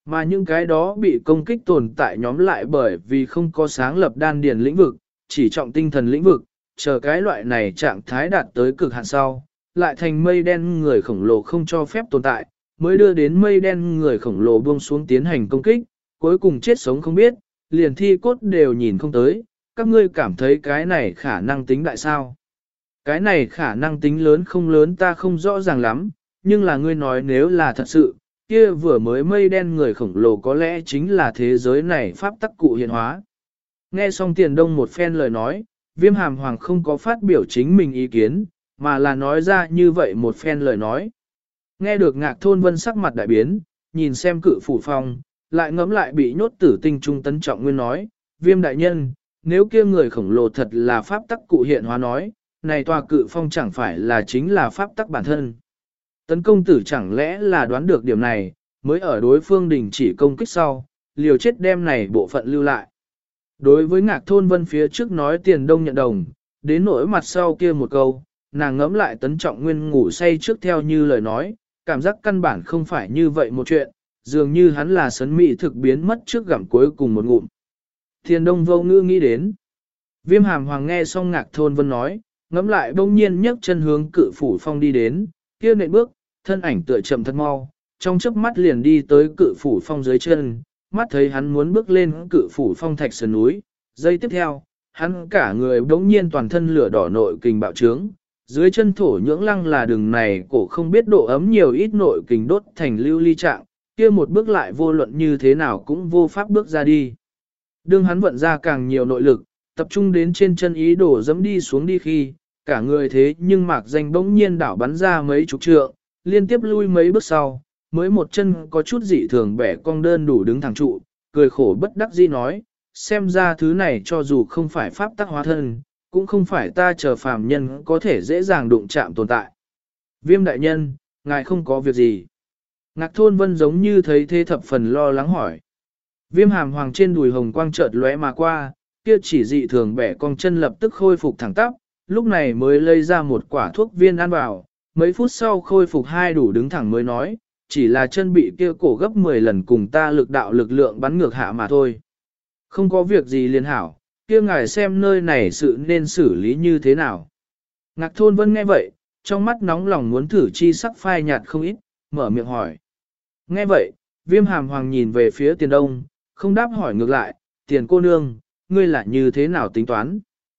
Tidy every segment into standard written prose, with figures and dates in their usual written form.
Mà những cái đó bị công kích tồn tại nhóm lại bởi vì không có sáng lập đan điền lĩnh vực, chỉ trọng tinh thần lĩnh vực, chờ cái loại này trạng thái đạt tới cực hạn sau, lại thành mây đen người khổng lồ không cho phép tồn tại, mới đưa đến mây đen người khổng lồ buông xuống tiến hành công kích, cuối cùng chết sống không biết, liền thi cốt đều nhìn không tới, các ngươi cảm thấy cái này khả năng tính đại sao? Cái này khả năng tính lớn không lớn ta không rõ ràng lắm, nhưng là ngươi nói nếu là thật sự, kia vừa mới mây đen người khổng lồ có lẽ chính là thế giới này pháp tắc cụ hiện hóa. Nghe xong Tiền Đông một phen lời nói, Viêm Hàm Hoàng không có phát biểu chính mình ý kiến, mà là nói ra như vậy một phen lời nói. Nghe được Ngạc Thôn Vân sắc mặt đại biến, nhìn xem Cự Phủ Phong, lại ngẫm lại bị nhốt tử tinh trung Tấn Trọng Nguyên nói, Viêm đại nhân, nếu kia người khổng lồ thật là pháp tắc cụ hiện hóa nói, này tòa Cự Phong chẳng phải là chính là pháp tắc bản thân. Tấn công tử chẳng lẽ là đoán được điểm này, mới ở đối phương đình chỉ công kích sau, liều chết đem này bộ phận lưu lại. Đối với Ngạc Thôn Vân phía trước nói Tiền Đông nhận đồng, đến nỗi mặt sau kia một câu, nàng ngẫm lại Tấn Trọng Nguyên ngủ say trước theo như lời nói, cảm giác căn bản không phải như vậy một chuyện, dường như hắn là sấn mỹ thực biến mất trước gặm cuối cùng một ngụm. Tiền Đông vô ngữ nghĩ đến. Viêm Hàm Hoàng nghe xong Ngạc Thôn Vân nói, ngẫm lại bỗng nhiên nhấc chân hướng Cự Phủ Phong đi đến, kia nện bước, thân ảnh tựa chậm thật mau, trong chớp mắt liền đi tới Cự Phủ Phong dưới chân, mắt thấy hắn muốn bước lên Cự Phủ Phong thạch sườn núi, giây tiếp theo, hắn cả người bỗng nhiên toàn thân lửa đỏ nội kình bạo trướng, dưới chân thổ nhưỡng lăng là đường này cổ không biết độ ấm nhiều ít nội kình đốt thành lưu ly trạng, kia một bước lại vô luận như thế nào cũng vô pháp bước ra đi. Đương hắn vận ra càng nhiều nội lực, tập trung đến trên chân ý đổ dẫm đi xuống đi khi, cả người thế nhưng mạc danh bỗng nhiên đảo bắn ra mấy chục trượng, liên tiếp lui mấy bước sau, mới một chân có chút dị thường bẻ cong đơn đủ đứng thẳng trụ, cười khổ bất đắc dĩ nói, xem ra thứ này cho dù không phải pháp tắc hóa thân, cũng không phải ta chờ phàm nhân có thể dễ dàng đụng chạm tồn tại. Viêm đại nhân, ngài không có việc gì. Ngạc Thôn Vân giống như thấy thế thập phần lo lắng hỏi. Viêm Hàm Hoàng trên đùi hồng quang chợt lóe mà qua, kia chỉ dị thường bẻ cong chân lập tức khôi phục thẳng tắp, lúc này mới lấy ra một quả thuốc viên ăn vào, mấy phút sau khôi phục hai đủ đứng thẳng mới nói, chỉ là chân bị kia cổ gấp 10 lần cùng ta lực đạo lực lượng bắn ngược hạ mà thôi. Không có việc gì liền hảo, kia ngài xem nơi này sự nên xử lý như thế nào. Ngạc Thôn Vân nghe vậy, trong mắt nóng lòng muốn thử chi sắc phai nhạt không ít, mở miệng hỏi. Nghe vậy, Viêm Hàm Hoàng nhìn về phía Tiền Đông, không đáp hỏi ngược lại, Tiền cô nương, ngươi là như thế nào tính toán?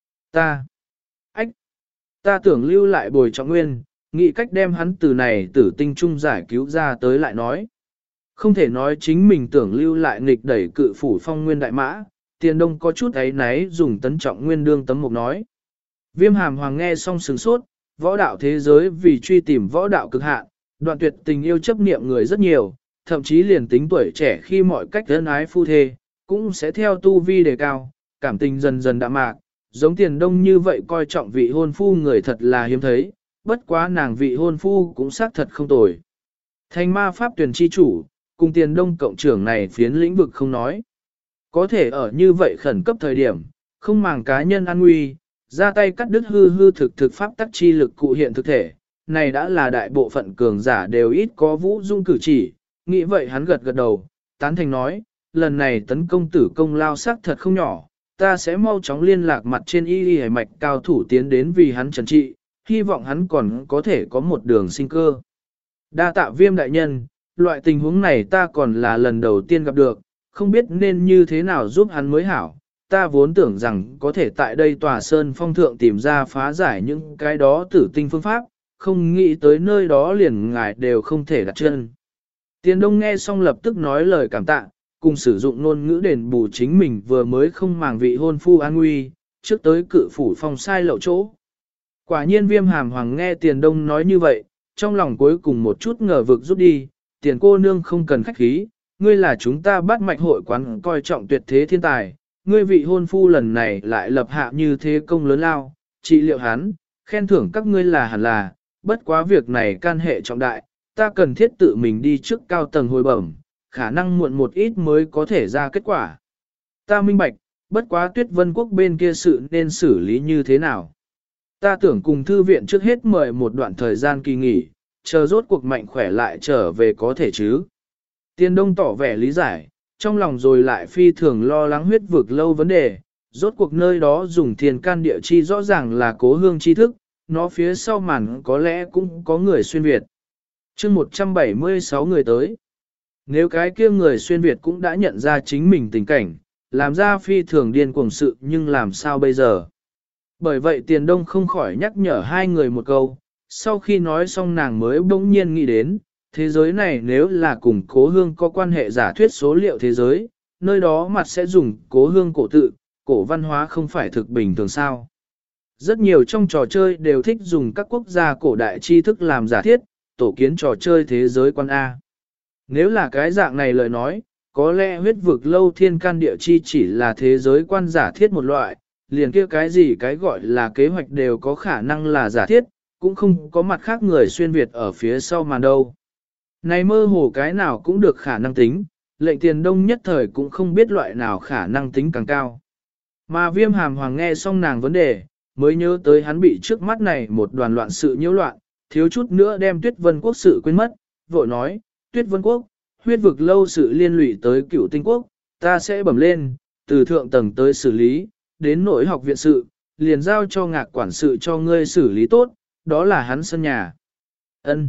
Ta tưởng lưu lại Bồi Trọng Nguyên, nghĩ cách đem hắn từ này tử tinh trung giải cứu ra tới lại nói. Không thể nói chính mình tưởng lưu lại nghịch đẩy Cự Phủ Phong nguyên đại mã, Tiền Đông có chút ấy náy dùng Tấn Trọng Nguyên đương tấm mục nói. Viêm Hàm Hoàng nghe xong sửng sốt, võ đạo thế giới vì truy tìm võ đạo cực hạn, đoạn tuyệt tình yêu chấp niệm người rất nhiều, thậm chí liền tính tuổi trẻ khi mọi cách ân ái phu thê, cũng sẽ theo tu vi đề cao, cảm tình dần dần đạm mạc, giống Tiền Đông như vậy coi trọng vị hôn phu người thật là hiếm thấy, bất quá nàng vị hôn phu cũng xác thật không tồi. Thành ma pháp tuyển chi chủ, cùng Tiền Đông cộng trưởng này phiến lĩnh vực không nói. Có thể ở như vậy khẩn cấp thời điểm, không màng cá nhân an nguy, ra tay cắt đứt hư thực pháp tắc chi lực cụ hiện thực thể, này đã là đại bộ phận cường giả đều ít có vũ dung cử chỉ, nghĩ vậy hắn gật gật đầu, tán thành nói, lần này tấn công tử công lao sắc thật không nhỏ, ta sẽ mau chóng liên lạc mặt trên y mạch cao thủ tiến đến vì hắn trần trị, hy vọng hắn còn có thể có một đường sinh cơ. Đa tạ Viêm đại nhân, loại tình huống này ta còn là lần đầu tiên gặp được, không biết nên như thế nào giúp hắn mới hảo. Ta vốn tưởng rằng có thể tại đây tòa sơn phong thượng tìm ra phá giải những cái đó tử tinh phương pháp, không nghĩ tới nơi đó liền ngài đều không thể đặt chân. Tiền Đông nghe xong lập tức nói lời cảm tạ, cùng sử dụng ngôn ngữ đền bù chính mình vừa mới không màng vị hôn phu an nguy, trước tới Cự Phủ Phong sai lậu chỗ. Quả nhiên Viêm Hàm Hoàng nghe Tiền Đông nói như vậy, trong lòng cuối cùng một chút ngờ vực rút đi, Tiền cô nương không cần khách khí, ngươi là chúng ta bắt mạch hội quán coi trọng tuyệt thế thiên tài, ngươi vị hôn phu lần này lại lập hạ như thế công lớn lao, trị liệu hắn, khen thưởng các ngươi là hẳn là, bất quá việc này can hệ trọng đại, ta cần thiết tự mình đi trước cao tầng hồi bẩm, khả năng muộn một ít mới có thể ra kết quả. Ta minh bạch, bất quá Tuyết Vân Quốc bên kia sự nên xử lý như thế nào. Ta tưởng cùng thư viện trước hết mời một đoạn thời gian kỳ nghỉ, chờ rốt cuộc mạnh khỏe lại trở về có thể chứ. Tiền Đông tỏ vẻ lý giải, trong lòng rồi lại phi thường lo lắng huyết vực lâu vấn đề, rốt cuộc nơi đó dùng thiên can địa chi rõ ràng là cố hương chi thức, nó phía sau màn có lẽ cũng có người xuyên Việt. chương 176 người tới. Nếu cái kia người xuyên Việt cũng đã nhận ra chính mình tình cảnh, làm ra phi thường điên cuồng sự nhưng làm sao bây giờ? Bởi vậy Tiền Đông không khỏi nhắc nhở hai người một câu, sau khi nói xong nàng mới bỗng nhiên nghĩ đến, thế giới này nếu là cùng cố hương có quan hệ giả thuyết số liệu thế giới, nơi đó mặt sẽ dùng cố hương cổ tự, cổ văn hóa không phải thực bình thường sao. Rất nhiều trong trò chơi đều thích dùng các quốc gia cổ đại tri thức làm giả thiết, tổ kiến trò chơi thế giới quan A. Nếu là cái dạng này lời nói, có lẽ huyết vực lâu thiên can địa chi chỉ là thế giới quan giả thiết một loại, liền kia cái gì cái gọi là kế hoạch đều có khả năng là giả thiết, cũng không có mặt khác người xuyên Việt ở phía sau màn đâu. Này mơ hồ cái nào cũng được khả năng tính, lệnh Tiền Đông nhất thời cũng không biết loại nào khả năng tính càng cao. Mà Viêm Hàm Hoàng nghe xong nàng vấn đề, mới nhớ tới hắn bị trước mắt này một đoàn loạn sự nhiễu loạn, thiếu chút nữa đem Tuyết Vân Quốc sự quên mất, vội nói, Tuyết Vân Quốc, huyết vực lâu sự liên lụy tới Cửu Tinh Quốc, ta sẽ bẩm lên, từ thượng tầng tới xử lý, đến nội học viện sự, liền giao cho Ngạc quản sự cho ngươi xử lý tốt, đó là hắn sân nhà. Ân.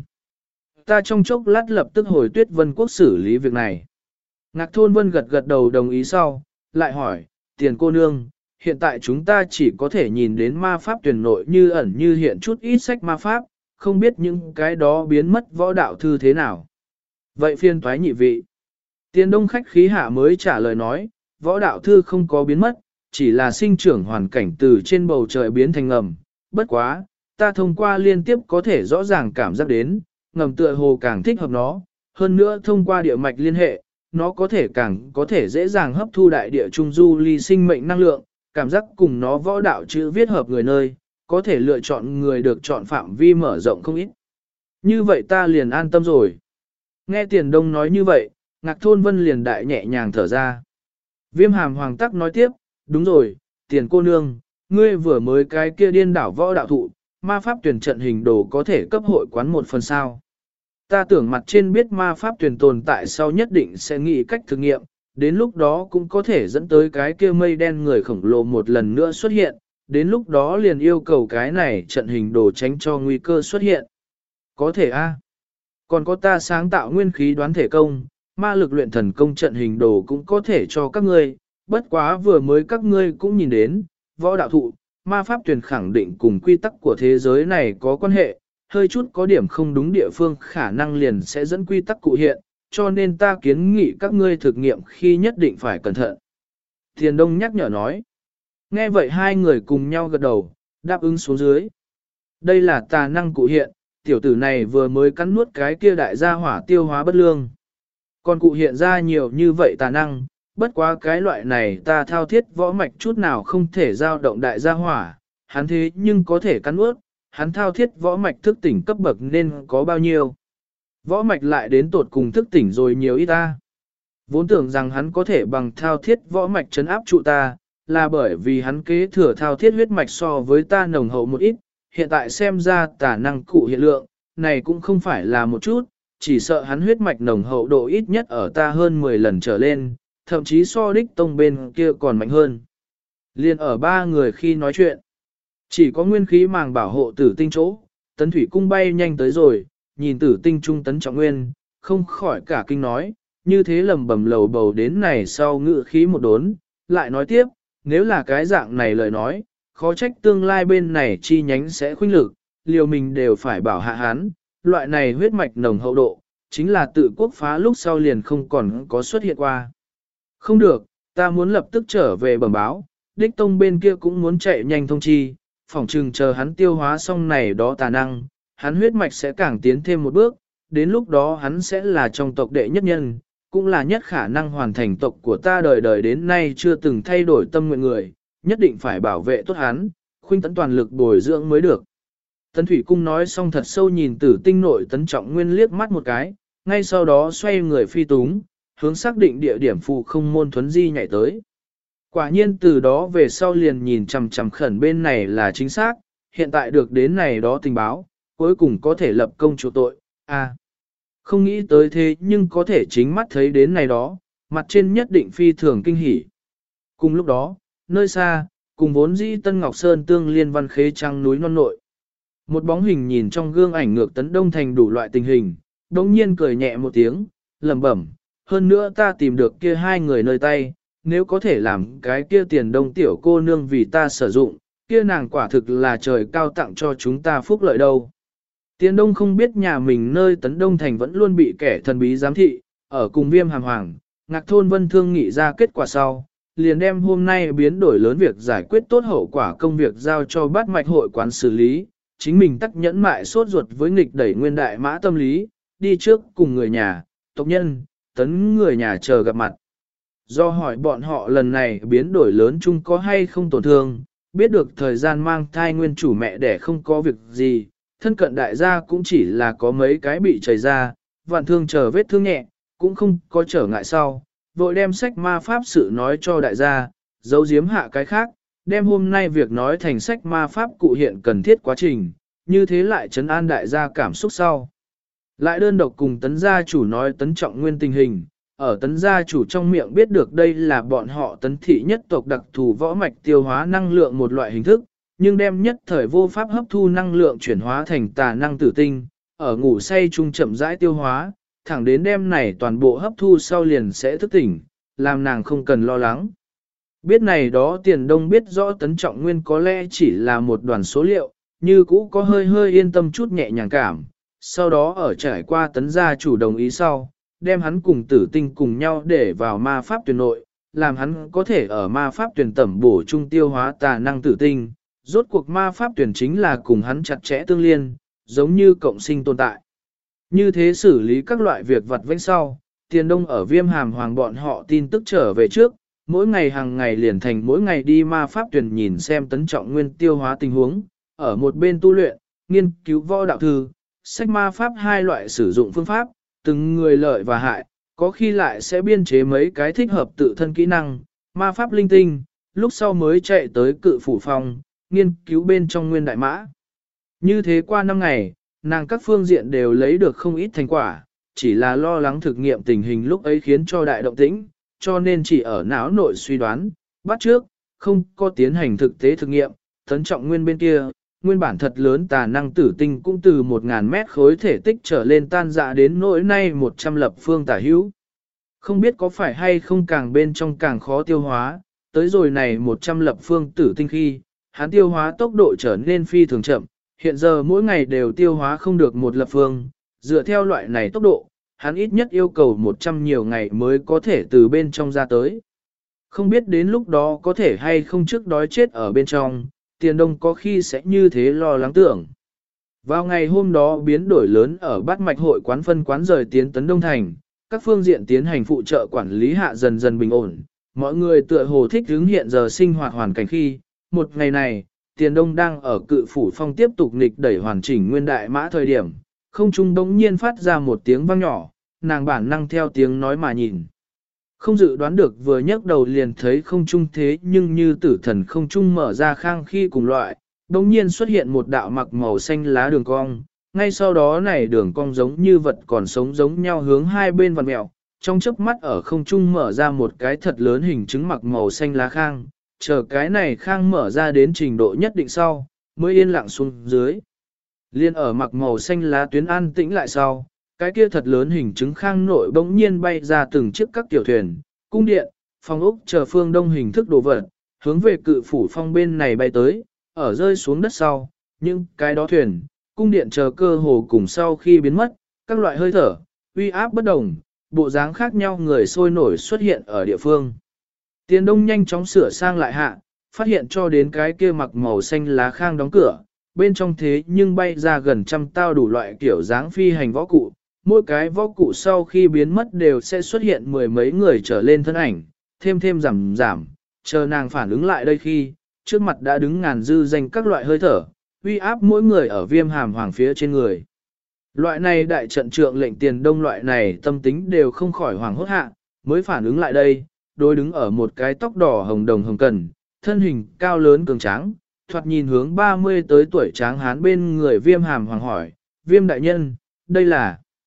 Ta trong chốc lát lập tức hồi Tuyết Vân Quốc xử lý việc này. Ngạc Thôn Vân gật gật đầu đồng ý sau, lại hỏi, Tiền cô nương, hiện tại chúng ta chỉ có thể nhìn đến ma pháp tuyển nội như ẩn như hiện chút ít sách ma pháp, không biết những cái đó biến mất võ đạo thư thế nào. Vậy phiên toái nhị vị. Tiền Đông khách khí hạ mới trả lời nói, võ đạo thư không có biến mất, chỉ là sinh trưởng hoàn cảnh từ trên bầu trời biến thành ngầm. Bất quá, ta thông qua liên tiếp có thể rõ ràng cảm giác đến, ngầm tựa hồ càng thích hợp nó, hơn nữa thông qua địa mạch liên hệ, nó càng có thể dễ dàng hấp thu đại địa trung du ly sinh mệnh năng lượng, cảm giác cùng nó võ đạo chữ viết hợp người nơi, có thể lựa chọn người được chọn phạm vi mở rộng không ít. Như vậy ta liền an tâm rồi. Nghe Tiền Đông nói như vậy, Ngạc Thôn Vân liền đại nhẹ nhàng thở ra. Viêm Hàm Hoàng tắc nói tiếp, đúng rồi, Tiền cô nương, ngươi vừa mới cái kia điên đảo võ đạo thụ, ma pháp tuyển trận hình đồ có thể cấp hội quán một phần sao. Ta tưởng mặt trên biết ma pháp tuyển tồn tại sau nhất định sẽ nghĩ cách thử nghiệm, đến lúc đó cũng có thể dẫn tới cái kia mây đen người khổng lồ một lần nữa xuất hiện, đến lúc đó liền yêu cầu cái này trận hình đồ tránh cho nguy cơ xuất hiện. Có thể a. Còn có ta sáng tạo nguyên khí đoán thể công, ma lực luyện thần công trận hình đồ cũng có thể cho các ngươi, bất quá vừa mới các ngươi cũng nhìn đến, võ đạo thụ, ma pháp tuyển khẳng định cùng quy tắc của thế giới này có quan hệ, hơi chút có điểm không đúng địa phương khả năng liền sẽ dẫn quy tắc cụ hiện, cho nên ta kiến nghị các ngươi thực nghiệm khi nhất định phải cẩn thận. Tiền Đông nhắc nhở nói. Nghe vậy hai người cùng nhau gật đầu, đáp ứng xuống dưới. Đây là tà năng cụ hiện, tiểu tử này vừa mới cắn nuốt cái kia đại gia hỏa tiêu hóa bất lương. Còn cụ hiện ra nhiều như vậy tà năng, bất quá cái loại này ta thao thiết võ mạch chút nào không thể giao động đại gia hỏa, hắn thế nhưng có thể cắn nuốt, hắn thao thiết võ mạch thức tỉnh cấp bậc nên có bao nhiêu. Võ mạch lại đến tột cùng thức tỉnh rồi nhiều ít ta. Vốn tưởng rằng hắn có thể bằng thao thiết võ mạch trấn áp trụ ta, là bởi vì hắn kế thừa thao thiết huyết mạch so với ta nồng hậu một ít, hiện tại xem ra tả năng cụ hiện lượng, này cũng không phải là một chút, chỉ sợ hắn huyết mạch nồng hậu độ ít nhất ở ta hơn 10 lần trở lên, thậm chí so đích tông bên kia còn mạnh hơn. Liên ở ba người khi nói chuyện, chỉ có nguyên khí màng bảo hộ tử tinh chỗ, tấn thủy cung bay nhanh tới rồi, nhìn tử tinh trung tấn trọng nguyên, không khỏi cả kinh nói, như thế lầm bầm lầu bầu đến này sau ngự khí một đốn, lại nói tiếp, nếu là cái dạng này lời nói, khó trách tương lai bên này chi nhánh sẽ khuynh lực, liều mình đều phải bảo hạ hắn, loại này huyết mạch nồng hậu độ, chính là tự quốc phá lúc sau liền không còn có xuất hiện qua. Không được, ta muốn lập tức trở về bẩm báo, đích tông bên kia cũng muốn chạy nhanh thông chi, phỏng chừng chờ hắn tiêu hóa xong này đó tà năng, hắn huyết mạch sẽ càng tiến thêm một bước, đến lúc đó hắn sẽ là trong tộc đệ nhất nhân, cũng là nhất khả năng hoàn thành tộc của ta đời đời đến nay chưa từng thay đổi tâm nguyện người, nhất định phải bảo vệ tốt hắn, khuynh tấn toàn lực bồi dưỡng mới được. Tấn Thủy Cung nói xong thật sâu nhìn tử tinh nội tấn trọng nguyên liếc mắt một cái, ngay sau đó xoay người phi túng, hướng xác định địa điểm phụ không môn thuấn di nhảy tới. Quả nhiên từ đó về sau liền nhìn chằm chằm khẩn bên này là chính xác, hiện tại được đến này đó tình báo, cuối cùng có thể lập công chủ tội, Không nghĩ tới thế nhưng có thể chính mắt thấy đến này đó, mặt trên nhất định phi thường kinh hỉ. Cùng lúc đó, nơi xa, cùng vốn dĩ Tân Ngọc Sơn tương liên văn khế trăng núi non nội. Một bóng hình nhìn trong gương ảnh ngược Tấn Đông Thành đủ loại tình hình, đồng nhiên cười nhẹ một tiếng, lẩm bẩm, hơn nữa ta tìm được kia hai người nơi tay, nếu có thể làm cái kia tiền đông tiểu cô nương vì ta sử dụng, kia nàng quả thực là trời cao tặng cho chúng ta phúc lợi đâu. Tiền đông không biết nhà mình nơi Tấn Đông Thành vẫn luôn bị kẻ thần bí giám thị, ở cùng Viêm Hàm Hoàng, Ngạc Thôn Vân Thương nghị ra kết quả sau, liền đem hôm nay biến đổi lớn việc giải quyết tốt hậu quả công việc giao cho bát mạch hội quán xử lý, chính mình tắc nhẫn mại sốt ruột với nghịch đẩy nguyên đại mã tâm lý, đi trước cùng người nhà, tộc nhân, tấn người nhà chờ gặp mặt. Do hỏi bọn họ lần này biến đổi lớn chung có hay không tổn thương, biết được thời gian mang thai nguyên chủ mẹ đẻ không có việc gì, thân cận đại gia cũng chỉ là có mấy cái bị chảy ra, vạn thương chờ vết thương nhẹ, cũng không có trở ngại sau, vội đem sách ma pháp sự nói cho đại gia, giấu giếm hạ cái khác, đem hôm nay việc nói thành sách ma pháp cụ hiện cần thiết quá trình, như thế lại trấn an đại gia cảm xúc sau. Lại đơn độc cùng tấn gia chủ nói tấn trọng nguyên tình hình, ở tấn gia chủ trong miệng biết được đây là bọn họ tấn thị nhất tộc đặc thù võ mạch tiêu hóa năng lượng một loại hình thức, nhưng đem nhất thời vô pháp hấp thu năng lượng chuyển hóa thành tà năng tử tinh, ở ngủ say chung chậm rãi tiêu hóa, thẳng đến đêm này toàn bộ hấp thu sau liền sẽ thức tỉnh, làm nàng không cần lo lắng. Biết này đó tiền đông biết rõ tấn trọng nguyên có lẽ chỉ là một đoàn số liệu, như cũ có hơi hơi yên tâm chút nhẹ nhàng cảm, sau đó ở trải qua tấn gia chủ đồng ý sau, đem hắn cùng tử tinh cùng nhau để vào ma pháp tuyển nội, làm hắn có thể ở ma pháp tuyển tẩm bổ trung tiêu hóa tà năng tử tinh, rốt cuộc ma pháp tuyển chính là cùng hắn chặt chẽ tương liên, giống như cộng sinh tồn tại. Như thế xử lý các loại việc vặt vãnh sau, tiền đông ở Viêm Hàm Hoàng bọn họ tin tức trở về trước, mỗi ngày hàng ngày liền thành mỗi ngày đi ma pháp tuyển nhìn xem tấn trọng nguyên tiêu hóa tình huống, ở một bên tu luyện, nghiên cứu võ đạo thư, sách ma pháp hai loại sử dụng phương pháp, từng người lợi và hại, có khi lại sẽ biên chế mấy cái thích hợp tự thân kỹ năng, ma pháp linh tinh, lúc sau mới chạy tới cự phủ phòng, nghiên cứu bên trong nguyên đại mã. Như thế qua 5 ngày, nàng các phương diện đều lấy được không ít thành quả, chỉ là lo lắng thực nghiệm tình hình lúc ấy khiến cho đại động tĩnh, cho nên chỉ ở não nội suy đoán, bắt trước, không có tiến hành thực tế thực nghiệm, tấn trọng nguyên bên kia, nguyên bản thật lớn tà năng tử tinh cũng từ 1.000 mét khối thể tích trở lên tan dạ đến nỗi nay 100 lập phương tả hữu. Không biết có phải hay không càng bên trong càng khó tiêu hóa, tới rồi này 100 lập phương tử tinh khi, hắn tiêu hóa tốc độ trở nên phi thường chậm, hiện giờ mỗi ngày đều tiêu hóa không được một lập phương, dựa theo loại này tốc độ, hắn ít nhất yêu cầu 100 nhiều ngày mới có thể từ bên trong ra tới. Không biết đến lúc đó có thể hay không trước đói chết ở bên trong, tiền đông có khi sẽ như thế lo lắng tưởng. Vào ngày hôm đó biến đổi lớn ở bát mạch hội quán phân quán rời tiến tấn Đông Thành, các phương diện tiến hành phụ trợ quản lý hạ dần dần bình ổn, mọi người tựa hồ thích hướng hiện giờ sinh hoạt hoàn cảnh khi, một ngày này, tiền đông đang ở cự phủ phong tiếp tục nghịch đẩy hoàn chỉnh nguyên đại mã thời điểm, không trung bỗng nhiên phát ra một tiếng vang nhỏ, nàng bản năng theo tiếng nói mà nhìn. Không dự đoán được vừa nhấc đầu liền thấy không trung thế nhưng như tử thần không trung mở ra khang khi cùng loại, bỗng nhiên xuất hiện một đạo mặc màu xanh lá đường cong, ngay sau đó này đường cong giống như vật còn sống giống nhau hướng hai bên vặn mẹo, trong chớp mắt ở không trung mở ra một cái thật lớn hình trứng mặc màu xanh lá khang, chờ cái này khang mở ra đến trình độ nhất định sau, mới yên lặng xuống dưới. Liên ở mặc màu xanh lá tuyến an tĩnh lại sau, cái kia thật lớn hình trứng khang nội bỗng nhiên bay ra từng chiếc các tiểu thuyền, cung điện, phòng ốc chờ phương đông hình thức đồ vật, hướng về cự phủ phong bên này bay tới, ở rơi xuống đất sau, nhưng cái đó thuyền, cung điện chờ cơ hồ cùng sau khi biến mất, các loại hơi thở, uy áp bất đồng, bộ dáng khác nhau người sôi nổi xuất hiện ở địa phương. Tiền đông nhanh chóng sửa sang lại hạ, phát hiện cho đến cái kia mặc màu xanh lá khang đóng cửa, bên trong thế nhưng bay ra gần trăm tao đủ loại kiểu dáng phi hành võ cụ, mỗi cái võ cụ sau khi biến mất đều sẽ xuất hiện mười mấy người trở lên thân ảnh, thêm giảm, chờ nàng phản ứng lại đây khi, trước mặt đã đứng ngàn dư danh các loại hơi thở, uy áp mỗi người ở Viêm Hàm Hoàng phía trên người. Loại này đại trận trượng lệnh tiền đông loại này tâm tính đều không khỏi hoàng hốt hạ, mới phản ứng lại đây, đối đứng ở một cái tóc đỏ hồng đồng hồng cần, thân hình cao lớn cường tráng, thoạt nhìn hướng 30 tới tuổi tráng hán bên người Viêm Hàm Hoàng hỏi, Viêm đại nhân, đây là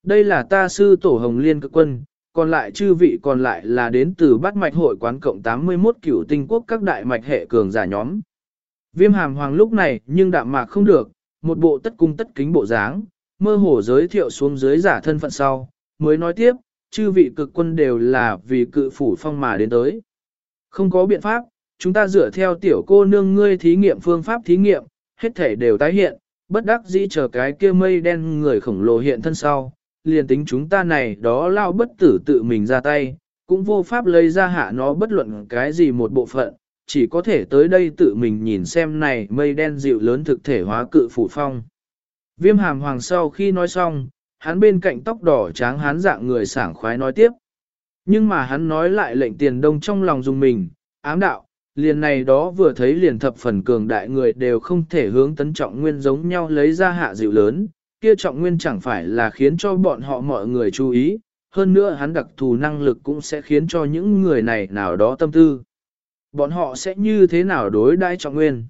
Đây là ta sư tổ Hồng Liên cực quân, còn lại chư vị còn lại là đến từ bát mạch hội quán cộng 81 cửu tinh quốc các đại mạch hệ cường giả nhóm. Viêm hàm hoàng lúc này nhưng đạm mạc không được, một bộ tất cung tất kính bộ dáng, mơ hồ giới thiệu xuống dưới giả thân phận sau, mới nói tiếp, chư vị cực quân đều là vì cự phủ phong mà đến tới. Không có biện pháp, chúng ta dựa theo tiểu cô nương ngươi thí nghiệm phương pháp thí nghiệm, hết thể đều tái hiện, bất đắc dĩ chờ cái kia mây đen người khổng lồ hiện thân sau, liền tính chúng ta này đó lao bất tử tự mình ra tay, cũng vô pháp lấy ra hạ nó bất luận cái gì một bộ phận, chỉ có thể tới đây tự mình nhìn xem này mây đen dịu lớn thực thể hóa cự phủ phong. Viêm hàm hoàng sau khi nói xong, hắn bên cạnh tóc đỏ tráng hắn dạng người sảng khoái nói tiếp. Nhưng mà hắn nói lại lệnh Tiền Đông trong lòng dùng mình, ám đạo, liền này đó vừa thấy liền thập phần cường đại người đều không thể hướng tấn trọng nguyên giống nhau lấy ra hạ dịu lớn, kia trọng nguyên chẳng phải là khiến cho bọn họ mọi người chú ý, hơn nữa hắn đặc thù năng lực cũng sẽ khiến cho những người này nào đó tâm tư. Bọn họ sẽ như thế nào đối đãi trọng nguyên?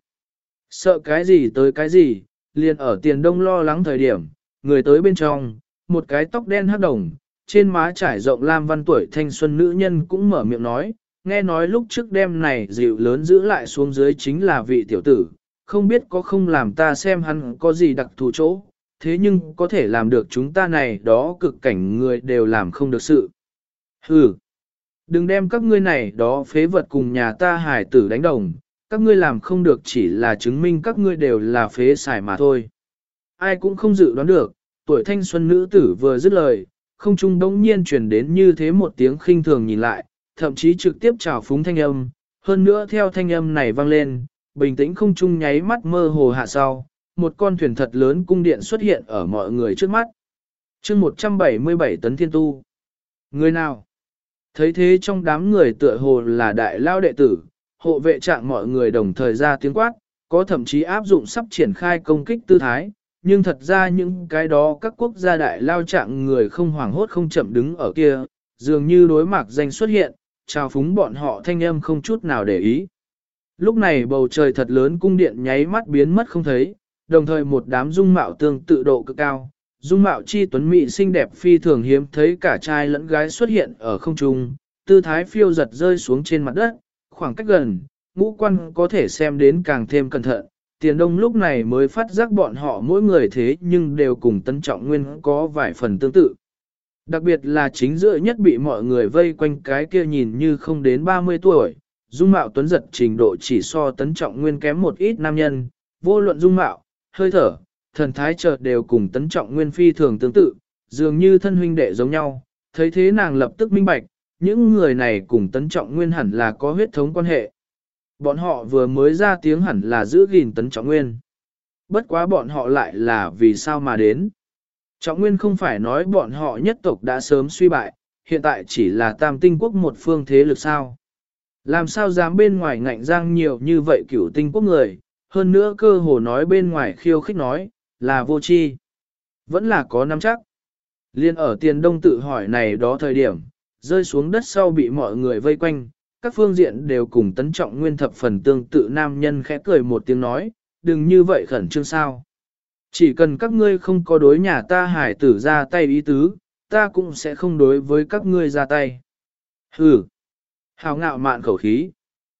Sợ cái gì tới cái gì, liền ở Tiền Đông lo lắng thời điểm, người tới bên trong, một cái tóc đen hắc đồng, trên má trải rộng lam văn tuổi thanh xuân nữ nhân cũng mở miệng nói, nghe nói lúc trước đêm này dịu lớn giữ lại xuống dưới chính là vị tiểu tử, không biết có không làm ta xem hắn có gì đặc thù chỗ, thế nhưng có thể làm được chúng ta này đó cực cảnh người đều làm không được sự. Hừ, đừng đem các ngươi này đó phế vật cùng nhà ta hải tử đánh đồng, các ngươi làm không được chỉ là chứng minh các ngươi đều là phế xài mà thôi. Ai cũng không dự đoán được, tuổi thanh xuân nữ tử vừa dứt lời, không trung đống nhiên truyền đến như thế một tiếng khinh thường nhìn lại, thậm chí trực tiếp trào phúng thanh âm, hơn nữa theo thanh âm này vang lên, bình tĩnh không trung nháy mắt mơ hồ hạ sau, một con thuyền thật lớn cung điện xuất hiện ở mọi người trước mắt. chương 177 tấn thiên tu. Người nào? Thấy thế trong đám người tựa hồ là đại lao đệ tử, hộ vệ trạng mọi người đồng thời ra tiếng quát, có thậm chí áp dụng sắp triển khai công kích tư thái, nhưng thật ra những cái đó các quốc gia đại lao trạng người không hoảng hốt không chậm đứng ở kia, dường như đối mạc danh xuất hiện, chào phúng bọn họ thanh âm không chút nào để ý. Lúc này bầu trời thật lớn cung điện nháy mắt biến mất không thấy, đồng thời một đám dung mạo tương tự độ cực cao, dung mạo chi tuấn mỹ xinh đẹp phi thường hiếm thấy cả trai lẫn gái xuất hiện ở không trung, tư thái phiêu giật rơi xuống trên mặt đất, khoảng cách gần, ngũ quan có thể xem đến càng thêm cẩn thận. Tiền Đông lúc này mới phát giác bọn họ mỗi người thế nhưng đều cùng Tấn Trọng Nguyên có vài phần tương tự. Đặc biệt là chính giữa nhất bị mọi người vây quanh cái kia nhìn như không đến 30 tuổi, dung mạo tuấn giật trình độ chỉ so Tấn Trọng Nguyên kém một ít nam nhân, vô luận dung mạo, hơi thở, thần thái chợt đều cùng Tấn Trọng Nguyên phi thường tương tự, dường như thân huynh đệ giống nhau, thấy thế nàng lập tức minh bạch, những người này cùng Tấn Trọng Nguyên hẳn là có huyết thống quan hệ. Bọn họ vừa mới ra tiếng hẳn là giữ gìn Tấn Trọng Nguyên. Bất quá bọn họ lại là vì sao mà đến. Trọng Nguyên không phải nói bọn họ nhất tộc đã sớm suy bại, hiện tại chỉ là tam tinh quốc một phương thế lực sao. Làm sao dám bên ngoài ngạnh giang nhiều như vậy cửu tinh quốc người, hơn nữa cơ hồ nói bên ngoài khiêu khích nói, là vô tri, vẫn là có nắm chắc. Liên ở Tiền Đông tự hỏi này đó thời điểm, rơi xuống đất sau bị mọi người vây quanh, các phương diện đều cùng Tấn Trọng Nguyên thập phần tương tự nam nhân khẽ cười một tiếng nói, đừng như vậy khẩn trương sao. Chỉ cần các ngươi không có đối nhà ta hải tử ra tay ý tứ, ta cũng sẽ không đối với các ngươi ra tay. Hừ, hào ngạo mạn khẩu khí.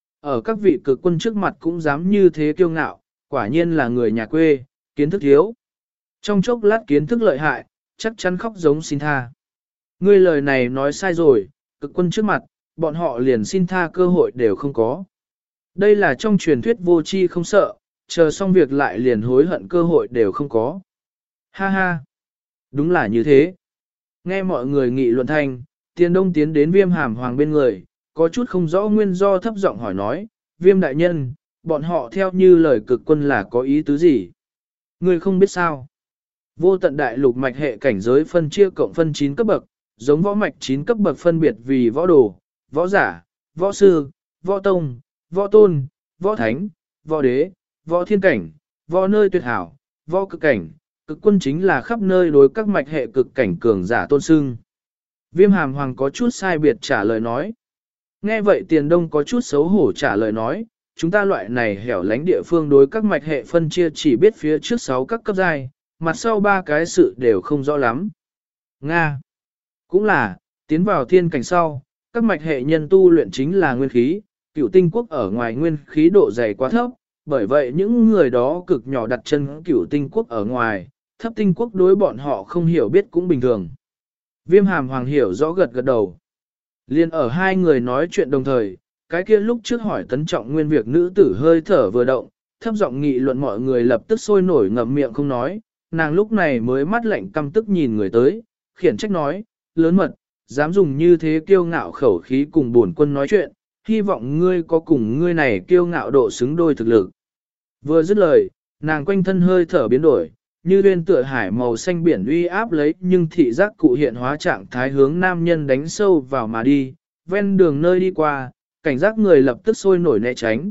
Ở các vị cực quân trước mặt cũng dám như thế kiêu ngạo, quả nhiên là người nhà quê, kiến thức thiếu. Trong chốc lát kiến thức lợi hại, chắc chắn khóc giống xin tha. Ngươi lời này nói sai rồi, cực quân trước mặt, bọn họ liền xin tha cơ hội đều không có. Đây là trong truyền thuyết vô tri không sợ, chờ xong việc lại liền hối hận cơ hội đều không có. Ha ha, đúng là như thế. Nghe mọi người nghị luận thanh, Tiền Đông tiến đến Viêm Hàm Hoàng bên người, có chút không rõ nguyên do thấp giọng hỏi nói, Viêm đại nhân, bọn họ theo như lời cực quân là có ý tứ gì? Ngươi không biết sao? Vô tận đại lục mạch hệ cảnh giới phân chia cộng phân 9 cấp bậc, giống võ mạch 9 cấp bậc phân biệt vì võ đồ, võ giả, võ sư, võ tông, võ tôn, võ thánh, võ đế, võ thiên cảnh, võ nơi tuyệt hảo, võ cực cảnh, cực quân chính là khắp nơi đối các mạch hệ cực cảnh cường giả tôn sưng. Viêm Hàm Hoàng có chút sai biệt trả lời nói. Nghe vậy Tiền Đông có chút xấu hổ trả lời nói, chúng ta loại này hẻo lánh địa phương đối các mạch hệ phân chia chỉ biết phía trước 6 các cấp giai, mặt sau 3 cái sự đều không rõ lắm. Nga. Cũng là, tiến vào thiên cảnh sau, các mạch hệ nhân tu luyện chính là nguyên khí, cửu tinh quốc ở ngoài nguyên khí độ dày quá thấp, bởi vậy những người đó cực nhỏ đặt chân cửu tinh quốc ở ngoài, thấp tinh quốc đối bọn họ không hiểu biết cũng bình thường. Viêm hàm hoàng hiểu rõ gật gật đầu. Liên ở hai người nói chuyện đồng thời, cái kia lúc trước hỏi tấn trọng nguyên việc nữ tử hơi thở vừa động, thấp giọng nghị luận mọi người lập tức sôi nổi ngậm miệng không nói, nàng lúc này mới mắt lạnh căm tức nhìn người tới, khiển trách nói, lớn mật, dám dùng như thế kiêu ngạo khẩu khí cùng bổn quân nói chuyện, hy vọng ngươi có cùng ngươi này kiêu ngạo độ xứng đôi thực lực. Vừa dứt lời, nàng quanh thân hơi thở biến đổi, như uyên tựa hải màu xanh biển uy áp lấy nhưng thị giác cụ hiện hóa trạng thái hướng nam nhân đánh sâu vào mà đi, ven đường nơi đi qua, cảnh giác người lập tức sôi nổi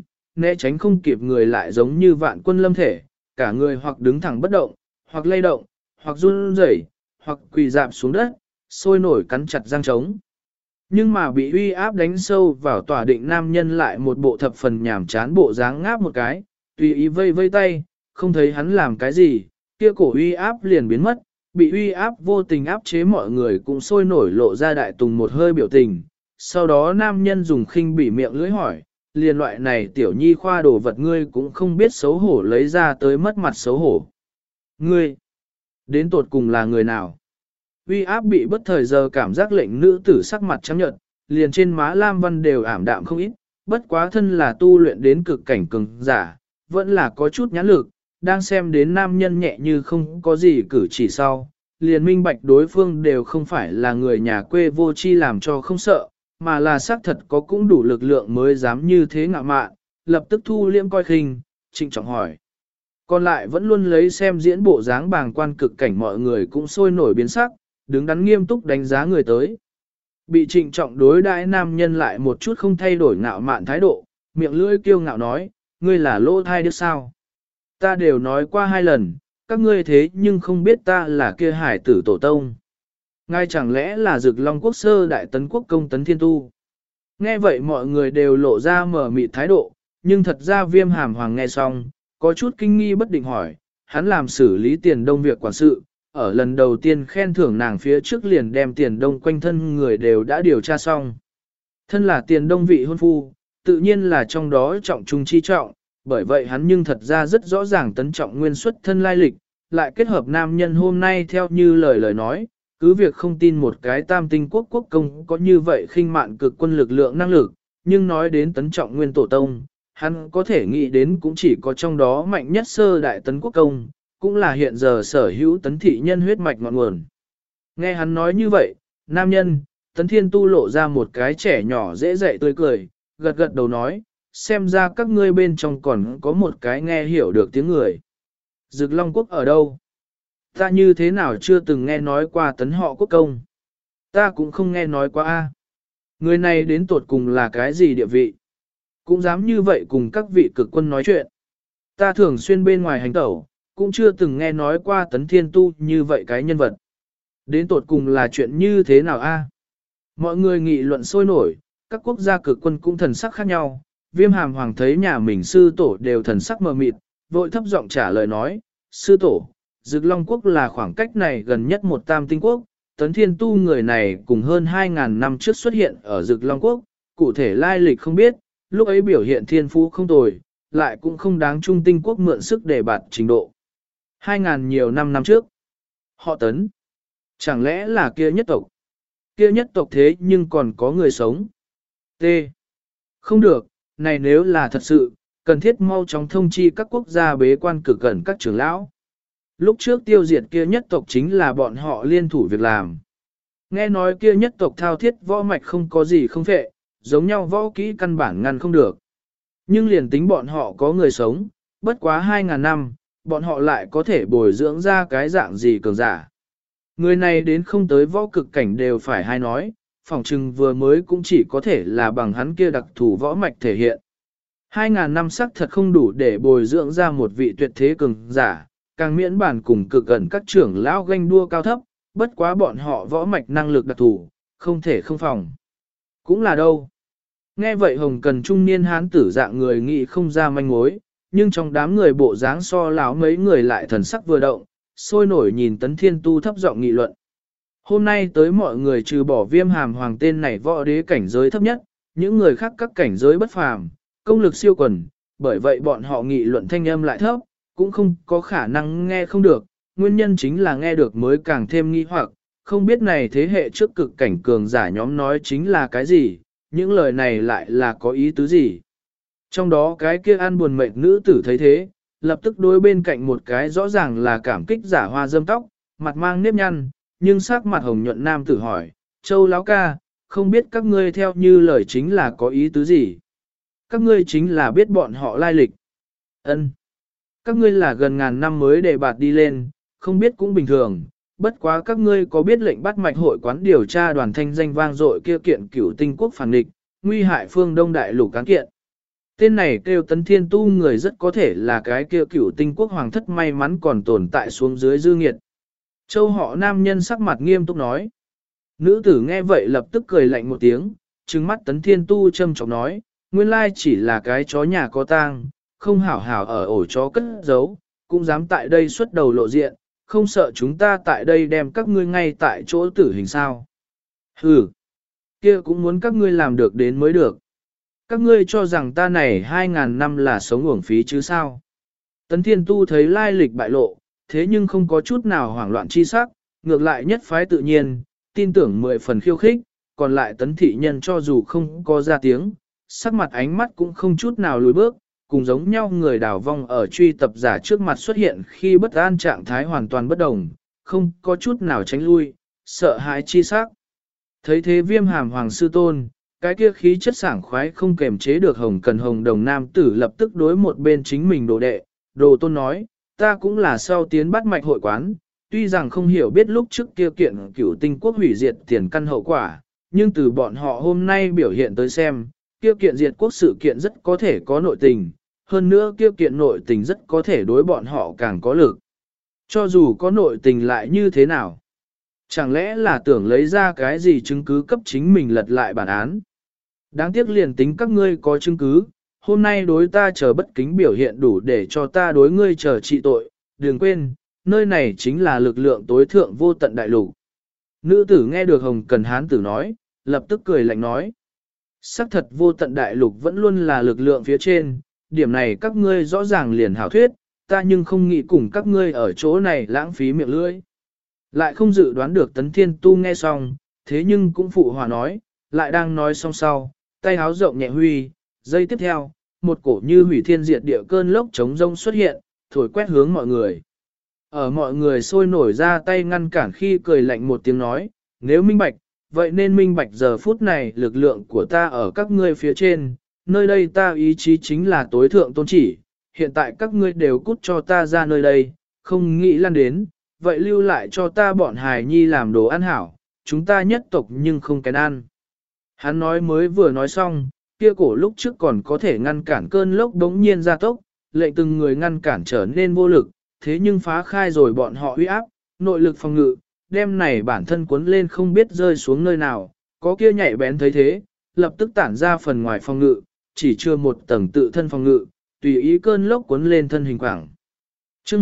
né tránh không kịp người lại giống như vạn quân lâm thể, cả người hoặc đứng thẳng bất động, hoặc lay động, hoặc run rẩy, hoặc quỳ dạp xuống đất, sôi nổi cắn chặt răng trống. Nhưng mà bị uy áp đánh sâu vào tỏa định nam nhân lại một bộ thập phần nhảm chán bộ dáng ngáp một cái, tùy ý vây vây tay, không thấy hắn làm cái gì, kia cổ uy áp liền biến mất, bị uy áp vô tình áp chế mọi người cũng sôi nổi lộ ra đại tùng một hơi biểu tình. Sau đó nam nhân dùng khinh bỉ miệng lưỡi hỏi, liền loại này tiểu nhi khoa đồ vật ngươi cũng không biết xấu hổ lấy ra tới mất mặt xấu hổ. Ngươi, đến tột cùng là người nào? Uy áp bị bất thời giờ cảm giác lệnh nữ tử sắc mặt trắng nhợt, liền trên má lam văn đều ảm đạm không ít, bất quá thân là tu luyện đến cực cảnh cường giả, vẫn là có chút nhãn lực, đang xem đến nam nhân nhẹ như không có gì cử chỉ sau, liền minh bạch đối phương đều không phải là người nhà quê vô chi làm cho không sợ, mà là xác thật có cũng đủ lực lượng mới dám như thế ngạo mạn, lập tức thu liễm coi khinh, trịnh trọng hỏi. Còn lại vẫn luôn lấy xem diễn bộ dáng bàng quan cực cảnh mọi người cũng sôi nổi biến sắc, đứng đắn nghiêm túc đánh giá người tới. Bị trịnh trọng đối đãi nam nhân lại một chút không thay đổi ngạo mạn thái độ, miệng lưỡi kiêu ngạo nói, ngươi là lỗ thai đứa sao? Ta đều nói qua 2 lần, các ngươi thế nhưng không biết ta là kia hải tử tổ tông. Ngay chẳng lẽ là Dực Long Quốc sơ đại tấn quốc công tấn thiên tu? Nghe vậy mọi người đều lộ ra mở mịt thái độ, nhưng thật ra viêm hàm hoàng nghe xong, có chút kinh nghi bất định hỏi, hắn làm xử lý tiền đông việc quản sự, ở lần đầu tiên khen thưởng nàng phía trước liền đem tiền đông quanh thân người đều đã điều tra xong. Thân là tiền đông vị hôn phu, tự nhiên là trong đó trọng trung chi trọng, bởi vậy hắn nhưng thật ra rất rõ ràng tấn trọng nguyên xuất thân lai lịch, lại kết hợp nam nhân hôm nay theo như lời nói, cứ việc không tin một cái tam tinh quốc quốc công có như vậy khinh mạn cực quân lực lượng năng lực, nhưng nói đến tấn trọng nguyên tổ tông, hắn có thể nghĩ đến cũng chỉ có trong đó mạnh nhất sơ đại tấn quốc công, cũng là hiện giờ sở hữu tấn thị nhân huyết mạch ngọn nguồn. Nghe hắn nói như vậy, nam nhân, tấn thiên tu lộ ra một cái trẻ nhỏ dễ dạy tươi cười, gật gật đầu nói, xem ra các ngươi bên trong còn có một cái nghe hiểu được tiếng người. Dực Long Quốc ở đâu? Ta như thế nào chưa từng nghe nói qua tấn họ quốc công? Ta cũng không nghe nói qua a. Người này đến tột cùng là cái gì địa vị? Cũng dám như vậy cùng các vị cực quân nói chuyện. Ta thường xuyên bên ngoài hành tẩu, cũng chưa từng nghe nói qua tấn thiên tu như vậy cái nhân vật. Đến tột cùng là chuyện như thế nào a? Mọi người nghị luận sôi nổi, các quốc gia cực quân cũng thần sắc khác nhau. Viêm hàm hoàng thấy nhà mình sư tổ đều thần sắc mờ mịt, vội thấp giọng trả lời nói, sư tổ, Dực Long Quốc là khoảng cách này gần nhất một tam tinh quốc, tấn thiên tu người này cùng hơn 2.000 năm trước xuất hiện ở Dực Long Quốc, cụ thể lai lịch không biết, lúc ấy biểu hiện thiên phú không tồi, lại cũng không đáng trung tinh quốc mượn sức để bạt trình độ. 2.000 nhiều năm trước, họ tấn, chẳng lẽ là kia nhất tộc? Kia nhất tộc thế nhưng còn có người sống. T. Không được, này nếu là thật sự, cần thiết mau chóng thông chi các quốc gia bế quan cử cẩn các trưởng lão. Lúc trước tiêu diệt kia nhất tộc chính là bọn họ liên thủ việc làm. Nghe nói kia nhất tộc thao thiết võ mạch không có gì không phệ, giống nhau võ kỹ căn bản ngăn không được. Nhưng liền tính bọn họ có người sống, bất quá 2.000 năm, bọn họ lại có thể bồi dưỡng ra cái dạng gì cường giả. Người này đến không tới võ cực cảnh đều phải hay nói, phỏng chừng vừa mới cũng chỉ có thể là bằng hắn kia đặc thù võ mạch thể hiện. 2.000 năm sắc thật không đủ để bồi dưỡng ra một vị tuyệt thế cường giả, càng miễn bản cùng cực gần các trưởng lão ganh đua cao thấp, bất quá bọn họ võ mạch năng lực đặc thù, không thể không phòng. Cũng là đâu. Nghe vậy hồng cần trung niên hán tử dạng người nghĩ không ra manh mối, nhưng trong đám người bộ dáng so láo mấy người lại thần sắc vừa động, sôi nổi nhìn tấn thiên tu thấp giọng nghị luận. Hôm nay tới mọi người trừ bỏ Viêm Hàm Hoàng tên này võ đế cảnh giới thấp nhất, những người khác các cảnh giới bất phàm, công lực siêu quần, bởi vậy bọn họ nghị luận thanh âm lại thấp, cũng không có khả năng nghe không được, nguyên nhân chính là nghe được mới càng thêm nghi hoặc, không biết này thế hệ trước cực cảnh cường giả nhóm nói chính là cái gì, những lời này lại là có ý tứ gì. Trong đó cái kia ăn buồn mệt nữ tử thấy thế, lập tức đối bên cạnh một cái rõ ràng là cảm kích giả hoa dâm tóc, mặt mang nếp nhăn, nhưng sắc mặt hồng nhuận nam tử hỏi, Châu Láo ca, không biết các ngươi theo như lời chính là có ý tứ gì? Các ngươi chính là biết bọn họ lai lịch. Ân, các ngươi là gần ngàn năm mới đề bạt đi lên, không biết cũng bình thường, bất quá các ngươi có biết lệnh bắt mạch hội quán điều tra đoàn thanh danh vang dội kia kiện cửu tinh quốc phản địch, nguy hại phương Đông Đại Lục cán kiện. Tên này kêu Tấn Thiên Tu người rất có thể là cái kia cửu tinh quốc hoàng thất may mắn còn tồn tại xuống dưới dư nghiệt. Châu họ nam nhân sắc mặt nghiêm túc nói. Nữ tử nghe vậy lập tức cười lạnh một tiếng, trừng mắt Tấn Thiên Tu châm chọc nói, nguyên lai chỉ là cái chó nhà có tang, không hảo hảo ở ổ chó cất giấu, cũng dám tại đây xuất đầu lộ diện, không sợ chúng ta tại đây đem các ngươi ngay tại chỗ tử hình sao. Hừ, kia cũng muốn các ngươi làm được đến mới được. Các ngươi cho rằng ta này 2.000 năm là sống uổng phí chứ sao. Tấn Thiên Tu thấy lai lịch bại lộ, thế nhưng không có chút nào hoảng loạn chi sắc, ngược lại nhất phái tự nhiên, tin tưởng 10 phần khiêu khích, còn lại Tấn thị nhân cho dù không có ra tiếng, sắc mặt ánh mắt cũng không chút nào lùi bước, cùng giống nhau người đảo vong ở truy tập giả trước mặt xuất hiện khi bất an trạng thái hoàn toàn bất đồng, không có chút nào tránh lui, sợ hãi chi sắc. Thấy thế Viêm Hàm Hoàng sư tôn, cái kia khí chất sảng khoái không kềm chế được hồng cần hồng đồng nam tử lập tức đối một bên chính mình đồ đệ, đồ tôn nói, ta cũng là sau tiến bắt mạch hội quán, tuy rằng không hiểu biết lúc trước kia kiện cửu tinh quốc hủy diệt tiền căn hậu quả, nhưng từ bọn họ hôm nay biểu hiện tới xem, kia kiện diệt quốc sự kiện rất có thể có nội tình, hơn nữa kia kiện nội tình rất có thể đối bọn họ càng có lực. Cho dù có nội tình lại như thế nào? Chẳng lẽ là tưởng lấy ra cái gì chứng cứ cấp chính mình lật lại bản án? Đáng tiếc liền tính các ngươi có chứng cứ, hôm nay đối ta chờ bất kính biểu hiện đủ để cho ta đối ngươi chờ trị tội, đừng quên, nơi này chính là lực lượng tối thượng vô tận đại lục. Nữ tử nghe được Hồng Cần Hán tử nói, lập tức cười lạnh nói. Sắc thật vô tận đại lục vẫn luôn là lực lượng phía trên, điểm này các ngươi rõ ràng liền hảo thuyết, ta nhưng không nghĩ cùng các ngươi ở chỗ này lãng phí miệng lưỡi. Lại không dự đoán được Tấn Thiên Tu nghe xong, thế nhưng cũng phụ hòa nói, lại đang nói xong sau, tay háo rộng nhẹ huy, giây tiếp theo, một cổ như hủy thiên diệt địa cơn lốc chống rông xuất hiện, thổi quét hướng mọi người. Ở mọi người sôi nổi ra tay ngăn cản khi cười lạnh một tiếng nói, nếu minh bạch, vậy nên minh bạch giờ phút này lực lượng của ta ở các ngươi phía trên, nơi đây ta ý chí chính là tối thượng tôn chỉ, hiện tại các ngươi đều cút cho ta ra nơi đây, không nghĩ lăn đến, vậy lưu lại cho ta bọn hài nhi làm đồ ăn hảo, chúng ta nhất tộc nhưng không kén ăn. Hắn nói mới vừa nói xong, kia cổ lúc trước còn có thể ngăn cản cơn lốc đống nhiên ra tốc, lệnh từng người ngăn cản trở nên vô lực, thế nhưng phá khai rồi bọn họ uy áp, nội lực phòng ngự, đem này bản thân cuốn lên không biết rơi xuống nơi nào, có kia nhạy bén thấy thế, lập tức tản ra phần ngoài phòng ngự, chỉ chưa một tầng tự thân phòng ngự, tùy ý cơn lốc cuốn lên thân hình quảng. Chương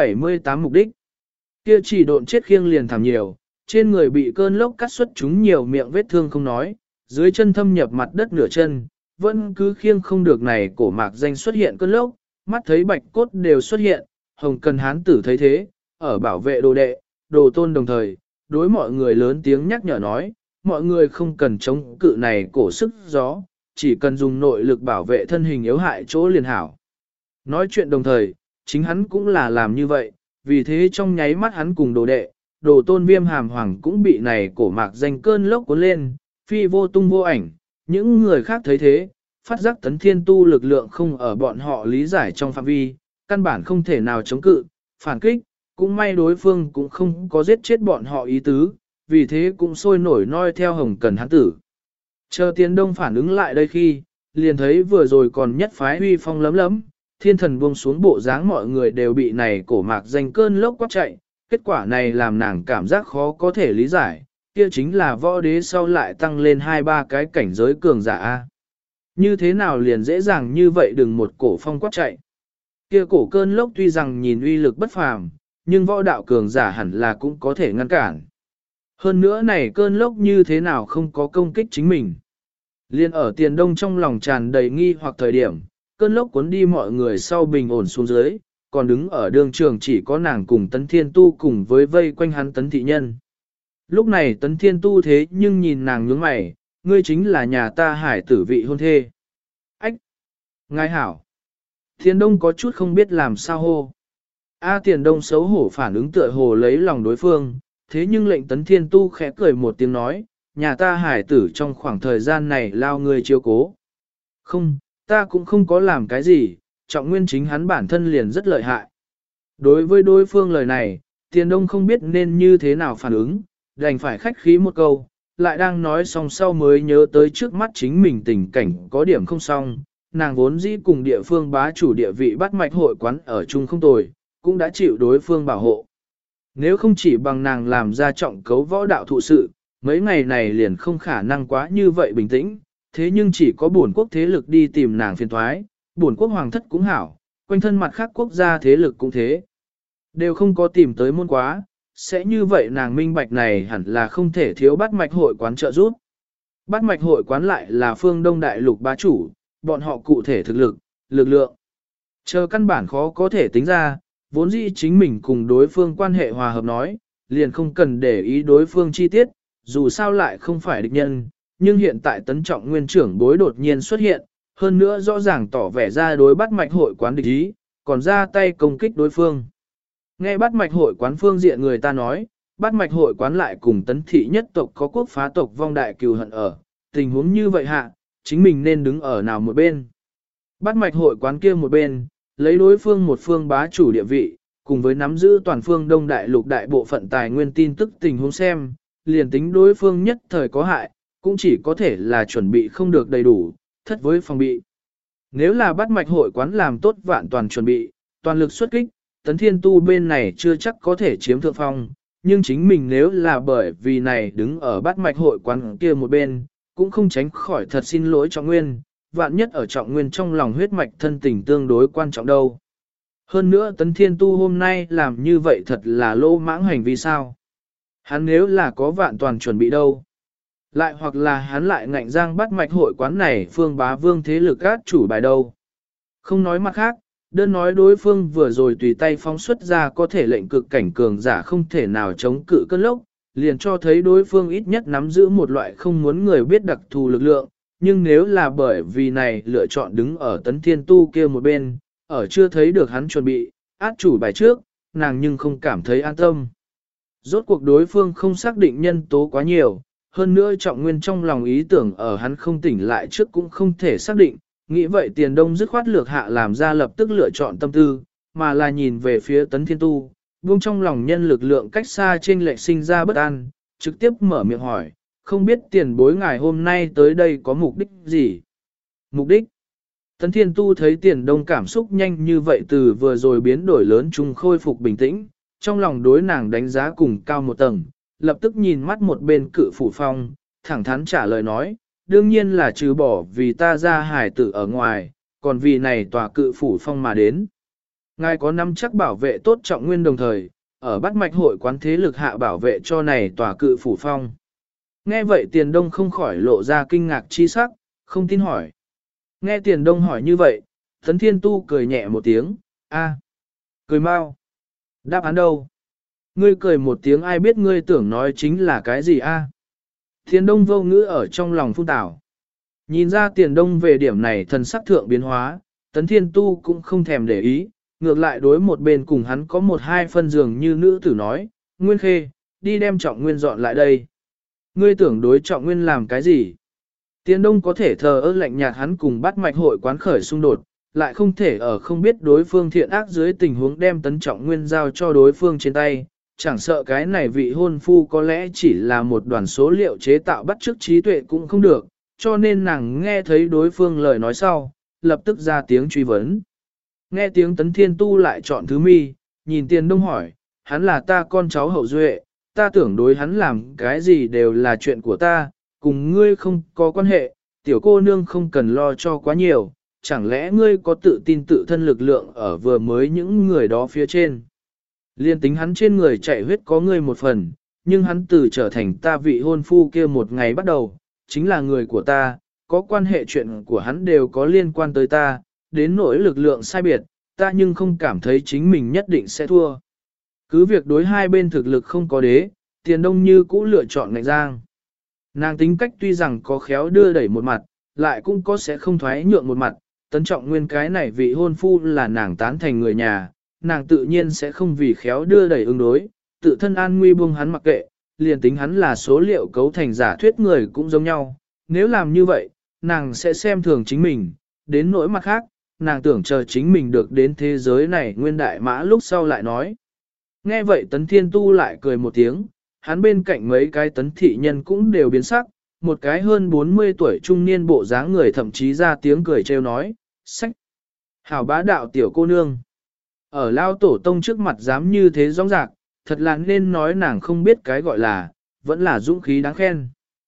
178 mục đích. Kia chỉ độn chết khiêng liền thảm nhiều, trên người bị cơn lốc cắt xuất chúng nhiều miệng vết thương không nói, dưới chân thâm nhập mặt đất nửa chân, vẫn cứ khiêng không được này cổ mạc danh xuất hiện cơn lốc, mắt thấy bạch cốt đều xuất hiện, Hồng Cần Hán tử thấy thế, ở bảo vệ đồ đệ, đồ tôn đồng thời, đối mọi người lớn tiếng nhắc nhở nói, mọi người không cần chống cự này cổ sức gió, chỉ cần dùng nội lực bảo vệ thân hình yếu hại chỗ liền hảo. Nói chuyện đồng thời, chính hắn cũng là làm như vậy, vì thế trong nháy mắt hắn cùng đồ đệ, đồ tôn Viêm Hàm Hoàng cũng bị này cổ mạc danh cơn lốc cuốn lên, phi vô tung vô ảnh, những người khác thấy thế, phát giác Tấn Thiên Tu lực lượng không ở bọn họ lý giải trong phạm vi, căn bản không thể nào chống cự, phản kích, cũng may đối phương cũng không có giết chết bọn họ ý tứ, vì thế cũng sôi nổi noi theo Hồng Cần Hán tử. Chờ Tiến Đông phản ứng lại đây khi, liền thấy vừa rồi còn nhất phái huy phong lấm lấm, thiên thần buông xuống bộ dáng mọi người đều bị này cổ mạc danh cơn lốc quát chạy, kết quả này làm nàng cảm giác khó có thể lý giải, kia chính là võ đế sau lại tăng lên 2-3 cái cảnh giới cường giả A. Như thế nào liền dễ dàng như vậy đừng một cổ phong quát chạy. Kia cổ cơn lốc tuy rằng nhìn uy lực bất phàm, nhưng võ đạo cường giả hẳn là cũng có thể ngăn cản. Hơn nữa này cơn lốc như thế nào không có công kích chính mình. Liên ở Tiền Đông trong lòng tràn đầy nghi hoặc thời điểm, cơn lốc cuốn đi mọi người sau bình ổn xuống dưới, còn đứng ở đường trường chỉ có nàng cùng Tấn Thiên Tu cùng với vây quanh hắn Tấn Thị Nhân. Lúc này Tấn Thiên Tu thế nhưng nhìn nàng nhướng mày, ngươi chính là nhà ta hải tử vị hôn thê. Ách! Ngài hảo! Tiền Đông có chút không biết làm sao hô. Tiền Đông xấu hổ phản ứng tựa hồ lấy lòng đối phương, thế nhưng lệnh Tấn Thiên Tu khẽ cười một tiếng nói, nhà ta hải tử trong khoảng thời gian này lao ngươi chiếu cố. Không, ta cũng không có làm cái gì, trọng nguyên chính hắn bản thân liền rất lợi hại. Đối với đối phương lời này, Tiền Đông không biết nên như thế nào phản ứng, đành phải khách khí một câu, lại đang nói xong sau mới nhớ tới trước mắt chính mình tình cảnh có điểm không xong, nàng vốn dĩ cùng địa phương bá chủ địa vị bắt mạch hội quán ở chung không tồi, cũng đã chịu đối phương bảo hộ. Nếu không chỉ bằng nàng làm ra trọng cấu võ đạo thụ sự, mấy ngày này liền không khả năng quá như vậy bình tĩnh, thế nhưng chỉ có bổn quốc thế lực đi tìm nàng phiền thoái, bổn quốc hoàng thất cũng hảo, quanh thân mặt khác quốc gia thế lực cũng thế. Đều không có tìm tới môn quá, sẽ như vậy nàng minh bạch này hẳn là không thể thiếu bắt mạch hội quán trợ giúp. Bắt mạch hội quán lại là phương Đông Đại Lục bá chủ, bọn họ cụ thể thực lực, lực lượng. Chờ căn bản khó có thể tính ra, vốn dĩ chính mình cùng đối phương quan hệ hòa hợp nói, liền không cần để ý đối phương chi tiết, dù sao lại không phải địch nhân, nhưng hiện tại tấn trọng nguyên trưởng bối đột nhiên xuất hiện, hơn nữa rõ ràng tỏ vẻ ra đối bắt mạch hội quán địch ý, còn ra tay công kích đối phương. Nghe bắt mạch hội quán phương diện người ta nói, bắt mạch hội quán lại cùng tấn thị nhất tộc có quốc phá tộc vong đại cừu hận ở, tình huống như vậy hạ, chính mình nên đứng ở nào một bên. Bắt mạch hội quán kia một bên, lấy đối phương một phương bá chủ địa vị, cùng với nắm giữ toàn phương Đông Đại Lục đại bộ phận tài nguyên tin tức tình huống xem, liền tính đối phương nhất thời có hại, cũng chỉ có thể là chuẩn bị không được đầy đủ, thất với phòng bị. Nếu là bắt mạch hội quán làm tốt vạn toàn chuẩn bị, toàn lực xuất kích, Tấn Thiên Tu bên này chưa chắc có thể chiếm thượng phong, nhưng chính mình nếu là bởi vì này đứng ở bắt mạch hội quán kia một bên, cũng không tránh khỏi thật xin lỗi Trọng Nguyên, vạn nhất ở Trọng Nguyên trong lòng huyết mạch thân tình tương đối quan trọng đâu. Hơn nữa Tấn Thiên Tu hôm nay làm như vậy thật là lô mãng hành vi sao. Hắn nếu là có vạn toàn chuẩn bị đâu. Lại hoặc là hắn lại ngạnh giang bắt mạch hội quán này phương bá vương thế lực át chủ bài đâu. Không nói mặt khác, đơn nói đối phương vừa rồi tùy tay phóng xuất ra có thể lệnh cực cảnh cường giả không thể nào chống cự cơn lốc, liền cho thấy đối phương ít nhất nắm giữ một loại không muốn người biết đặc thù lực lượng, nhưng nếu là bởi vì này lựa chọn đứng ở Tấn Thiên Tu kia một bên, ở chưa thấy được hắn chuẩn bị, át chủ bài trước, nàng nhưng không cảm thấy an tâm. Rốt cuộc đối phương không xác định nhân tố quá nhiều, hơn nữa Trọng Nguyên trong lòng ý tưởng ở hắn không tỉnh lại trước cũng không thể xác định, nghĩ vậy Tiền Đông dứt khoát lược hạ làm ra lập tức lựa chọn tâm tư, mà là nhìn về phía Tấn Thiên Tu, buông trong lòng nhân lực lượng cách xa trên lệch sinh ra bất an, trực tiếp mở miệng hỏi, không biết tiền bối ngài hôm nay tới đây có mục đích gì? Mục đích? Tấn Thiên Tu thấy Tiền Đông cảm xúc nhanh như vậy từ vừa rồi biến đổi lớn chung khôi phục bình tĩnh, trong lòng đối nàng đánh giá cùng cao một tầng, lập tức nhìn mắt một bên Cự Phủ Phong, thẳng thắn trả lời nói, đương nhiên là trừ bỏ vì ta ra hải tử ở ngoài, còn vì này tòa Cự Phủ Phong mà đến. Ngài có nắm chắc bảo vệ tốt Trọng Nguyên đồng thời, ở bắt mạch hội quán thế lực hạ bảo vệ cho này tòa Cự Phủ Phong. Nghe vậy Tiền Đông không khỏi lộ ra kinh ngạc chi sắc, không tin hỏi. Nghe Tiền Đông hỏi như vậy, Tấn Thiên Tu cười nhẹ một tiếng, cười mau. Đáp án đâu? Ngươi cười một tiếng ai biết ngươi tưởng nói chính là cái gì Tiền Đông vô ngữ ở trong lòng phun tảo. Nhìn ra Tiền Đông về điểm này thần sắc thượng biến hóa, Tấn Thiên Tu cũng không thèm để ý, ngược lại đối một bên cùng hắn có một hai phân giường như nữ tử nói, Nguyên Khê, đi đem Trọng Nguyên dọn lại đây. Ngươi tưởng đối Trọng Nguyên làm cái gì? Tiền Đông có thể thờ ơ lạnh nhạt hắn cùng bắt mạch hội quán khởi xung đột, lại không thể ở không biết đối phương thiện ác dưới tình huống đem Tấn Trọng Nguyên giao cho đối phương trên tay, chẳng sợ cái này vị hôn phu có lẽ chỉ là một đoàn số liệu chế tạo bắt chước trí tuệ cũng không được, cho nên nàng nghe thấy đối phương lời nói sau, lập tức ra tiếng truy vấn. Nghe tiếng Tấn Thiên Tu lại chọn thứ mi, nhìn Tiền Đông hỏi, hắn là ta con cháu hậu duệ, ta tưởng đối hắn làm cái gì đều là chuyện của ta, cùng ngươi không có quan hệ, tiểu cô nương không cần lo cho quá nhiều, chẳng lẽ ngươi có tự tin tự thân lực lượng ở vừa mới những người đó phía trên. Liên tính hắn trên người chạy huyết có ngươi một phần, nhưng hắn từ trở thành ta vị hôn phu kia một ngày bắt đầu, chính là người của ta, có quan hệ chuyện của hắn đều có liên quan tới ta, đến nỗi lực lượng sai biệt, ta nhưng không cảm thấy chính mình nhất định sẽ thua. Cứ việc đối hai bên thực lực không có đế, Tiền Đông như cũ lựa chọn ngạnh giang. Nàng tính cách tuy rằng có khéo đưa đẩy một mặt, lại cũng có sẽ không thoái nhượng một mặt, Tấn Trọng Nguyên cái này vị hôn phu là nàng tán thành người nhà, nàng tự nhiên sẽ không vì khéo đưa đẩy ứng đối, tự thân an nguy buông hắn mặc kệ, liền tính hắn là số liệu cấu thành giả thuyết người cũng giống nhau, nếu làm như vậy, nàng sẽ xem thường chính mình, đến nỗi mặt khác, nàng tưởng chờ chính mình được đến thế giới này nguyên đại mã lúc sau lại nói. Nghe vậy Tấn Thiên Tu lại cười một tiếng, hắn bên cạnh mấy cái tấn thị nhân cũng đều biến sắc, một cái hơn 40 tuổi trung niên bộ dáng người thậm chí ra tiếng cười trêu nói, sách, hảo bá đạo tiểu cô nương. Ở lao tổ tông trước mặt dám như thế rõ rạc, thật là nên nói nàng không biết cái gọi là, vẫn là dũng khí đáng khen.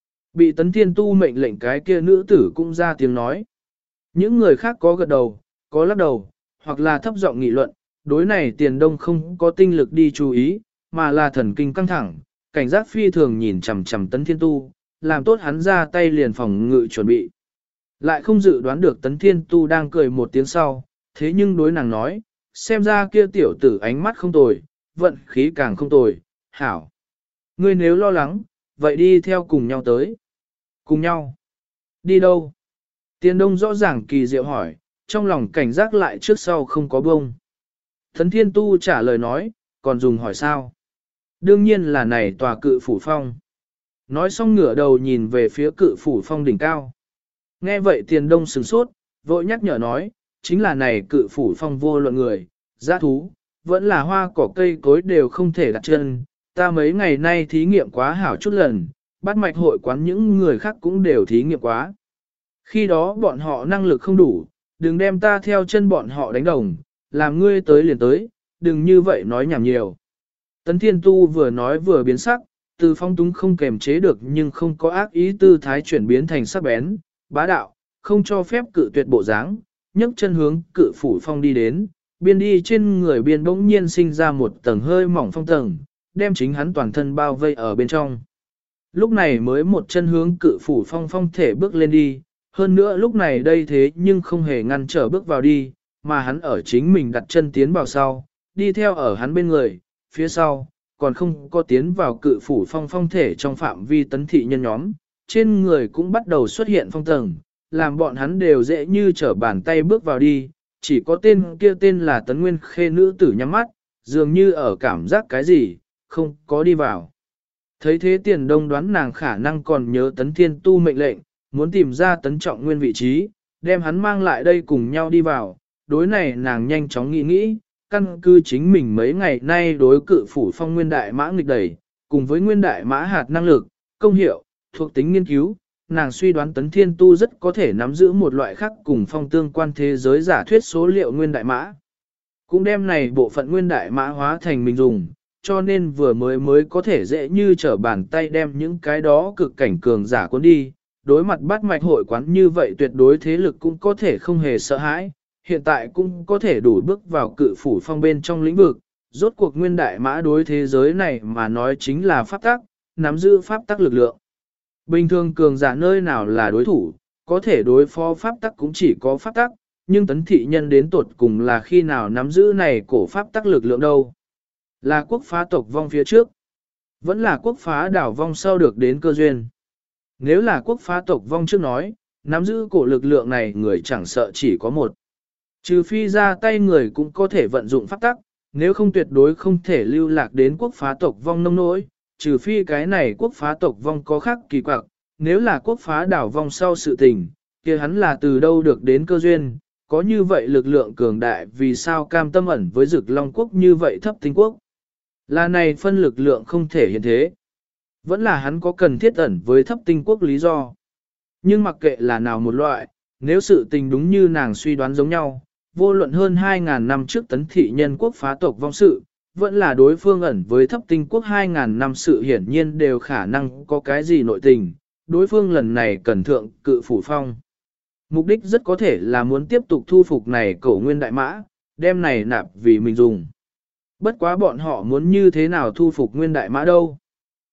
Bị Tấn Thiên Tu mệnh lệnh cái kia nữ tử cũng ra tiếng nói. Những người khác có gật đầu, có lắc đầu, hoặc là thấp giọng nghị luận, đối này Tiền Đông không có tinh lực đi chú ý, mà là thần kinh căng thẳng, cảnh giác phi thường nhìn chằm chằm Tấn Thiên Tu, làm tốt hắn ra tay liền phòng ngự chuẩn bị. Lại không dự đoán được Tấn Thiên Tu đang cười một tiếng sau, thế nhưng đối nàng nói, xem ra kia tiểu tử ánh mắt không tồi, vận khí càng không tồi, hảo. Ngươi nếu lo lắng, vậy đi theo cùng nhau tới. Cùng nhau? Đi đâu? Tiền Đông rõ ràng kỳ diệu hỏi, trong lòng cảnh giác lại trước sau không có bông. Tấn Thiên Tu trả lời nói, còn dùng hỏi sao? Đương nhiên là này tòa cự phủ phong. Nói xong ngửa đầu nhìn về phía cự phủ phong đỉnh cao. Nghe vậy Tiền Đông sửng sốt, vội nhắc nhở nói, chính là này cự phủ phong vô luận người, giã thú, vẫn là hoa cỏ cây cối đều không thể đặt chân. Ta mấy ngày nay thí nghiệm quá hảo chút lần, bắt mạch hội quán những người khác cũng đều thí nghiệm quá. Khi đó bọn họ năng lực không đủ, đừng đem ta theo chân bọn họ đánh đồng, làm ngươi tới liền tới, đừng như vậy nói nhảm nhiều. Tấn Thiên Tu vừa nói vừa biến sắc, từ phong túng không kềm chế được nhưng không có ác ý tư thái chuyển biến thành sắc bén, bá đạo, không cho phép cự tuyệt bộ dáng, nhấc chân hướng cự phủ phong đi đến, biên đi trên người biên bỗng nhiên sinh ra một tầng hơi mỏng phong tầng, đem chính hắn toàn thân bao vây ở bên trong. Lúc này mới một chân hướng cự phủ phong phong thể bước lên đi, hơn nữa lúc này đây thế nhưng không hề ngăn trở bước vào đi, mà hắn ở chính mình đặt chân tiến vào sau, đi theo ở hắn bên người, phía sau, còn không có tiến vào cự phủ phong phong thể trong phạm vi tấn thị nhân nhóm, trên người cũng bắt đầu xuất hiện phong tầng, làm bọn hắn đều dễ như trở bàn tay bước vào đi, chỉ có tên kia tên là Tấn Nguyên Khê nữ tử nhắm mắt, dường như ở cảm giác cái gì, không có đi vào. Thấy thế Tiền Đông đoán nàng khả năng còn nhớ Tấn Thiên Tu mệnh lệnh, muốn tìm ra Tấn Trọng Nguyên vị trí, đem hắn mang lại đây cùng nhau đi vào, đối này nàng nhanh chóng nghĩ nghĩ, căn cứ chính mình mấy ngày nay đối cự phủ phong nguyên đại mã nghịch đẩy, cùng với nguyên đại mã hạt năng lực, công hiệu, thuộc tính nghiên cứu, nàng suy đoán Tấn Thiên Tu rất có thể nắm giữ một loại khác cùng phong tương quan thế giới giả thuyết số liệu nguyên đại mã. Cũng đem này bộ phận nguyên đại mã hóa thành mình dùng, cho nên vừa mới có thể dễ như trở bàn tay đem những cái đó cực cảnh cường giả cuốn đi, đối mặt bắt mạch hội quán như vậy tuyệt đối thế lực cũng có thể không hề sợ hãi, hiện tại cũng có thể đủ bước vào cự phủ phong bên trong lĩnh vực, rốt cuộc nguyên đại mã đối thế giới này mà nói chính là pháp tắc, nắm giữ pháp tắc lực lượng. Bình thường cường giả nơi nào là đối thủ, có thể đối phó pháp tắc cũng chỉ có pháp tắc, nhưng tấn thị nhân đến tột cùng là khi nào nắm giữ này cổ pháp tắc lực lượng đâu. Là quốc phá tộc vong phía trước, vẫn là quốc phá đảo vong sau được đến cơ duyên. Nếu là quốc phá tộc vong trước nói, nắm giữ cổ lực lượng này người chẳng sợ chỉ có một. Trừ phi ra tay người cũng có thể vận dụng pháp tắc, nếu không tuyệt đối không thể lưu lạc đến quốc phá tộc vong nông nỗi, trừ phi cái này quốc phá tộc vong có khác kỳ quặc, nếu là quốc phá đảo vong sau sự tình, kia hắn là từ đâu được đến cơ duyên, có như vậy lực lượng cường đại vì sao cam tâm ẩn với Dực Long quốc như vậy thấp tinh quốc. Là này phân lực lượng không thể hiện thế. Vẫn là hắn có cần thiết ẩn với thấp tinh quốc lý do. Nhưng mặc kệ là nào một loại, nếu sự tình đúng như nàng suy đoán giống nhau, vô luận hơn 2.000 năm trước tấn thị nhân quốc phá tộc vong sự, vẫn là đối phương ẩn với thấp tinh quốc 2.000 năm sự hiển nhiên đều khả năng có cái gì nội tình, đối phương lần này cần thượng cự phủ phong. Mục đích rất có thể là muốn tiếp tục thu phục này cổ nguyên đại mã, đem này nạp vì mình dùng. Bất quá bọn họ muốn như thế nào thu phục nguyên đại mã đâu.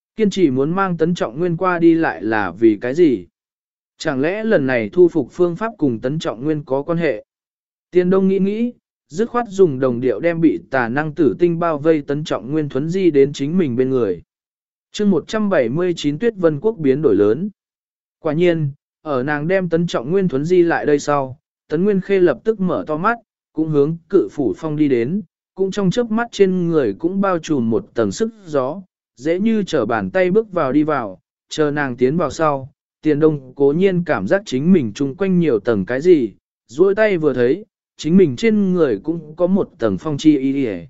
Kiên trì muốn mang Tấn Trọng Nguyên qua đi lại là vì cái gì? Chẳng lẽ lần này thu phục phương pháp cùng Tấn Trọng Nguyên có quan hệ? Tiền Đông nghĩ, dứt khoát dùng đồng điệu đem bị tà năng tử tinh bao vây Tấn Trọng Nguyên thuấn di đến chính mình bên người. chương 179 Tuyết Vân Quốc biến đổi lớn. Quả nhiên, ở nàng đem Tấn Trọng Nguyên thuấn di lại đây sau, Tấn Nguyên Khê lập tức mở to mắt, cũng hướng Cự Phủ Phong đi đến, cũng trong chớp mắt trên người cũng bao trùm một tầng sức gió, dễ như trở bàn tay bước vào đi vào, chờ nàng tiến vào sau, Tiền Đông cố nhiên cảm giác chính mình chung quanh nhiều tầng cái gì, duỗi tay vừa thấy, chính mình trên người cũng có một tầng phong chi y đi.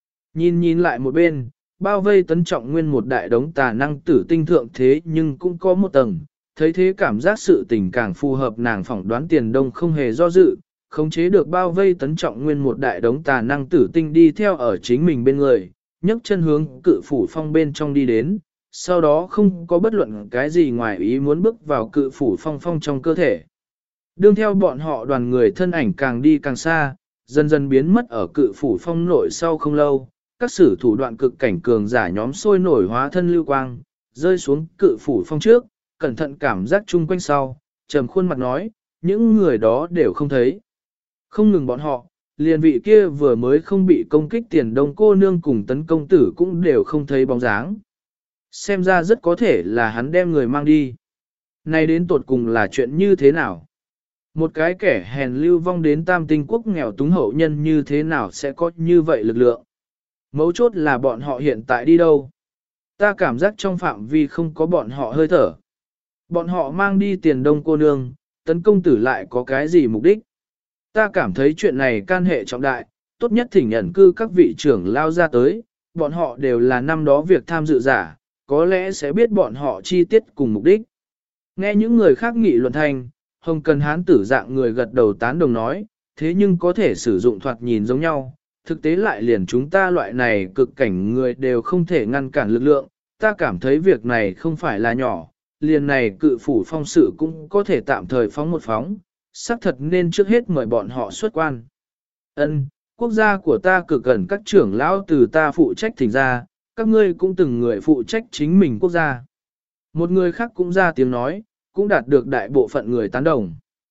Nhìn lại một bên, bao vây Tấn Trọng Nguyên một đại đống tà năng tử tinh thượng thế nhưng cũng có một tầng, thấy thế cảm giác sự tình càng phù hợp nàng phỏng đoán Tiền Đông không hề do dự, khống chế được bao vây Tấn Trọng Nguyên một đại đống tà năng tử tinh đi theo ở chính mình bên người, nhấc chân hướng Cự Phủ Phong bên trong đi đến, sau đó không có bất luận cái gì ngoài ý muốn bước vào Cự Phủ Phong trong cơ thể. Đương theo bọn họ đoàn người thân ảnh càng đi càng xa, dần dần biến mất ở Cự Phủ Phong nội sau không lâu, các sử thủ đoạn cực cảnh cường giả nhóm sôi nổi hóa thân lưu quang, rơi xuống Cự Phủ Phong trước, cẩn thận cảm giác chung quanh sau, trầm khuôn mặt nói, những người đó đều không thấy. Không ngừng bọn họ, liền vị kia vừa mới không bị công kích Tiền Đông cô nương cùng Tấn công tử cũng đều không thấy bóng dáng. Xem ra rất có thể là hắn đem người mang đi. Này đến tột cùng là chuyện như thế nào? Một cái kẻ hèn lưu vong đến Tam Tinh quốc nghèo túng hậu nhân như thế nào sẽ có như vậy lực lượng? Mấu chốt là bọn họ hiện tại đi đâu? Ta cảm giác trong phạm vi không có bọn họ hơi thở. Bọn họ mang đi Tiền Đông cô nương, Tấn công tử lại có cái gì mục đích? Ta cảm thấy chuyện này can hệ trọng đại, tốt nhất thỉnh nhận cư các vị trưởng lao ra tới, bọn họ đều là năm đó việc tham dự giả, có lẽ sẽ biết bọn họ chi tiết cùng mục đích. Nghe những người khác nghị luận thành, Hồng Cần Hán tử dạng người gật đầu tán đồng nói, thế nhưng có thể sử dụng thoạt nhìn giống nhau, thực tế lại liền chúng ta loại này cực cảnh người đều không thể ngăn cản lực lượng, ta cảm thấy việc này không phải là nhỏ, liền này Cự Phủ Phong sự cũng có thể tạm thời phóng một phóng, xác thật nên trước hết mời bọn họ xuất quan. Ân, quốc gia của ta cực gần các trưởng lão từ ta phụ trách thỉnh ra, các ngươi cũng từng người phụ trách chính mình quốc gia. Một người khác cũng ra tiếng nói, cũng đạt được đại bộ phận người tán đồng.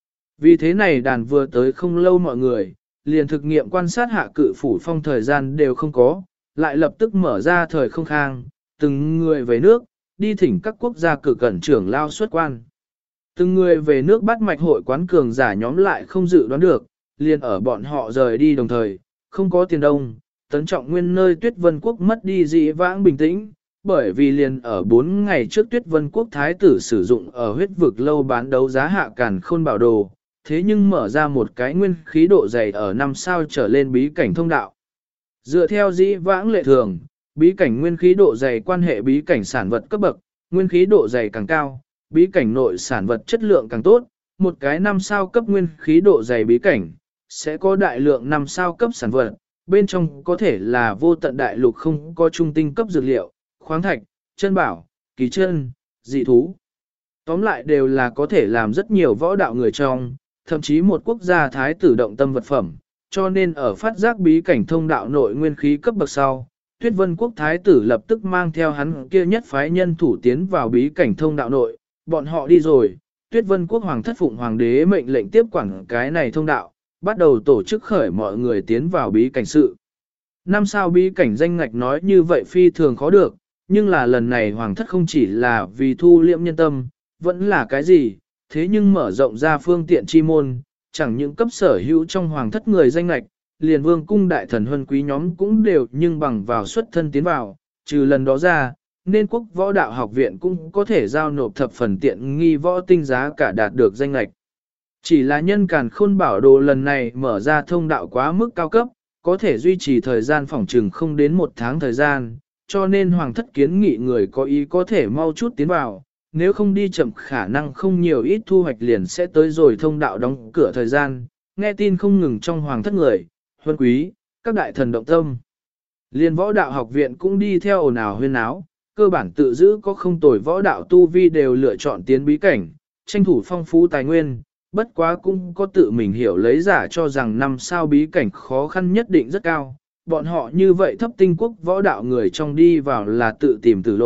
Vì thế này đàn vừa tới không lâu mọi người, liền thực nghiệm quan sát hạ Cự Phủ Phong thời gian đều không có, lại lập tức mở ra thời không khang, từng người về nước, đi thỉnh các quốc gia cực cẩn trưởng lao xuất quan. Từng người về nước bắt mạch hội quán cường giả nhóm lại không dự đoán được, liền ở bọn họ rời đi đồng thời, không có Tiền Đông, Tấn Trọng Nguyên nơi Tuyết Vân Quốc mất đi dị vãng bình tĩnh, bởi vì liền ở 4 ngày trước Tuyết Vân Quốc Thái tử sử dụng ở huyết vực lâu bán đấu giá hạ càn khôn bảo đồ, thế nhưng mở ra một cái nguyên khí độ dày ở 5 sao trở lên bí cảnh thông đạo. Dựa theo dĩ vãng lệ thường, bí cảnh nguyên khí độ dày quan hệ bí cảnh sản vật cấp bậc, nguyên khí độ dày càng cao, bí cảnh nội sản vật chất lượng càng tốt, một cái 5 sao cấp nguyên khí độ dày bí cảnh, sẽ có đại lượng 5 sao cấp sản vật, bên trong có thể là vô tận đại lục không có trung tinh cấp dược liệu, khoáng thạch, chân bảo, kỳ chân, dị thú. Tóm lại đều là có thể làm rất nhiều võ đạo người trong, thậm chí một quốc gia thái tử động tâm vật phẩm, cho nên ở phát giác bí cảnh thông đạo nội nguyên khí cấp bậc sau, Tuyết Vân Quốc thái tử lập tức mang theo hắn kia nhất phái nhân thủ tiến vào bí cảnh thông đạo nội, bọn họ đi rồi, Tuyết Vân Quốc hoàng thất phụng hoàng đế mệnh lệnh tiếp quản cái này thông đạo, bắt đầu tổ chức khởi mọi người tiến vào bí cảnh sự. Năm sao bí cảnh danh ngạch nói như vậy phi thường khó được, nhưng là lần này hoàng thất không chỉ là vì thu liễm nhân tâm, vẫn là cái gì, thế nhưng mở rộng ra phương tiện chi môn, chẳng những cấp sở hữu trong hoàng thất người danh ngạch, liền vương cung đại thần huân quý nhóm cũng đều nhưng bằng vào xuất thân tiến vào, trừ lần đó ra, nên quốc võ đạo học viện cũng có thể giao nộp thập phần tiện nghi võ tinh giá cả đạt được danh ngạch. Chỉ là nhân càn khôn bảo đồ lần này mở ra thông đạo quá mức cao cấp, có thể duy trì thời gian phỏng trừng không đến 1 tháng thời gian, cho nên hoàng thất kiến nghị người có ý có thể mau chút tiến vào, nếu không đi chậm khả năng không nhiều ít thu hoạch liền sẽ tới rồi thông đạo đóng cửa thời gian, nghe tin không ngừng trong hoàng thất người, huân quý, các đại thần động tâm. Liên võ đạo học viện cũng đi theo ồn ào huyên áo, cơ bản tự giữ có không tồi võ đạo tu vi đều lựa chọn tiến bí cảnh, tranh thủ phong phú tài nguyên, bất quá cũng có tự mình hiểu lấy giả cho rằng 5 sao bí cảnh khó khăn nhất định rất cao. Bọn họ như vậy thấp tinh quốc võ đạo người trong đi vào là tự tìm tử lộ,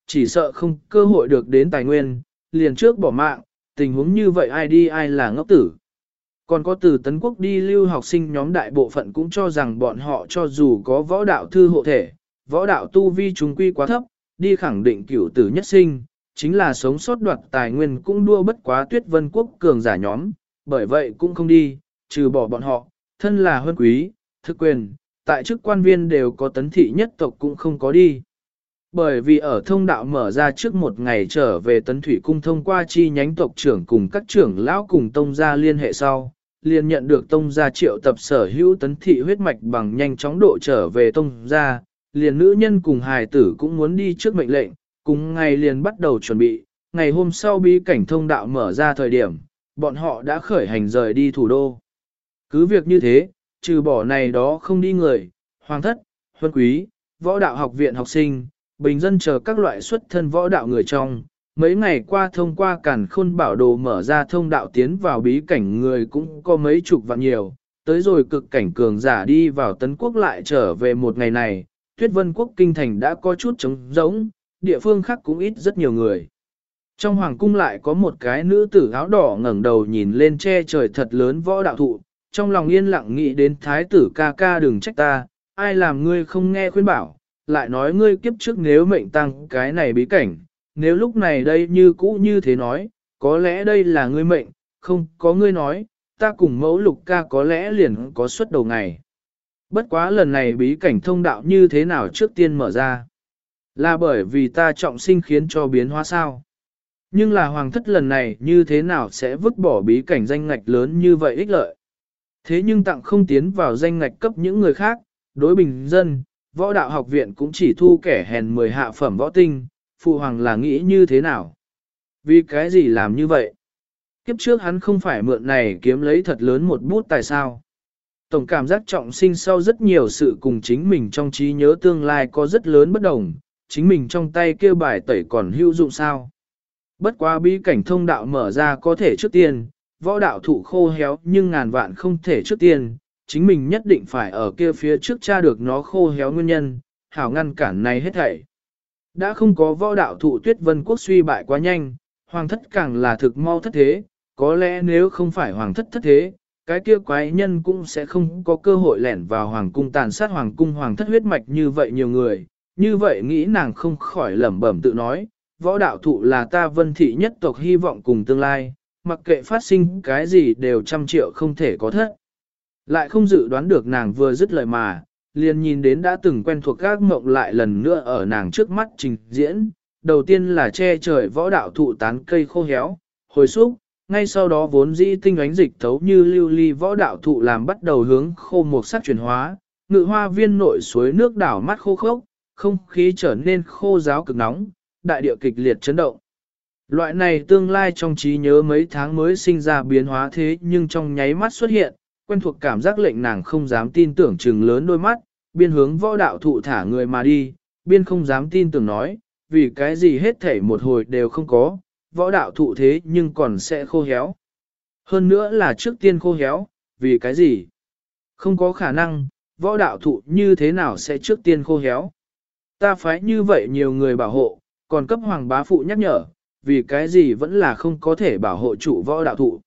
chỉ sợ không cơ hội được đến tài nguyên, liền trước bỏ mạng, tình huống như vậy ai đi ai là ngốc tử. Còn có từ Tấn Quốc đi lưu học sinh nhóm đại bộ phận cũng cho rằng bọn họ cho dù có võ đạo thư hộ thể, võ đạo tu vi trùng quy quá thấp, đi khẳng định cửu tử nhất sinh, chính là sống sót đoạt tài nguyên cũng đua bất quá Tuyết Vân Quốc cường giả nhóm, bởi vậy cũng không đi, trừ bỏ bọn họ, thân là huân quý, thực quyền, tại chức quan viên đều có tấn thị nhất tộc cũng không có đi. Bởi vì ở thông đạo mở ra trước một ngày trở về Tấn Thủy Cung thông qua chi nhánh tộc trưởng cùng các trưởng lão cùng tông gia liên hệ sau, liền nhận được tông gia triệu tập sở hữu tấn thị huyết mạch bằng nhanh chóng độ trở về tông gia, liền nữ nhân cùng hài tử cũng muốn đi trước mệnh lệnh, cùng ngày liền bắt đầu chuẩn bị, ngày hôm sau bí cảnh thông đạo mở ra thời điểm, bọn họ đã khởi hành rời đi thủ đô. Cứ việc như thế, trừ bỏ này đó không đi người, hoàng thất, huân quý, võ đạo học viện học sinh, bình dân chờ các loại xuất thân võ đạo người trong. Mấy ngày qua thông qua càn khôn bảo đồ mở ra thông đạo tiến vào bí cảnh người cũng có mấy chục vạn nhiều, tới rồi cực cảnh cường giả đi vào Tấn Quốc lại trở về một ngày này, Tuyết Vân Quốc kinh thành đã có chút trống rỗng, địa phương khác cũng ít rất nhiều người. Trong hoàng cung lại có một cái nữ tử áo đỏ ngẩng đầu nhìn lên che trời thật lớn võ đạo thụ, trong lòng yên lặng nghĩ đến thái tử ca ca đừng trách ta, ai làm ngươi không nghe khuyên bảo, lại nói ngươi kiếp trước nếu mệnh tăng cái này bí cảnh, nếu lúc này đây như cũ như thế nói, có lẽ đây là ngươi mệnh, không có ngươi nói, ta cùng mẫu lục ca có lẽ liền có suất đầu ngày. Bất quá lần này bí cảnh thông đạo như thế nào trước tiên mở ra? Là bởi vì ta trọng sinh khiến cho biến hóa sao? Nhưng là hoàng thất lần này như thế nào sẽ vứt bỏ bí cảnh danh ngạch lớn như vậy ích lợi? Thế nhưng tặng không tiến vào danh ngạch cấp những người khác, đối bình dân, võ đạo học viện cũng chỉ thu kẻ hèn 10 hạ phẩm võ tinh, phụ hoàng là nghĩ như thế nào? Vì cái gì làm như vậy? Kiếp trước hắn không phải mượn này kiếm lấy thật lớn một bút tài sao? Tổng cảm giác trọng sinh sau rất nhiều sự cùng chính mình trong trí nhớ tương lai có rất lớn bất đồng, chính mình trong tay kêu bài tẩy còn hữu dụng sao? Bất quá bí cảnh thông đạo mở ra có thể trước tiên, võ đạo thụ khô héo nhưng ngàn vạn không thể trước tiên, chính mình nhất định phải ở kia phía trước tra được nó khô héo nguyên nhân, hảo ngăn cản này hết thảy. Đã không có võ đạo thụ Tuyết Vân Quốc suy bại quá nhanh, hoàng thất càng là thực mau thất thế, có lẽ nếu không phải hoàng thất thất thế, cái kia quái nhân cũng sẽ không có cơ hội lẻn vào hoàng cung tàn sát hoàng cung hoàng thất huyết mạch như vậy nhiều người, như vậy nghĩ nàng không khỏi lẩm bẩm tự nói, võ đạo thụ là ta Vân thị nhất tộc hy vọng cùng tương lai, mặc kệ phát sinh cái gì đều 100 triệu không thể có thất. Lại không dự đoán được nàng vừa dứt lời mà, liền nhìn đến đã từng quen thuộc các mộng lại lần nữa ở nàng trước mắt trình diễn, đầu tiên là che trời võ đạo thụ tán cây khô héo, hồi xúc, ngay sau đó vốn dĩ tinh ánh dịch thấu như lưu ly võ đạo thụ làm bắt đầu hướng khô một sắc chuyển hóa, ngự hoa viên nội suối nước đảo mắt khô khốc, không khí trở nên khô ráo cực nóng, đại địa kịch liệt chấn động. Loại này tương lai trong trí nhớ mấy tháng mới sinh ra biến hóa thế nhưng trong nháy mắt xuất hiện, quen thuộc cảm giác lệnh nàng không dám tin tưởng trừng lớn đôi mắt, biên hướng võ đạo thụ thả người mà đi, biên không dám tin tưởng nói, vì cái gì hết thảy một hồi đều không có, võ đạo thụ thế nhưng còn sẽ khô héo. Hơn nữa là trước tiên khô héo, vì cái gì? Không có khả năng, võ đạo thụ như thế nào sẽ trước tiên khô héo? Ta phải như vậy nhiều người bảo hộ, còn cấp hoàng bá phụ nhắc nhở, vì cái gì vẫn là không có thể bảo hộ chủ võ đạo thụ.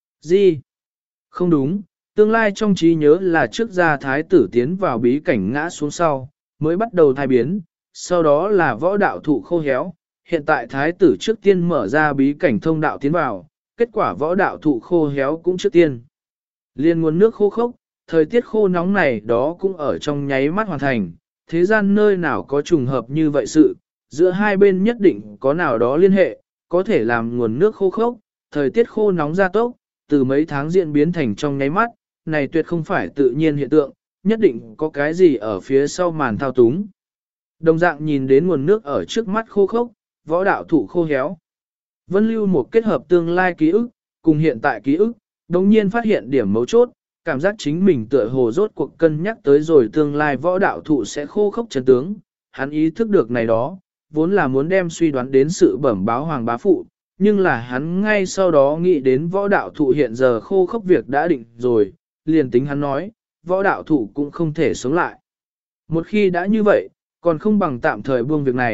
Gì? Không đúng, tương lai trong trí nhớ là trước gia thái tử tiến vào bí cảnh ngã xuống sau, mới bắt đầu thai biến, sau đó là võ đạo thụ khô héo, hiện tại thái tử trước tiên mở ra bí cảnh thông đạo tiến vào, kết quả võ đạo thụ khô héo cũng trước tiên. Liên nguồn nước khô khốc, thời tiết khô nóng này đó cũng ở trong nháy mắt hoàn thành, thế gian nơi nào có trùng hợp như vậy sự, giữa hai bên nhất định có nào đó liên hệ, có thể làm nguồn nước khô khốc, thời tiết khô nóng gia tốc, từ mấy tháng diễn biến thành trong nháy mắt, này tuyệt không phải tự nhiên hiện tượng, nhất định có cái gì ở phía sau màn thao túng. Đồng dạng nhìn đến nguồn nước ở trước mắt khô khốc, võ đạo thụ khô héo. Vân Lưu một kết hợp tương lai ký ức, cùng hiện tại ký ức, đồng nhiên phát hiện điểm mấu chốt, cảm giác chính mình tựa hồ rốt cuộc cân nhắc tới rồi tương lai võ đạo thụ sẽ khô khốc chân tướng. Hắn ý thức được này đó, vốn là muốn đem suy đoán đến sự bẩm báo hoàng bá phụ, nhưng là hắn ngay sau đó nghĩ đến võ đạo thụ hiện giờ khô khốc việc đã định rồi, liền tính hắn nói, võ đạo thụ cũng không thể sống lại. Một khi đã như vậy, còn không bằng tạm thời buông việc này,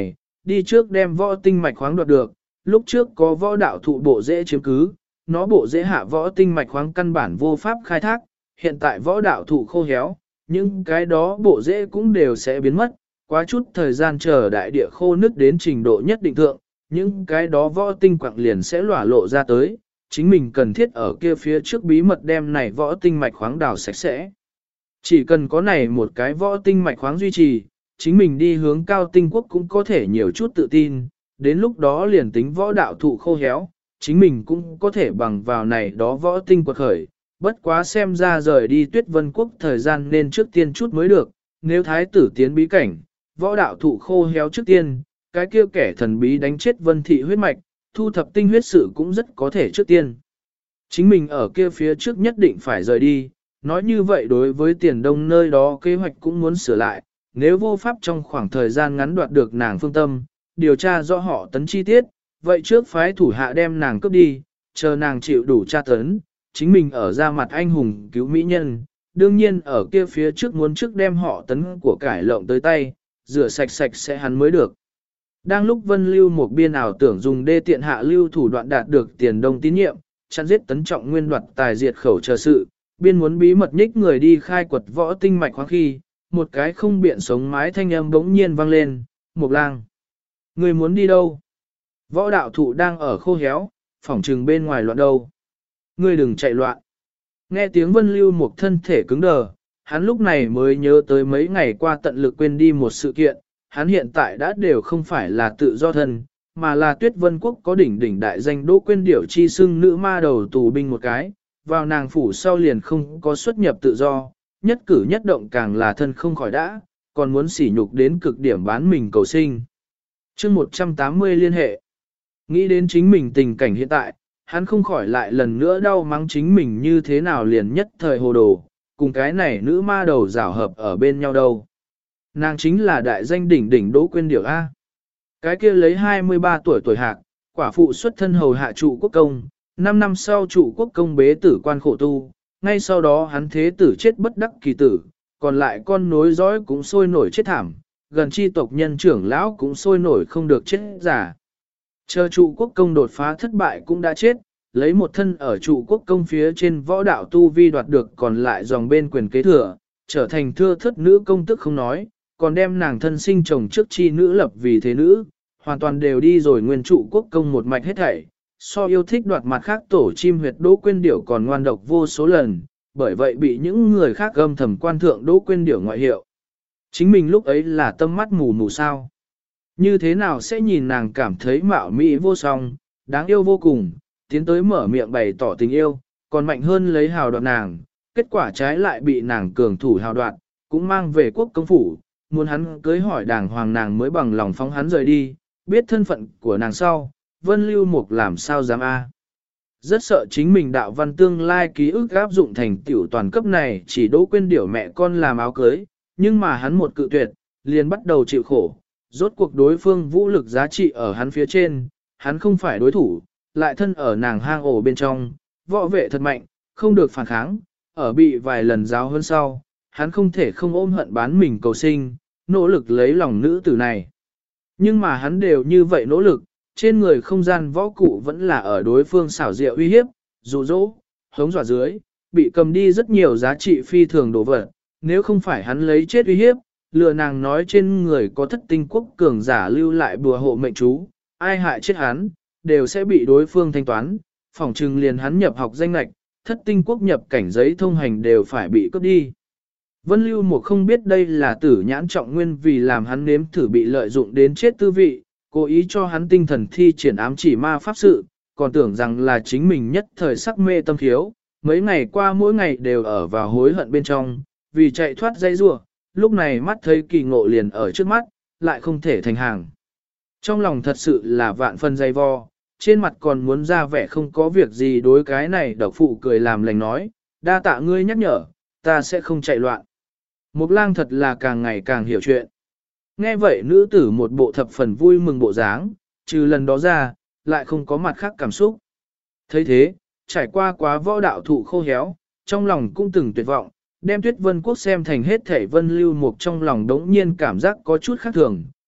đi trước đem võ tinh mạch khoáng đoạt được, lúc trước có võ đạo thụ bộ dễ chiếm cứ, nó bộ dễ hạ võ tinh mạch khoáng căn bản vô pháp khai thác, hiện tại võ đạo thụ khô héo, những cái đó bộ dễ cũng đều sẽ biến mất, quá chút thời gian chờ đại địa khô nứt đến trình độ nhất định thượng, những cái đó võ tinh quặng liền sẽ lỏa lộ ra tới, chính mình cần thiết ở kia phía trước bí mật đem này võ tinh mạch khoáng đào sạch sẽ. Chỉ cần có này một cái võ tinh mạch khoáng duy trì, chính mình đi hướng cao tinh quốc cũng có thể nhiều chút tự tin, đến lúc đó liền tính võ đạo thụ khô héo, chính mình cũng có thể bằng vào này đó võ tinh quật khởi, bất quá xem ra rời đi Tuyết Vân Quốc thời gian nên trước tiên chút mới được, nếu thái tử tiến bí cảnh, võ đạo thụ khô héo trước tiên, cái kia kẻ thần bí đánh chết Vân Thị huyết mạch, thu thập tinh huyết sự cũng rất có thể trước tiên. Chính mình ở kia phía trước nhất định phải rời đi, nói như vậy đối với tiền đông nơi đó kế hoạch cũng muốn sửa lại, nếu vô pháp trong khoảng thời gian ngắn đoạt được nàng phương tâm, điều tra rõ họ tấn chi tiết, vậy trước phái thủ hạ đem nàng cướp đi, chờ nàng chịu đủ tra tấn, chính mình ở ra mặt anh hùng cứu mỹ nhân, đương nhiên ở kia phía trước muốn trước đem họ tấn của cải lộng tới tay, rửa sạch sạch sẽ hắn mới được. Đang lúc Vân Lưu một biên ảo tưởng dùng đê tiện hạ lưu thủ đoạn đạt được tiền đông tín nhiệm, chặn giết Tấn Trọng Nguyên đoạt tài diệt khẩu chờ sự, biên muốn bí mật nhích người đi khai quật võ tinh mạch khoáng khi, một cái không biện sống mái thanh âm bỗng nhiên vang lên, Mộc Lang. Người muốn đi đâu? Võ đạo thụ đang ở khô héo, phỏng trừng bên ngoài loạn đâu. Ngươi đừng chạy loạn. Nghe tiếng Vân Lưu một thân thể cứng đờ, hắn lúc này mới nhớ tới mấy ngày qua tận lực quên đi một sự kiện, hắn hiện tại đã đều không phải là tự do thân, mà là Tuyết Vân Quốc có đỉnh đại danh Đỗ Quyên Điểu chi xưng nữ ma đầu tù binh một cái, vào nàng phủ sau liền không có xuất nhập tự do, nhất cử nhất động càng là thân không khỏi đã, còn muốn sỉ nhục đến cực điểm bán mình cầu sinh. Chương 180 liên hệ. Nghĩ đến chính mình tình cảnh hiện tại, hắn không khỏi lại lần nữa đau mắng chính mình như thế nào liền nhất thời hồ đồ, cùng cái này nữ ma đầu rảo hợp ở bên nhau đâu. Nàng chính là đại danh đỉnh Đỗ Quyên Điểu A. Cái kia lấy 23 tuổi hạc, quả phụ xuất thân hầu hạ trụ quốc công, 5 năm sau trụ quốc công bế tử quan khổ tu, ngay sau đó hắn thế tử chết bất đắc kỳ tử, còn lại con nối dõi cũng sôi nổi chết thảm, gần chi tộc nhân trưởng lão cũng sôi nổi không được chết giả. Chờ trụ quốc công đột phá thất bại cũng đã chết, lấy một thân ở trụ quốc công phía trên võ đạo tu vi đoạt được còn lại dòng bên quyền kế thừa, trở thành thưa thất nữ công tức không nói, còn đem nàng thân sinh chồng trước chi nữ lập vì thế nữ, hoàn toàn đều đi rồi nguyên trụ quốc công một mạch hết thảy, so yêu thích đoạt mặt khác tổ chim huyệt Đỗ Quyên Điểu còn ngoan độc vô số lần, bởi vậy bị những người khác gâm thầm quan thượng Đỗ Quyên Điểu ngoại hiệu. Chính mình lúc ấy là tâm mắt mù mù sao. Như thế nào sẽ nhìn nàng cảm thấy mạo mỹ vô song, đáng yêu vô cùng, tiến tới mở miệng bày tỏ tình yêu, còn mạnh hơn lấy hào đoạt nàng, kết quả trái lại bị nàng cường thủ hào đoạt, cũng mang về quốc công phủ, muốn hắn cưới hỏi đàng hoàng nàng mới bằng lòng phóng hắn rời đi, biết thân phận của nàng sau, Vân Lưu Mục làm sao dám a? Rất sợ chính mình đạo văn tương lai ký ức áp dụng thành tiểu toàn cấp này chỉ Đỗ Quyên Điểu mẹ con làm áo cưới, nhưng mà hắn một cự tuyệt, liền bắt đầu chịu khổ, rốt cuộc đối phương vũ lực giá trị ở hắn phía trên, hắn không phải đối thủ, lại thân ở nàng hang ổ bên trong, võ vệ thật mạnh, không được phản kháng, ở bị vài lần giáo hơn sau, hắn không thể không ôm hận bán mình cầu sinh, nỗ lực lấy lòng nữ tử này. Nhưng mà hắn đều như vậy nỗ lực, trên người không gian võ cụ vẫn là ở đối phương xảo diệu uy hiếp, dụ dỗ, hống dọa dưới, bị cầm đi rất nhiều giá trị phi thường đồ vật, nếu không phải hắn lấy chết uy hiếp, lừa nàng nói trên người có thất tinh quốc cường giả lưu lại bùa hộ mệnh chú, ai hại chết hắn, đều sẽ bị đối phương thanh toán, phỏng trừng liền hắn nhập học danh lạch, thất tinh quốc nhập cảnh giấy thông hành đều phải bị cướp đi. Vân Lưu Mục không biết đây là Tử Nhãn Trọng Nguyên vì làm hắn nếm thử bị lợi dụng đến chết tư vị, cố ý cho hắn tinh thần thi triển ám chỉ ma pháp sự, còn tưởng rằng là chính mình nhất thời sắc mê tâm thiếu, mấy ngày qua mỗi ngày đều ở vào hối hận bên trong, vì chạy thoát dây rua, lúc này mắt thấy kỳ ngộ liền ở trước mắt, lại không thể thành hàng. Trong lòng thật sự là vạn phân dây vo, trên mặt còn muốn ra vẻ không có việc gì đối cái này độc phụ cười làm lành nói, đa tạ ngươi nhắc nhở, ta sẽ không chạy loạn. Mục Lang thật là càng ngày càng hiểu chuyện. Nghe vậy nữ tử một bộ thập phần vui mừng bộ dáng, trừ lần đó ra, lại không có mặt khác cảm xúc. thấy thế, trải qua quá võ đạo thụ khô héo, trong lòng cũng từng tuyệt vọng, đem Tuyết Vân Quốc xem thành hết thể Vân Lưu Mục trong lòng đống nhiên cảm giác có chút khác thường,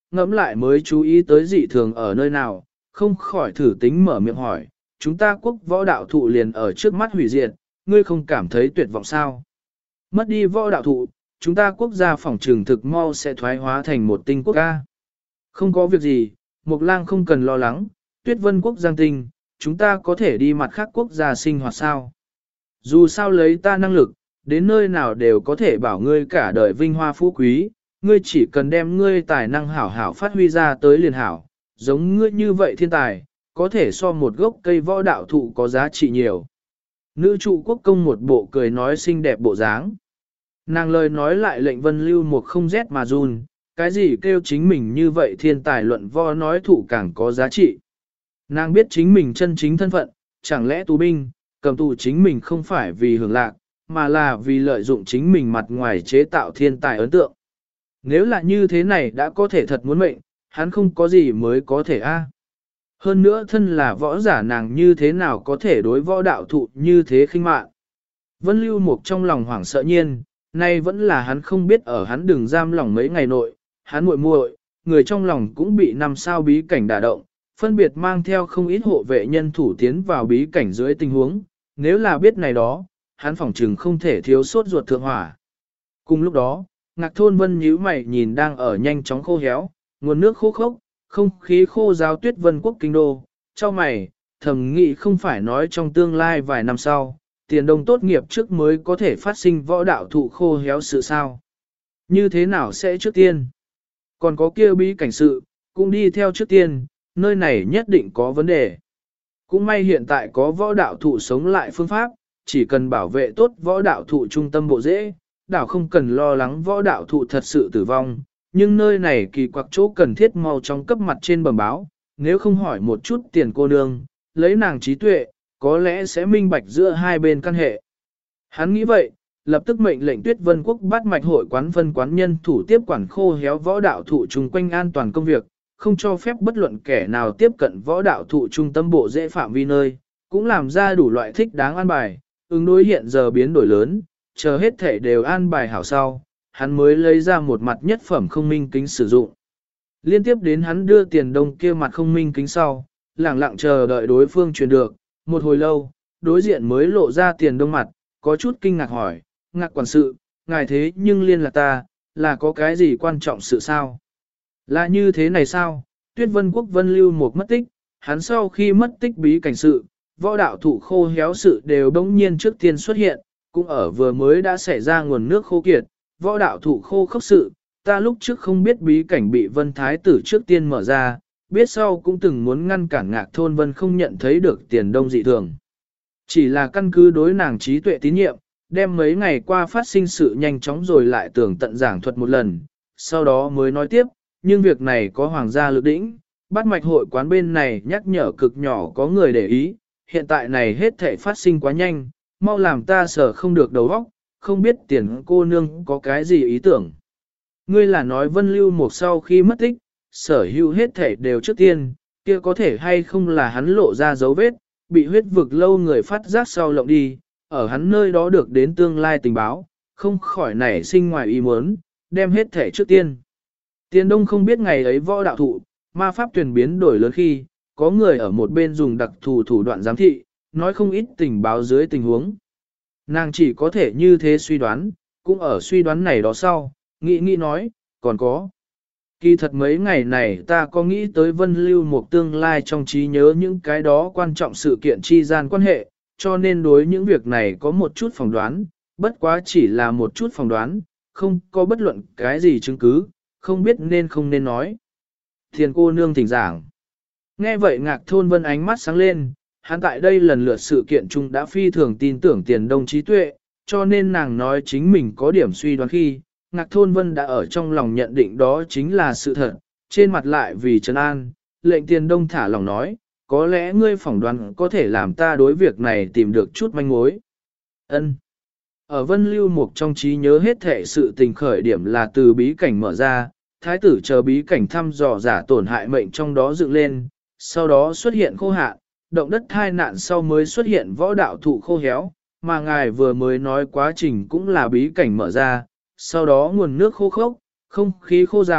ngẫm lại mới chú ý tới dị thường ở nơi nào, không khỏi thử tính mở miệng hỏi, chúng ta quốc võ đạo thụ liền ở trước mắt hủy diệt, ngươi không cảm thấy tuyệt vọng sao? Mất đi võ đạo thụ, chúng ta quốc gia phỏng trường thực mau sẽ thoái hóa thành một tinh quốc ca. Không có việc gì, Mộc Lang không cần lo lắng, Tuyết Vân quốc giang tinh, chúng ta có thể đi mặt khác quốc gia sinh hoạt sao? Dù sao lấy ta năng lực, đến nơi nào đều có thể bảo ngươi cả đời vinh hoa phú quý, ngươi chỉ cần đem ngươi tài năng hảo hảo phát huy ra tới liền hảo, giống ngươi như vậy thiên tài, có thể so một gốc cây võ đạo thụ có giá trị nhiều. Nữ trụ quốc công một bộ cười nói xinh đẹp bộ dáng. Nàng lời nói lại lệnh Vân Lưu một không rét mà run, cái gì kêu chính mình như vậy thiên tài luận võ nói thụ càng có giá trị. Nàng biết chính mình chân chính thân phận, chẳng lẽ tù binh, cầm tù chính mình không phải vì hưởng lạc, mà là vì lợi dụng chính mình mặt ngoài chế tạo thiên tài ấn tượng. Nếu là như thế này đã có thể thật muốn mệnh, hắn không có gì mới có thể a. Hơn nữa thân là võ giả nàng như thế nào có thể đối võ đạo thụ như thế khinh mạn. Vân Lưu Mục trong lòng hoảng sợ nhiên, nay vẫn là hắn không biết ở hắn đừng giam lòng mấy ngày nội, hắn muội muội, người trong lòng cũng bị năm sao bí cảnh đả động, phân biệt mang theo không ít hộ vệ nhân thủ tiến vào bí cảnh dưới tình huống, nếu là biết này đó, hắn phỏng trừng không thể thiếu sốt ruột thượng hỏa. Cùng lúc đó, Ngạc Thôn Vân nhíu mày nhìn đang ở nhanh chóng khô héo, nguồn nước khô khốc, không khí khô giáo Tuyết Vân quốc kinh đô, cho mày, thầm nghĩ không phải nói trong tương lai vài năm sau, tiền đông tốt nghiệp trước mới có thể phát sinh võ đạo thụ khô héo sự sao. Như thế nào sẽ trước tiên? Còn có kia bí cảnh sự, cũng đi theo trước tiên, nơi này nhất định có vấn đề. Cũng may hiện tại có võ đạo thụ sống lại phương pháp, chỉ cần bảo vệ tốt võ đạo thụ trung tâm bộ dễ, đảo không cần lo lắng võ đạo thụ thật sự tử vong, nhưng nơi này kỳ quặc chỗ cần thiết mau trong cấp mặt trên bẩm báo, nếu không hỏi một chút tiền cô nương, lấy nàng trí tuệ, có lẽ sẽ minh bạch giữa hai bên căn hệ. Hắn nghĩ vậy, lập tức mệnh lệnh Tuyết Vân quốc bắt mạch hội quán phân quán nhân thủ tiếp quản khô héo võ đạo thụ chung quanh an toàn công việc, không cho phép bất luận kẻ nào tiếp cận võ đạo thụ trung tâm bộ dễ phạm vi nơi, cũng làm ra đủ loại thích đáng an bài, ứng đối hiện giờ biến đổi lớn, chờ hết thể đều an bài hảo sau, hắn mới lấy ra một mặt nhất phẩm không minh kính sử dụng. Liên tiếp đến hắn đưa tiền đông kia mặt không minh kính sau, lặng lặng chờ đợi đối phương truyền được, một hồi lâu, đối diện mới lộ ra tiền đông mặt, có chút kinh ngạc hỏi, Ngạc quản sự, ngài thế nhưng liên lạc ta, là có cái gì quan trọng sự sao? Là như thế này sao? Tuyết Vân quốc Vân Lưu một mất tích, hắn sau khi mất tích bí cảnh sự, võ đạo thụ khô héo sự đều đống nhiên trước tiên xuất hiện, cũng ở vừa mới đã xảy ra nguồn nước khô kiệt, võ đạo thụ khô khốc sự, ta lúc trước không biết bí cảnh bị Vân Thái tử trước tiên mở ra, biết sau cũng từng muốn ngăn cản Ngạc Thôn Vân không nhận thấy được tiền đông dị thường. Chỉ là căn cứ đối nàng trí tuệ tín nhiệm, đem mấy ngày qua phát sinh sự nhanh chóng rồi lại tường tận giảng thuật một lần, sau đó mới nói tiếp, nhưng việc này có hoàng gia lực đỉnh, bắt mạch hội quán bên này nhắc nhở cực nhỏ có người để ý, hiện tại này hết thể phát sinh quá nhanh, mau làm ta sở không được đầu óc, không biết tiền cô nương có cái gì ý tưởng. Ngươi là nói Vân Lưu một sau khi mất tích, sở hữu hết thể đều trước tiên, kia có thể hay không là hắn lộ ra dấu vết, bị huyết vực lâu người phát giác sau lộng đi, ở hắn nơi đó được đến tương lai tình báo, không khỏi nảy sinh ngoài ý muốn, đem hết thể trước tiên. Tiền đông không biết ngày ấy võ đạo thụ, ma pháp tuyển biến đổi lớn khi, có người ở một bên dùng đặc thù thủ đoạn giám thị, nói không ít tình báo dưới tình huống. Nàng chỉ có thể như thế suy đoán, cũng ở suy đoán này đó sau, nghĩ nói, còn có. Kỳ thật mấy ngày này ta có nghĩ tới Vân Lưu một tương lai trong trí nhớ những cái đó quan trọng sự kiện chi gian quan hệ, cho nên đối những việc này có một chút phỏng đoán, bất quá chỉ là một chút phỏng đoán, không có bất luận cái gì chứng cứ, không biết nên không nên nói. Thiền cô nương thỉnh giảng. Nghe vậy Ngạc Thôn Vân ánh mắt sáng lên, hắn tại đây lần lượt sự kiện chung đã phi thường tin tưởng tiền đông trí tuệ, cho nên nàng nói chính mình có điểm suy đoán khi, Ngạc Thôn Vân đã ở trong lòng nhận định đó chính là sự thật, trên mặt lại vì trấn an, lệnh tiền đông thả lòng nói, có lẽ ngươi phỏng đoán có thể làm ta đối việc này tìm được chút manh mối. Ân. Ở Vân Lưu Mục trong trí nhớ hết thể sự tình khởi điểm là từ bí cảnh mở ra, thái tử chờ bí cảnh thăm dò giả tổn hại mệnh trong đó dựng lên, sau đó xuất hiện khô hạn, động đất thai nạn sau mới xuất hiện võ đạo thụ khô héo, mà ngài vừa mới nói quá trình cũng là bí cảnh mở ra, sau đó nguồn nước khô khốc, không khí khô ráo,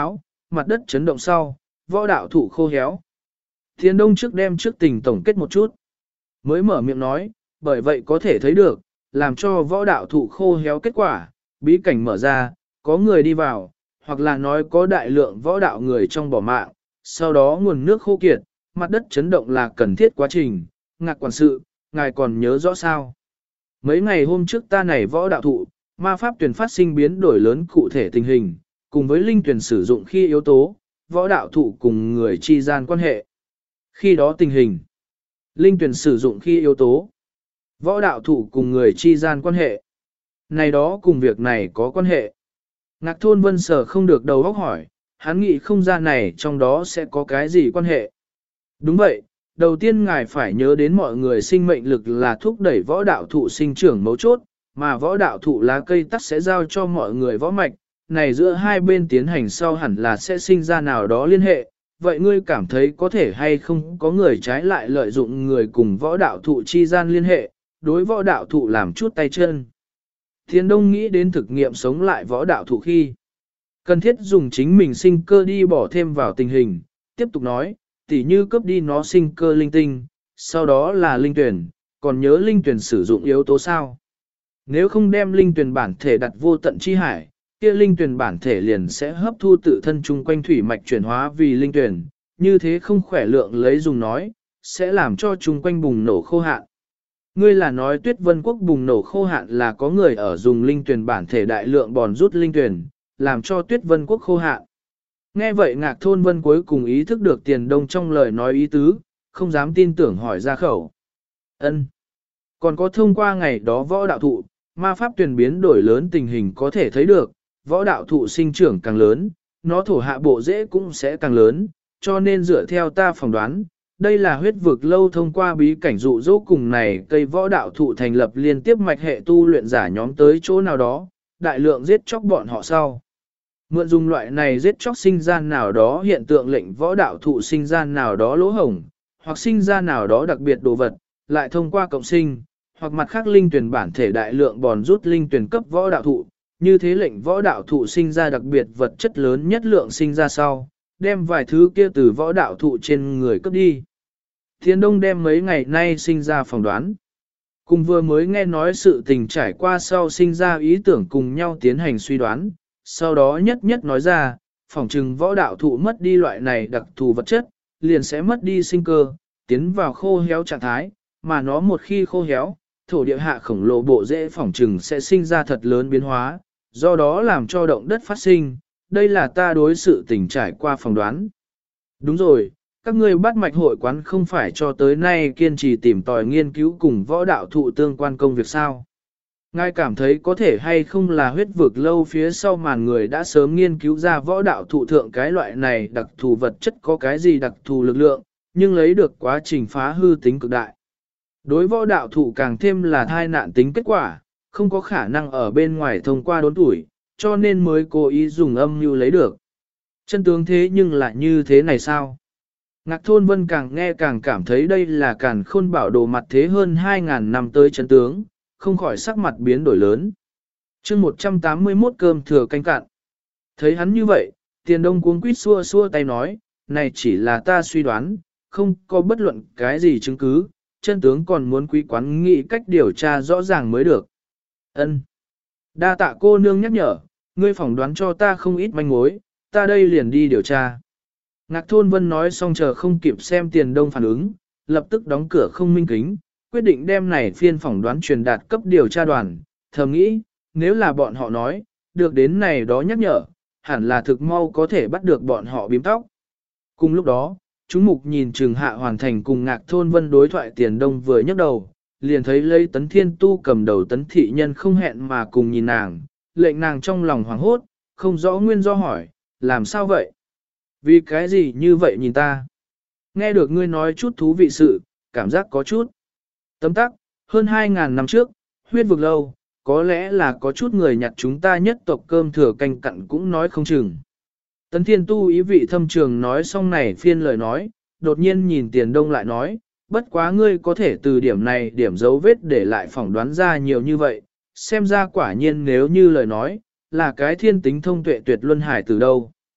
mặt đất chấn động sau, võ đạo thụ khô héo. Tiền Đông trước đem trước tình tổng kết một chút. Mới mở miệng nói, bởi vậy có thể thấy được, làm cho võ đạo thụ khô héo kết quả, bí cảnh mở ra, có người đi vào, hoặc là nói có đại lượng võ đạo người trong bỏ mạng, sau đó nguồn nước khô kiệt, mặt đất chấn động là cần thiết quá trình. Ngạc quản sự, ngài còn nhớ rõ sao? Mấy ngày hôm trước ta này võ đạo thụ, ma pháp tuyển phát sinh biến đổi lớn cụ thể tình hình, cùng với linh tuyển sử dụng khi yếu tố, võ đạo thụ cùng người chi gian quan hệ. Khi đó tình hình, linh tuyển sử dụng khi yếu tố, võ đạo thụ cùng người chi gian quan hệ. Này đó cùng việc này có quan hệ. Ngạc Thôn Vân Sở không được đầu óc hỏi, hắn nghĩ không ra này trong đó sẽ có cái gì quan hệ. Đúng vậy, đầu tiên ngài phải nhớ đến mọi người sinh mệnh lực là thúc đẩy võ đạo thụ sinh trưởng mấu chốt, mà võ đạo thụ lá cây tắc sẽ giao cho mọi người võ mạch, này giữa hai bên tiến hành sau hẳn là sẽ sinh ra nào đó liên hệ. Vậy ngươi cảm thấy có thể hay không có người trái lại lợi dụng người cùng võ đạo thụ chi gian liên hệ, đối võ đạo thụ làm chút tay chân. Thiên Đông nghĩ đến thực nghiệm sống lại võ đạo thụ khi cần thiết dùng chính mình sinh cơ đi bỏ thêm vào tình hình, tiếp tục nói, tỉ như cướp đi nó sinh cơ linh tinh, sau đó là linh tuyển, còn nhớ linh tuyển sử dụng yếu tố sao. Nếu không đem linh tuyển bản thể đặt vô tận chi hải, kia linh tuyển bản thể liền sẽ hấp thu tự thân chung quanh thủy mạch chuyển hóa vì linh tuyển, như thế không khỏe lượng lấy dùng nói, sẽ làm cho chung quanh bùng nổ khô hạn. Ngươi là nói Tuyết Vân Quốc bùng nổ khô hạn là có người ở dùng linh tuyển bản thể đại lượng bòn rút linh tuyển, làm cho Tuyết Vân Quốc khô hạn. Nghe vậy Ngạc Thôn Vân cuối cùng ý thức được Tiền Đông trong lời nói ý tứ, không dám tin tưởng hỏi ra khẩu. Ân. Còn có thông qua ngày đó võ đạo thụ, ma pháp tuyển biến đổi lớn tình hình có thể thấy được, võ đạo thụ sinh trưởng càng lớn, nó thổ hạ bộ rễ cũng sẽ càng lớn, cho nên dựa theo ta phỏng đoán, đây là huyết vực lâu thông qua bí cảnh dụ dỗ cùng này cây võ đạo thụ thành lập liên tiếp mạch hệ tu luyện giả nhóm tới chỗ nào đó, đại lượng giết chóc bọn họ sau. Mượn dùng loại này giết chóc sinh ra nào đó hiện tượng lệnh võ đạo thụ sinh ra nào đó lỗ hổng, hoặc sinh ra nào đó đặc biệt đồ vật, lại thông qua cộng sinh, hoặc mặt khác linh tuyển bản thể đại lượng bòn rút linh tuyển cấp võ đạo thụ, như thế lệnh võ đạo thụ sinh ra đặc biệt vật chất lớn nhất lượng sinh ra sau, đem vài thứ kia từ võ đạo thụ trên người cấp đi. Thiên Đông đem mấy ngày nay sinh ra phỏng đoán. Cùng vừa mới nghe nói sự tình trải qua sau sinh ra ý tưởng cùng nhau tiến hành suy đoán, sau đó nhất nhất nói ra, phỏng chừng võ đạo thụ mất đi loại này đặc thù vật chất, liền sẽ mất đi sinh cơ, tiến vào khô héo trạng thái, mà nó một khi khô héo, thổ địa hạ khổng lồ bộ rễ phỏng chừng sẽ sinh ra thật lớn biến hóa, do đó làm cho động đất phát sinh, đây là ta đối sự tình trải qua phỏng đoán. Đúng rồi, các ngươi bắt mạch hội quán không phải cho tới nay kiên trì tìm tòi nghiên cứu cùng võ đạo thụ tương quan công việc sao. Ngài cảm thấy có thể hay không là huyết vực lâu phía sau màn người đã sớm nghiên cứu ra võ đạo thụ thượng cái loại này đặc thù vật chất có cái gì đặc thù lực lượng, nhưng lấy được quá trình phá hư tính cực đại. Đối võ đạo thụ càng thêm là thai nạn tính kết quả, không có khả năng ở bên ngoài thông qua đốn tuổi, cho nên mới cố ý dùng âm mưu lấy được. Chân tướng thế nhưng lại như thế này sao? Ngạc Thôn Vân càng nghe càng cảm thấy đây là Càn Khôn Bảo Đồ mặt thế hơn 2.000 năm tới chân tướng, không khỏi sắc mặt biến đổi lớn. chương 181 cơm thừa canh cạn. Thấy hắn như vậy, Tiền Đông cuống quýt xua xua tay nói, này chỉ là ta suy đoán, không có bất luận cái gì chứng cứ, chân tướng còn muốn quý quán nghĩ cách điều tra rõ ràng mới được. Ân. Đa tạ cô nương nhắc nhở, ngươi phỏng đoán cho ta không ít manh mối, ta đây liền đi điều tra. Ngạc Thôn Vân nói xong chờ không kịp xem Tiền Đông phản ứng, lập tức đóng cửa không minh kính, quyết định đem này phiên phỏng đoán truyền đạt cấp điều tra đoàn, thầm nghĩ, nếu là bọn họ nói, được đến này đó nhắc nhở, hẳn là thực mau có thể bắt được bọn họ bím tóc. Cùng lúc đó, chúng mục nhìn Trường Hạ hoàn thành cùng Ngạc Thôn Vân đối thoại Tiền Đông vừa nhấc đầu, liền thấy lấy Tấn Thiên Tu cầm đầu Tấn Thị Nhân không hẹn mà cùng nhìn nàng, lệnh nàng trong lòng hoảng hốt, không rõ nguyên do hỏi, làm sao vậy? Vì cái gì như vậy nhìn ta? Nghe được ngươi nói chút thú vị sự, cảm giác có chút. Tấm tắc, hơn 2.000 năm trước, huyết vực lâu, có lẽ là có chút người nhặt chúng ta nhất tộc cơm thừa canh cặn cũng nói không chừng. Tấn Thiên Tu ý vị thâm trường nói xong này phiên lời nói, đột nhiên nhìn Tiền Đông lại nói, bất quá ngươi có thể từ điểm này điểm dấu vết để lại phỏng đoán ra nhiều như vậy, xem ra quả nhiên nếu như lời nói, là cái thiên tính thông tuệ tuyệt luân hải từ đâu.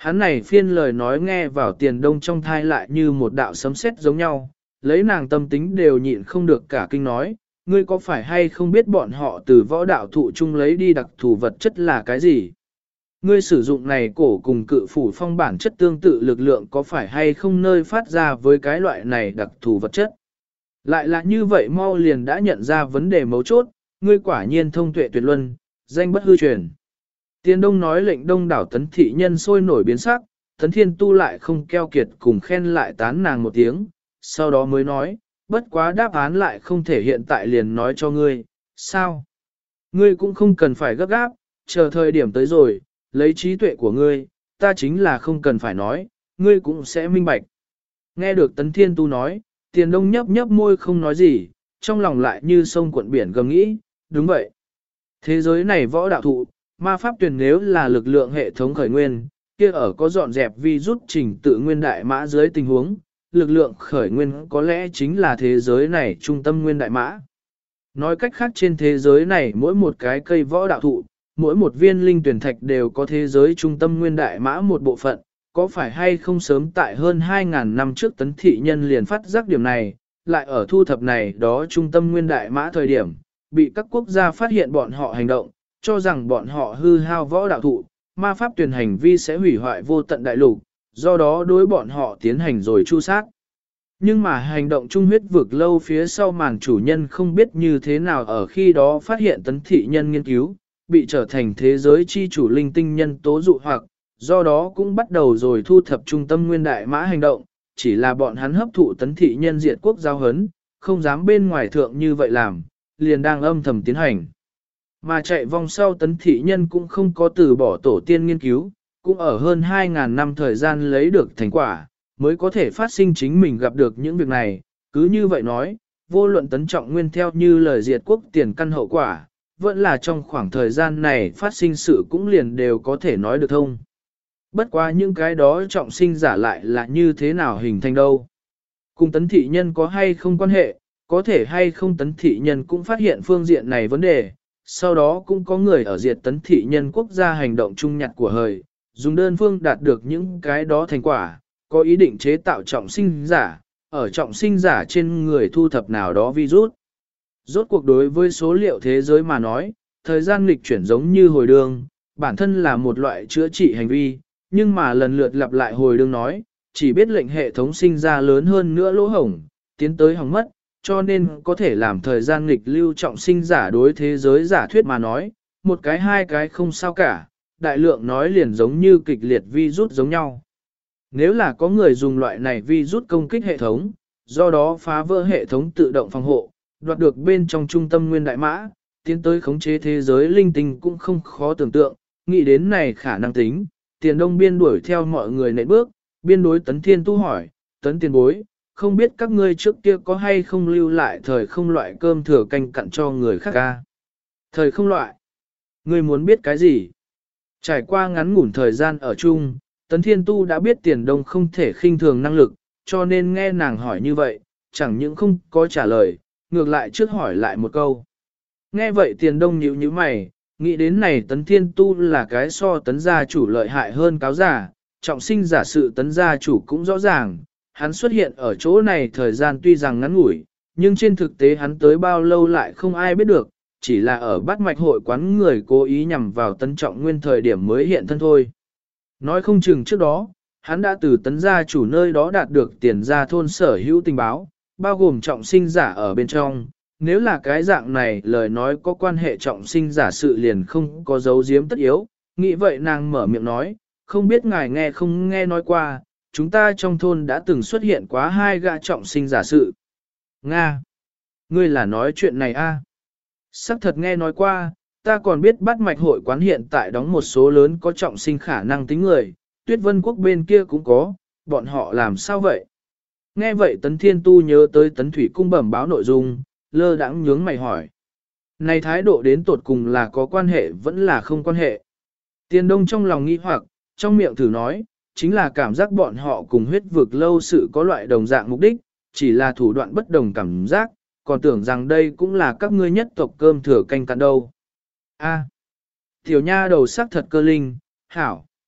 Hắn này phiên lời nói nghe vào Tiền Đông trong thai lại như một đạo sấm sét giống nhau, lấy nàng tâm tính đều nhịn không được cả kinh nói, ngươi có phải hay không biết bọn họ từ võ đạo thụ chung lấy đi đặc thù vật chất là cái gì? Ngươi sử dụng này cổ cùng cự phủ phong bản chất tương tự lực lượng có phải hay không nơi phát ra với cái loại này đặc thù vật chất? Lại là như vậy mau liền đã nhận ra vấn đề mấu chốt, ngươi quả nhiên thông tuệ tuyệt luân, danh bất hư truyền. Tiền Đông nói lệnh đông đảo tấn thị nhân sôi nổi biến sắc, tấn thiên tu lại không keo kiệt cùng khen lại tán nàng một tiếng, sau đó mới nói, bất quá đáp án lại không thể hiện tại liền nói cho ngươi, sao? Ngươi cũng không cần phải gấp gáp, chờ thời điểm tới rồi, lấy trí tuệ của ngươi, ta chính là không cần phải nói, ngươi cũng sẽ minh bạch. Nghe được tấn thiên tu nói, Tiền Đông nhấp nhấp môi không nói gì, trong lòng lại như sông cuộn biển gầm nghĩ, đúng vậy. Thế giới này võ đạo thụ, ma pháp tuyển nếu là lực lượng hệ thống khởi nguyên, kia ở có dọn dẹp vi rút trình tự nguyên đại mã dưới tình huống, lực lượng khởi nguyên có lẽ chính là thế giới này trung tâm nguyên đại mã. Nói cách khác trên thế giới này mỗi một cái cây võ đạo thụ, mỗi một viên linh tuyển thạch đều có thế giới trung tâm nguyên đại mã một bộ phận, có phải hay không sớm tại hơn 2.000 năm trước tấn thị nhân liền phát giác điểm này, lại ở thu thập này đó trung tâm nguyên đại mã thời điểm, bị các quốc gia phát hiện bọn họ hành động, cho rằng bọn họ hư hao võ đạo thụ, ma pháp tuyển hành vi sẽ hủy hoại vô tận đại lục, do đó đối bọn họ tiến hành rồi chu sát. Nhưng mà hành động trung huyết vực lâu phía sau màn chủ nhân không biết như thế nào ở khi đó phát hiện tấn thị nhân nghiên cứu, bị trở thành thế giới chi chủ linh tinh nhân tố dụ hoặc, do đó cũng bắt đầu rồi thu thập trung tâm nguyên đại mã hành động, chỉ là bọn hắn hấp thụ tấn thị nhân diệt quốc giao hấn, không dám bên ngoài thượng như vậy làm, liền đang âm thầm tiến hành. Mà chạy vòng sau tấn thị nhân cũng không có từ bỏ tổ tiên nghiên cứu, cũng ở hơn 2.000 năm thời gian lấy được thành quả, mới có thể phát sinh chính mình gặp được những việc này. Cứ như vậy nói, vô luận tấn trọng nguyên theo như lời diệt quốc tiền căn hậu quả, vẫn là trong khoảng thời gian này phát sinh sự cũng liền đều có thể nói được thông. Bất quá những cái đó trọng sinh giả lại là như thế nào hình thành đâu. Cùng tấn thị nhân có hay không quan hệ, có thể hay không tấn thị nhân cũng phát hiện phương diện này vấn đề, sau đó cũng có người ở diệt tấn thị nhân quốc gia hành động chung nhặt của hời, dùng đơn phương đạt được những cái đó thành quả, có ý định chế tạo trọng sinh giả, ở trọng sinh giả trên người thu thập nào đó virus. Rốt cuộc đối với số liệu thế giới mà nói, thời gian nghịch chuyển giống như hồi đường, bản thân là một loại chữa trị hành vi, nhưng mà lần lượt lặp lại hồi đường nói, chỉ biết lệnh hệ thống sinh ra lớn hơn nữa lỗ hổng, tiến tới hỏng mất, cho nên có thể làm thời gian nghịch lưu trọng sinh giả đối thế giới giả thuyết mà nói, một cái hai cái không sao cả, đại lượng nói liền giống như kịch liệt virus giống nhau. Nếu là có người dùng loại này virus công kích hệ thống, do đó phá vỡ hệ thống tự động phòng hộ, đoạt được bên trong trung tâm nguyên đại mã, tiến tới khống chế thế giới linh tinh cũng không khó tưởng tượng, nghĩ đến này khả năng tính, Tiền Đông biên đuổi theo mọi người nện bước, biên đối Tấn Thiên Tu hỏi, Tấn tiền bối, không biết các ngươi trước kia có hay không lưu lại thời không loại cơm thừa canh cặn cho người khác ca. Thời không loại, ngươi muốn biết cái gì? Trải qua ngắn ngủn thời gian ở chung, Tấn Thiên Tu đã biết Tiền Đông không thể khinh thường năng lực, cho nên nghe nàng hỏi như vậy, chẳng những không có trả lời, ngược lại trước hỏi lại một câu. Nghe vậy Tiền Đông nhíu nhíu mày, nghĩ đến này Tấn Thiên Tu là cái so Tấn gia chủ lợi hại hơn cáo giả, trọng sinh giả sự Tấn gia chủ cũng rõ ràng, hắn xuất hiện ở chỗ này thời gian tuy rằng ngắn ngủi, nhưng trên thực tế hắn tới bao lâu lại không ai biết được, chỉ là ở Bát Mạch hội quán người cố ý nhằm vào Tấn Trọng Nguyên thời điểm mới hiện thân thôi. Nói không chừng trước đó, hắn đã từ Tấn gia chủ nơi đó đạt được tiền gia thôn sở hữu tình báo, bao gồm trọng sinh giả ở bên trong. Nếu là cái dạng này lời nói có quan hệ trọng sinh giả sự liền không có dấu giếm tất yếu, nghĩ vậy nàng mở miệng nói, không biết ngài nghe không nghe nói qua, chúng ta trong thôn đã từng xuất hiện quá 2 gã trọng sinh giả sự. Nga! Ngươi là nói chuyện này a? Sắc thật nghe nói qua, ta còn biết Bát Mạch hội quán hiện tại đóng một số lớn có trọng sinh khả năng tính người, Tuyết Vân Quốc bên kia cũng có, bọn họ làm sao vậy? Nghe vậy Tấn Thiên Tu nhớ tới Tấn Thủy Cung bẩm báo nội dung, lơ đãng nhướng mày hỏi. Này thái độ đến tột cùng là có quan hệ vẫn là không quan hệ. Tiền Đông trong lòng nghi hoặc, trong miệng thử nói, chính là cảm giác bọn họ cùng huyết vực lâu sự có loại đồng dạng mục đích, chỉ là thủ đoạn bất đồng cảm giác, còn tưởng rằng đây cũng là các ngươi nhất tộc cơm thừa canh cạn đâu. A, tiểu nha đầu sắc thật cơ linh, hảo.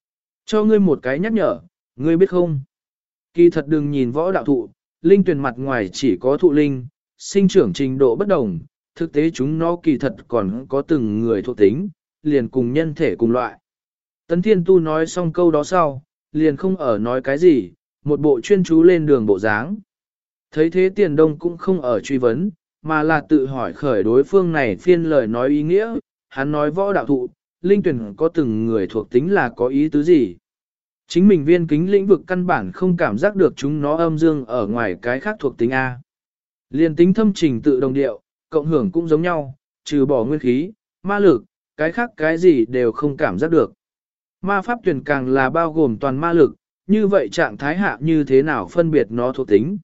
Cho ngươi một cái nhắc nhở, ngươi biết không? Kỳ thật đừng nhìn võ đạo thụ, linh tuyển mặt ngoài chỉ có thụ linh, sinh trưởng trình độ bất đồng, thực tế chúng nó kỳ thật còn có từng người thuộc tính, liền cùng nhân thể cùng loại. Tấn Thiên Tu nói xong câu đó sau, liền không ở nói cái gì, một bộ chuyên chú lên đường bộ dáng. Thấy thế Tiền Đông cũng không ở truy vấn, mà là tự hỏi khởi đối phương này phiên lời nói ý nghĩa, hắn nói võ đạo thụ, linh tuyển có từng người thuộc tính là có ý tứ gì. Chính mình viên kính lĩnh vực căn bản không cảm giác được chúng nó âm dương ở ngoài cái khác thuộc tính A. Liên tính thâm trình tự đồng điệu, cộng hưởng cũng giống nhau, trừ bỏ nguyên khí, ma lực, cái khác cái gì đều không cảm giác được. Ma pháp tuyển càng là bao gồm toàn ma lực, như vậy trạng thái hạ như thế nào phân biệt nó thuộc tính?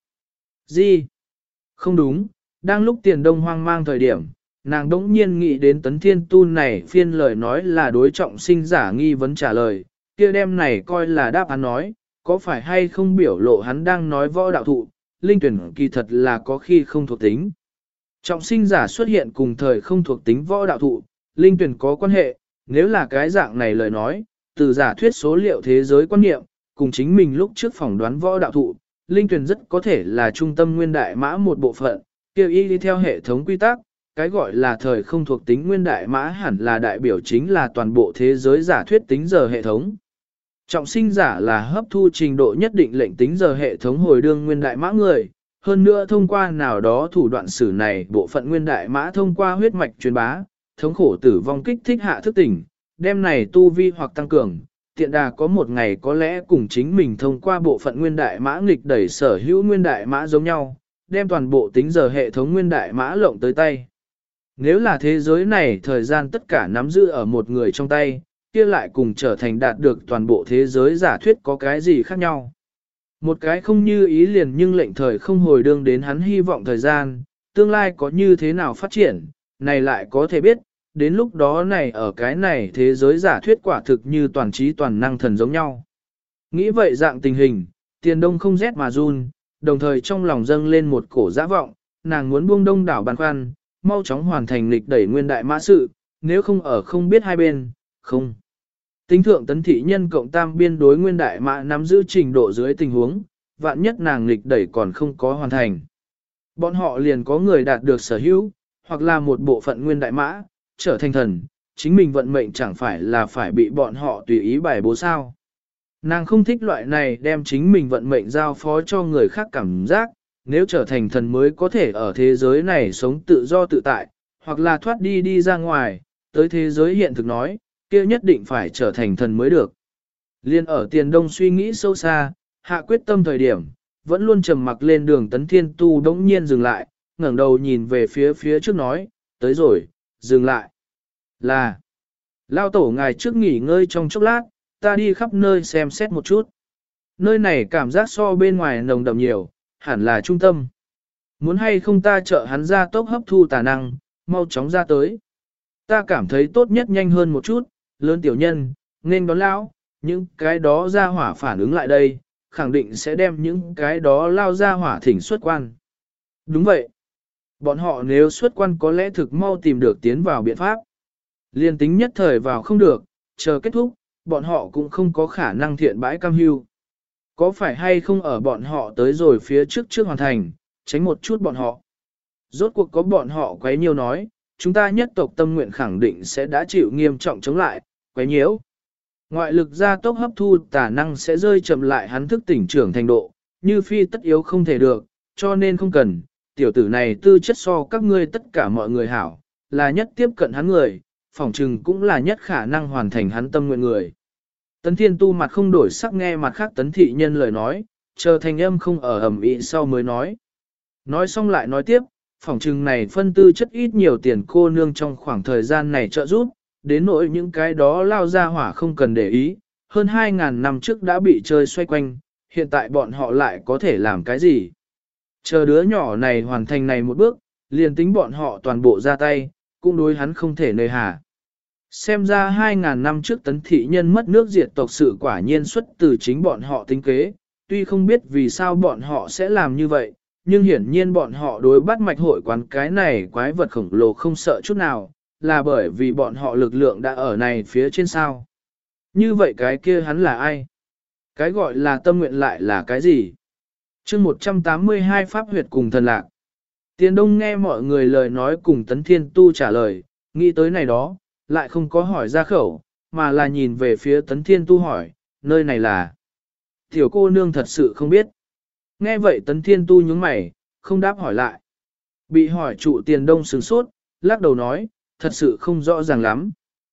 Gì? Không đúng, đang lúc Tiền Đông hoang mang thời điểm, nàng đỗng nhiên nghĩ đến Tấn Thiên Tu này phiên lời nói là đối trọng sinh giả nghi vấn trả lời, kia đem này coi là đáp án nói, có phải hay không biểu lộ hắn đang nói võ đạo thụ, linh tuyển kỳ thật là có khi không thuộc tính. Trọng sinh giả xuất hiện cùng thời không thuộc tính võ đạo thụ, linh tuyển có quan hệ, nếu là cái dạng này lời nói, từ giả thuyết số liệu thế giới quan niệm, cùng chính mình lúc trước phỏng đoán võ đạo thụ, linh tuyển rất có thể là trung tâm nguyên đại mã một bộ phận, kêu y đi theo hệ thống quy tắc, cái gọi là thời không thuộc tính nguyên đại mã hẳn là đại biểu chính là toàn bộ thế giới giả thuyết tính giờ hệ thống. Trọng sinh giả là hấp thu trình độ nhất định lệnh tính giờ hệ thống hồi đương nguyên đại mã người, hơn nữa thông qua nào đó thủ đoạn xử này bộ phận nguyên đại mã thông qua huyết mạch truyền bá, thống khổ tử vong kích thích hạ thức tỉnh, đem này tu vi hoặc tăng cường, tiện đà có một ngày có lẽ cùng chính mình thông qua bộ phận nguyên đại mã nghịch đẩy sở hữu nguyên đại mã giống nhau, đem toàn bộ tính giờ hệ thống nguyên đại mã lộng tới tay. Nếu là thế giới này thời gian tất cả nắm giữ ở một người trong tay, kia lại cùng trở thành đạt được toàn bộ thế giới giả thuyết có cái gì khác nhau. Một cái không như ý liền nhưng lệnh thời không hồi đương đến hắn hy vọng thời gian, tương lai có như thế nào phát triển, này lại có thể biết, đến lúc đó này ở cái này thế giới giả thuyết quả thực như toàn trí toàn năng thần giống nhau. Nghĩ vậy dạng tình hình, Tiền Đông không rét mà run, đồng thời trong lòng dâng lên một cổ dã vọng, nàng muốn buông đông đảo băn khoăn, mau chóng hoàn thành lịch đẩy nguyên đại mã sự, nếu không ở không biết hai bên, không. Tính thượng tấn thị nhân cộng tam biên đối nguyên đại mã nắm giữ trình độ dưới tình huống, vạn nhất nàng lịch đẩy còn không có hoàn thành. Bọn họ liền có người đạt được sở hữu, hoặc là một bộ phận nguyên đại mã, trở thành thần, chính mình vận mệnh chẳng phải là phải bị bọn họ tùy ý bài bố sao. Nàng không thích loại này đem chính mình vận mệnh giao phó cho người khác cảm giác, nếu trở thành thần mới có thể ở thế giới này sống tự do tự tại, hoặc là thoát đi đi ra ngoài, tới thế giới hiện thực nói, kia nhất định phải trở thành thần mới được. Liên ở Tiền Đông suy nghĩ sâu xa, hạ quyết tâm thời điểm, vẫn luôn trầm mặc lên đường Tấn Thiên Tu đống nhiên dừng lại, ngẩng đầu nhìn về phía trước nói, tới rồi, dừng lại. Là, lao tổ ngài trước nghỉ ngơi trong chốc lát, ta đi khắp nơi xem xét một chút. Nơi này cảm giác so bên ngoài nồng đậm nhiều, hẳn là trung tâm. Muốn hay không ta trợ hắn ra tốc hấp thu tà năng, mau chóng ra tới. Ta cảm thấy tốt nhất nhanh hơn một chút, lớn tiểu nhân, nên đón lão, những cái đó ra hỏa phản ứng lại đây, khẳng định sẽ đem những cái đó lao ra hỏa thỉnh xuất quan. Đúng vậy. Bọn họ nếu xuất quan có lẽ thực mau tìm được tiến vào biện pháp. Liên tính nhất thời vào không được, chờ kết thúc, bọn họ cũng không có khả năng thiện bãi cam hưu. Có phải hay không ở bọn họ tới rồi phía trước hoàn thành, tránh một chút bọn họ. Rốt cuộc có bọn họ quấy nhiều nói, chúng ta nhất tộc tâm nguyện khẳng định sẽ đã chịu nghiêm trọng chống lại, quấy nhiễu. Ngoại lực gia tốc hấp thu tả năng sẽ rơi chậm lại hắn thức tỉnh trưởng thành độ, như phi tất yếu không thể được, cho nên không cần, tiểu tử này tư chất so các ngươi tất cả mọi người hảo, là nhất tiếp cận hắn người, phỏng trừng cũng là nhất khả năng hoàn thành hắn tâm nguyện người. Tấn Thiên Tu mặt không đổi sắc nghe mặt khác Tấn Thị Nhân lời nói, chờ thành âm không ở ẩm ĩ sau mới nói. Nói xong lại nói tiếp, phỏng trừng này phân tư chất ít nhiều tiền cô nương trong khoảng thời gian này trợ giúp, đến nỗi những cái đó lao ra hỏa không cần để ý, hơn 2.000 năm trước đã bị chơi xoay quanh, hiện tại bọn họ lại có thể làm cái gì. Chờ đứa nhỏ này hoàn thành này một bước, liền tính bọn họ toàn bộ ra tay, cũng đối hắn không thể nơi hà. Xem ra 2.000 năm trước Tấn Thị Nhân mất nước diệt tộc sự quả nhiên xuất từ chính bọn họ tính kế, tuy không biết vì sao bọn họ sẽ làm như vậy, nhưng hiển nhiên bọn họ đối bắt mạch hội quán cái này quái vật khổng lồ không sợ chút nào, là bởi vì bọn họ lực lượng đã ở này phía trên sao. Như vậy cái kia hắn là ai? Cái gọi là tâm nguyện lại là cái gì? chương 182 Pháp huyệt cùng thần lạc. Tiền Đông nghe mọi người lời nói cùng Tấn Thiên Tu trả lời, nghĩ tới này đó, lại không có hỏi ra khẩu, mà là nhìn về phía Tấn Thiên Tu hỏi, nơi này là... Tiểu cô nương thật sự không biết. Nghe vậy Tấn Thiên Tu nhướng mày, không đáp hỏi lại. Bị hỏi trụ Tiền Đông sửng sốt, lắc đầu nói, thật sự không rõ ràng lắm.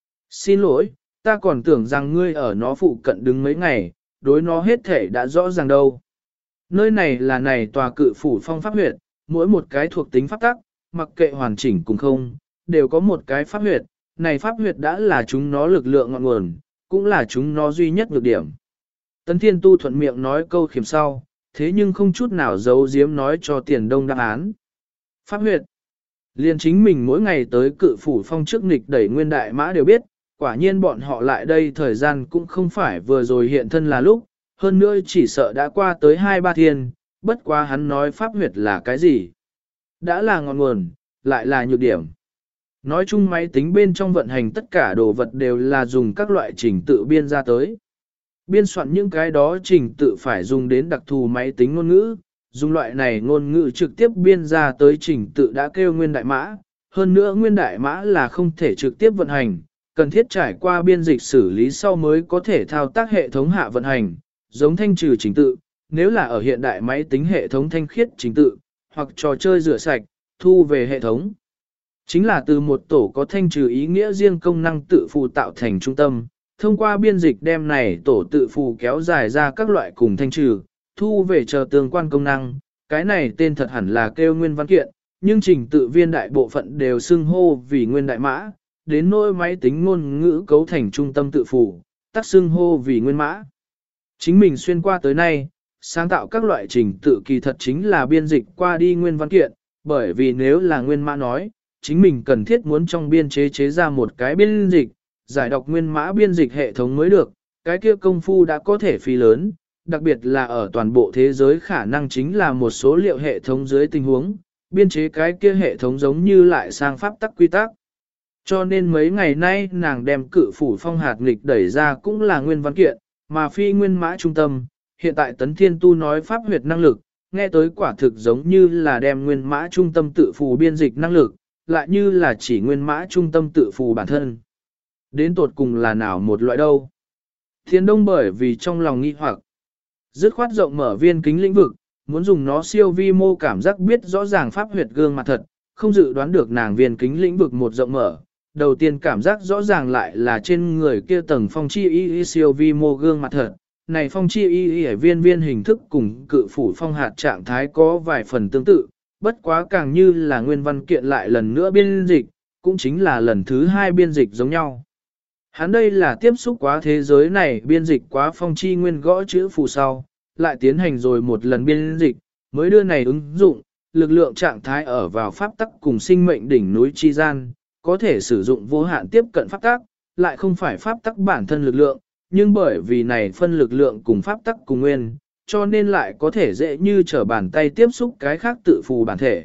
Xin lỗi, ta còn tưởng rằng ngươi ở nó phụ cận đứng mấy ngày, đối nó hết thể đã rõ ràng đâu. Nơi này là này tòa cự phủ phong pháp huyệt, mỗi một cái thuộc tính pháp tắc, mặc kệ hoàn chỉnh cùng không, đều có một cái pháp huyệt, này pháp huyệt đã là chúng nó lực lượng ngọn nguồn, cũng là chúng nó duy nhất nhược điểm. Tấn Thiên Tu thuận miệng nói câu khiểm sau, thế nhưng không chút nào giấu giếm nói cho Tiền Đông đáp án. Pháp huyệt. Liên chính mình mỗi ngày tới cự phủ phong trước nghịch đẩy nguyên đại mã đều biết, quả nhiên bọn họ lại đây thời gian cũng không phải vừa rồi hiện thân là lúc, hơn nữa chỉ sợ đã qua tới 2-3 thiên, bất quá hắn nói pháp huyệt là cái gì. Đã là ngọn nguồn, lại là nhược điểm. Nói chung máy tính bên trong vận hành tất cả đồ vật đều là dùng các loại trình tự biên ra tới. Biên soạn những cái đó trình tự phải dùng đến đặc thù máy tính ngôn ngữ, dùng loại này ngôn ngữ trực tiếp biên ra tới trình tự đã kêu nguyên đại mã, hơn nữa nguyên đại mã là không thể trực tiếp vận hành, cần thiết trải qua biên dịch xử lý sau mới có thể thao tác hệ thống hạ vận hành, giống thanh trừ trình tự, nếu là ở hiện đại máy tính hệ thống thanh khiết trình tự, hoặc trò chơi rửa sạch, thu về hệ thống. Chính là từ một tổ có thanh trừ ý nghĩa riêng công năng tự phù tạo thành trung tâm, thông qua biên dịch đem này tổ tự phù kéo dài ra các loại cùng thanh trừ, thu về chờ tương quan công năng, cái này tên thật hẳn là kêu nguyên văn kiện, nhưng trình tự viên đại bộ phận đều xưng hô vì nguyên đại mã, đến nỗi máy tính ngôn ngữ cấu thành trung tâm tự phù, tác xưng hô vì nguyên mã. Chính mình xuyên qua tới nay, sáng tạo các loại trình tự kỳ thật chính là biên dịch qua đi nguyên văn kiện, bởi vì nếu là nguyên mã nói, chính mình cần thiết muốn trong biên chế chế ra một cái biên dịch, giải đọc nguyên mã biên dịch hệ thống mới được, cái kia công phu đã có thể phí lớn, đặc biệt là ở toàn bộ thế giới khả năng chính là một số liệu hệ thống dưới tình huống, biên chế cái kia hệ thống giống như lại sang pháp tắc quy tắc. Cho nên mấy ngày nay nàng đem cự phủ phong hạt nghịch đẩy ra cũng là nguyên văn kiện, mà phi nguyên mã trung tâm, hiện tại Tấn Thiên Tu nói pháp huyệt năng lực, nghe tới quả thực giống như là đem nguyên mã trung tâm tự phù biên dịch năng lực, lại như là chỉ nguyên mã trung tâm tự phù bản thân. Đến tột cùng là nào một loại đâu? Thiên Đông bởi vì trong lòng nghi hoặc, dứt khoát rộng mở viên kính lĩnh vực, muốn dùng nó siêu vi mô cảm giác biết rõ ràng pháp huyệt gương mặt thật, không dự đoán được nàng viên kính lĩnh vực một rộng mở. Đầu tiên cảm giác rõ ràng lại là trên người kia tầng phong chi y siêu vi mô gương mặt thật. Này phong chi y ở viên hình thức cùng cự phủ phong hạt trạng thái có vài phần tương tự, bất quá càng như là nguyên văn kiện lại lần nữa biên dịch, cũng chính là lần thứ 2 biên dịch giống nhau. Hắn đây là tiếp xúc quá thế giới này biên dịch quá phong chi nguyên gõ chữ phù sau, lại tiến hành rồi một lần biên dịch, mới đưa này ứng dụng, lực lượng trạng thái ở vào pháp tắc cùng sinh mệnh đỉnh núi chi gian, có thể sử dụng vô hạn tiếp cận pháp tắc, lại không phải pháp tắc bản thân lực lượng, nhưng bởi vì này phân lực lượng cùng pháp tắc cùng nguyên, cho nên lại có thể dễ như trở bàn tay tiếp xúc cái khác tự phù bản thể.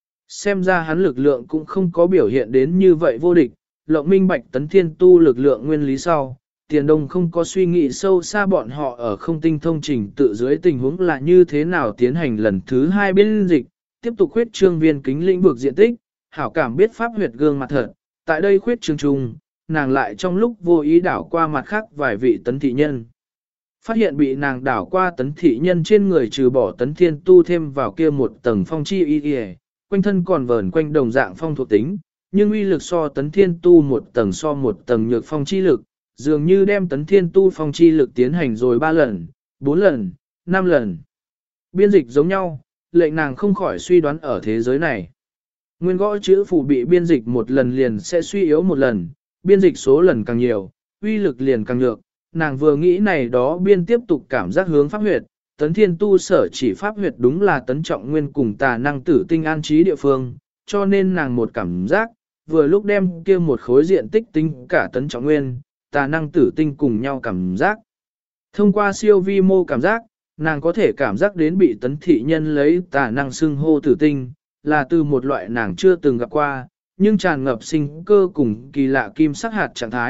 Xem ra hắn lực lượng cũng không có biểu hiện đến như vậy vô địch, lộng minh bạch Tấn Thiên Tu lực lượng nguyên lý sau, Tiền Đông không có suy nghĩ sâu xa bọn họ ở không tinh thông trình tự dưới tình huống là như thế nào tiến hành lần thứ 2 biên dịch, tiếp tục khuyết trương viên kính lĩnh vực diện tích, hảo cảm biết pháp huyệt gương mặt thật, tại đây khuyết trương trùng, nàng lại trong lúc vô ý đảo qua mặt khác vài vị Tấn thị nhân. Phát hiện bị nàng đảo qua Tấn thị nhân trên người trừ bỏ Tấn Thiên Tu thêm vào kia một tầng phong chi y, quanh thân còn vờn quanh đồng dạng phong thuộc tính, nhưng uy lực so Tấn Thiên Tu một tầng nhược phong chi lực, dường như đem Tấn Thiên Tu phong chi lực tiến hành rồi 3 lần, 4 lần, 5 lần. Biên dịch giống nhau, lệnh nàng không khỏi suy đoán ở thế giới này. Nguyên gõ chữ phù bị biên dịch một lần liền sẽ suy yếu một lần, biên dịch số lần càng nhiều, uy lực liền càng nhược. Nàng vừa nghĩ này đó biên tiếp tục cảm giác hướng pháp huyệt, Tấn Thiên Tu sở chỉ pháp huyệt đúng là Tấn Trọng Nguyên cùng tà năng tử tinh an trí địa phương, cho nên nàng một cảm giác, vừa lúc đem kia một khối diện tích tính cả Tấn Trọng Nguyên, tà năng tử tinh cùng nhau cảm giác. Thông qua siêu vi mô cảm giác, nàng có thể cảm giác đến bị Tấn thị nhân lấy tà năng xưng hô tử tinh, là từ một loại nàng chưa từng gặp qua, nhưng tràn ngập sinh cơ cùng kỳ lạ kim sắc hạt trạng thái,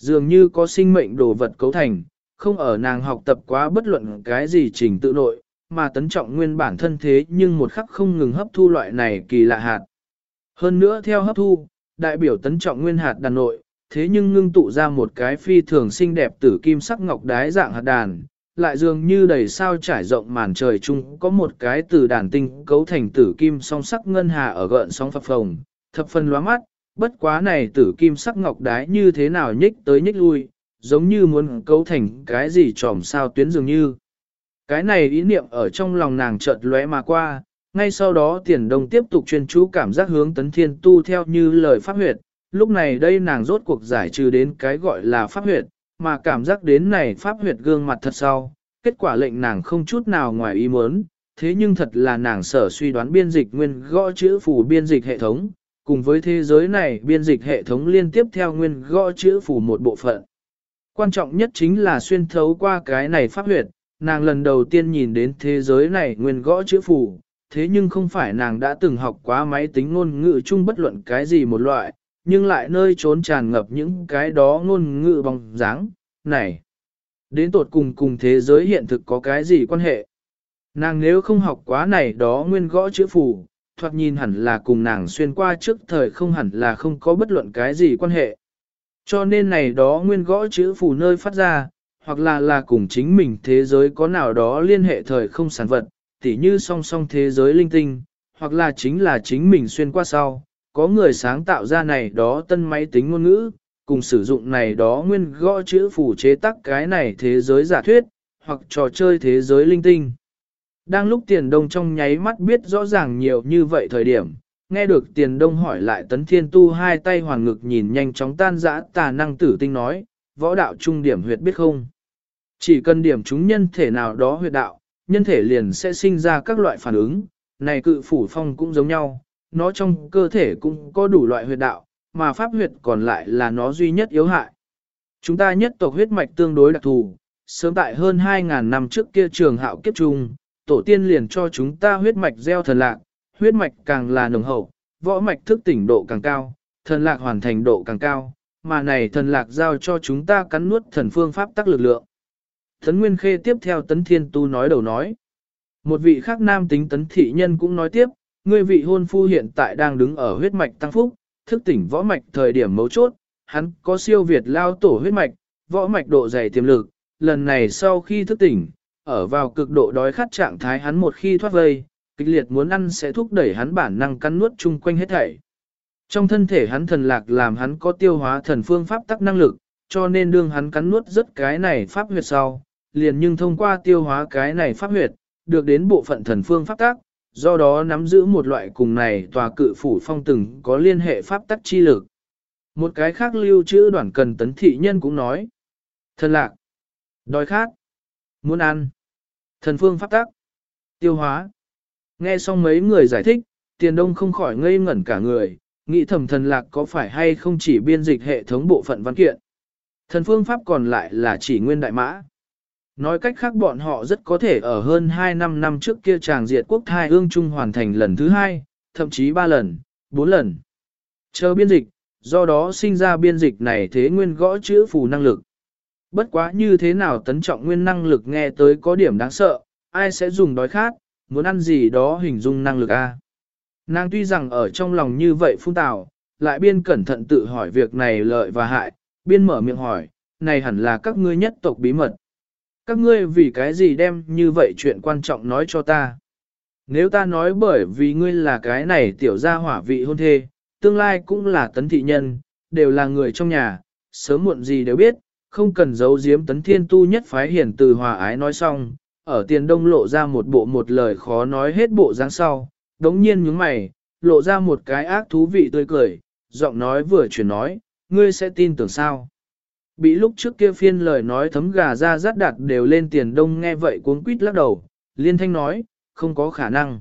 dường như có sinh mệnh đồ vật cấu thành, không ở nàng học tập quá bất luận cái gì trình tự nội, mà Tấn Trọng Nguyên bản thân thế nhưng một khắc không ngừng hấp thu loại này kỳ lạ hạt. Hơn nữa theo hấp thu, đại biểu Tấn Trọng Nguyên hạt đàn nội, thế nhưng ngưng tụ ra một cái phi thường xinh đẹp tử kim sắc ngọc đái dạng hạt đàn, lại dường như đầy sao trải rộng màn trời chung có một cái từ đàn tinh cấu thành tử kim song sắc ngân hà ở gợn sóng phập phồng, thập phần lóa mắt, bất quá này tử kim sắc ngọc đái như thế nào nhích tới nhích lui, giống như muốn cấu thành cái gì tròm sao tuyến dường như. Cái này ý niệm ở trong lòng nàng chợt lóe mà qua, ngay sau đó Tiền Đông tiếp tục chuyên chú cảm giác hướng Tấn Thiên tu theo như lời pháp huyệt, lúc này đây nàng rốt cuộc giải trừ đến cái gọi là pháp huyệt, mà cảm giác đến này pháp huyệt gương mặt thật sau, kết quả lệnh nàng không chút nào ngoài ý muốn, thế nhưng thật là nàng sở suy đoán biên dịch nguyên gõ chữ phù biên dịch hệ thống, cùng với thế giới này biên dịch hệ thống liên tiếp theo nguyên gõ chữ phù một bộ phận. Quan trọng nhất chính là xuyên thấu qua cái này pháp huyệt, nàng lần đầu tiên nhìn đến thế giới này nguyên gõ chữ phù, thế nhưng không phải nàng đã từng học quá máy tính ngôn ngữ chung bất luận cái gì một loại, nhưng lại nơi trốn tràn ngập những cái đó ngôn ngữ bóng dáng, này. Đến tột cùng thế giới hiện thực có cái gì quan hệ? Nàng nếu không học quá này đó nguyên gõ chữ phù, thoạt nhìn hẳn là cùng nàng xuyên qua trước thời không hẳn là không có bất luận cái gì quan hệ. Cho nên này đó nguyên gõ chữ phù nơi phát ra, hoặc là cùng chính mình thế giới có nào đó liên hệ thời không sản vật, tỉ như song song thế giới linh tinh, hoặc là chính mình xuyên qua sau, có người sáng tạo ra này đó tân máy tính ngôn ngữ, cùng sử dụng này đó nguyên gõ chữ phù chế tác cái này thế giới giả thuyết, hoặc trò chơi thế giới linh tinh. Đang lúc Tiền Đông trong nháy mắt biết rõ ràng nhiều như vậy thời điểm, nghe được Tiền Đông hỏi lại Tấn Thiên Tu hai tay hoàn ngực nhìn nhanh chóng tan dã tà năng tử tinh nói, võ đạo trung điểm huyệt biết không? Chỉ cần điểm chúng nhân thể nào đó huyệt đạo, nhân thể liền sẽ sinh ra các loại phản ứng, này cự phủ phong cũng giống nhau, nó trong cơ thể cũng có đủ loại huyệt đạo, mà pháp huyệt còn lại là nó duy nhất yếu hại. Chúng ta nhất tộc huyết mạch tương đối đặc thù, sớm tại hơn 2.000 năm trước kia trường hạo kiếp trung, tổ tiên liền cho chúng ta huyết mạch gieo thần lạc, huyết mạch càng là nồng hậu, võ mạch thức tỉnh độ càng cao, thần lạc hoàn thành độ càng cao, mà này thần lạc giao cho chúng ta cắn nuốt thần phương pháp tắc lực lượng. Tấn Nguyên Khê tiếp theo Tấn Thiên Tu nói đầu nói. Một vị khác nam tính Tấn Thị Nhân cũng nói tiếp, ngươi vị hôn phu hiện tại đang đứng ở huyết mạch tăng phúc, thức tỉnh võ mạch thời điểm mấu chốt, hắn có siêu việt lao tổ huyết mạch, võ mạch độ dày tiềm lực, lần này sau khi thức tỉnh, ở vào cực độ đói khát trạng thái hắn một khi thoát vây, kịch liệt muốn ăn sẽ thúc đẩy hắn bản năng cắn nuốt chung quanh hết thảy. Trong thân thể hắn thần lạc làm hắn có tiêu hóa thần phương pháp tắc năng lực, cho nên đương hắn cắn nuốt rất cái này pháp huyệt sau, liền nhưng thông qua tiêu hóa cái này pháp huyệt, được đến bộ phận thần phương pháp tắc, do đó nắm giữ một loại cùng này tòa cự phủ phong từng có liên hệ pháp tắc chi lực. Một cái khác lưu trữ đoạn cần Tấn Thị Nhân cũng nói, thần lạc, đói khát, muốn ăn, thần phương pháp tắc, tiêu hóa. Nghe xong mấy người giải thích, Tiền Đông không khỏi ngây ngẩn cả người, nghĩ thầm thần lạc có phải hay không chỉ biên dịch hệ thống bộ phận văn kiện. Thần phương pháp còn lại là chỉ nguyên đại mã. Nói cách khác bọn họ rất có thể ở hơn 2 năm trước kia tràng diệt quốc thai ương trung hoàn thành lần thứ 2, thậm chí 3 lần, 4 lần. Chờ biên dịch, do đó sinh ra biên dịch này thế nguyên gõ chữ phù năng lực. Bất quá như thế nào Tấn Trọng Nguyên năng lực nghe tới có điểm đáng sợ, ai sẽ dùng đói khát, muốn ăn gì đó hình dung năng lực a. Nàng tuy rằng ở trong lòng như vậy phun tào, lại biên cẩn thận tự hỏi việc này lợi và hại, biên mở miệng hỏi, này hẳn là các ngươi nhất tộc bí mật. Các ngươi vì cái gì đem như vậy chuyện quan trọng nói cho ta? Nếu ta nói bởi vì ngươi là cái này tiểu gia hỏa vị hôn thê, tương lai cũng là Tấn Thị Nhân, đều là người trong nhà, sớm muộn gì đều biết, không cần giấu giếm Tấn Thiên Tu nhất phái hiển từ hòa ái nói xong, ở Tiền Đông lộ ra một bộ một lời khó nói hết bộ dáng sau, đống nhiên nhướng mày, lộ ra một cái ác thú vị tươi cười, giọng nói vừa chuyển nói, ngươi sẽ tin tưởng sao? Bị lúc trước kia phiên lời nói thấm gà ra rát đạt đều lên Tiền Đông nghe vậy cuống quýt lắc đầu, liên thanh nói, không có khả năng.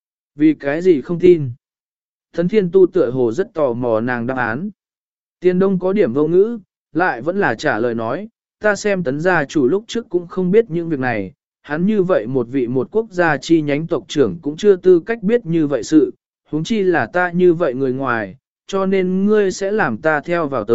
Vì cái gì không tin? Tấn Thiên Tu tựa hồ rất tò mò nàng đáp án. Tiền Đông có điểm vô ngữ, lại vẫn là trả lời nói, ta xem Tấn gia chủ lúc trước cũng không biết những việc này, hắn như vậy một vị một quốc gia chi nhánh tộc trưởng cũng chưa tư cách biết như vậy sự, huống chi là ta như vậy người ngoài, cho nên ngươi sẽ làm ta theo vào tới,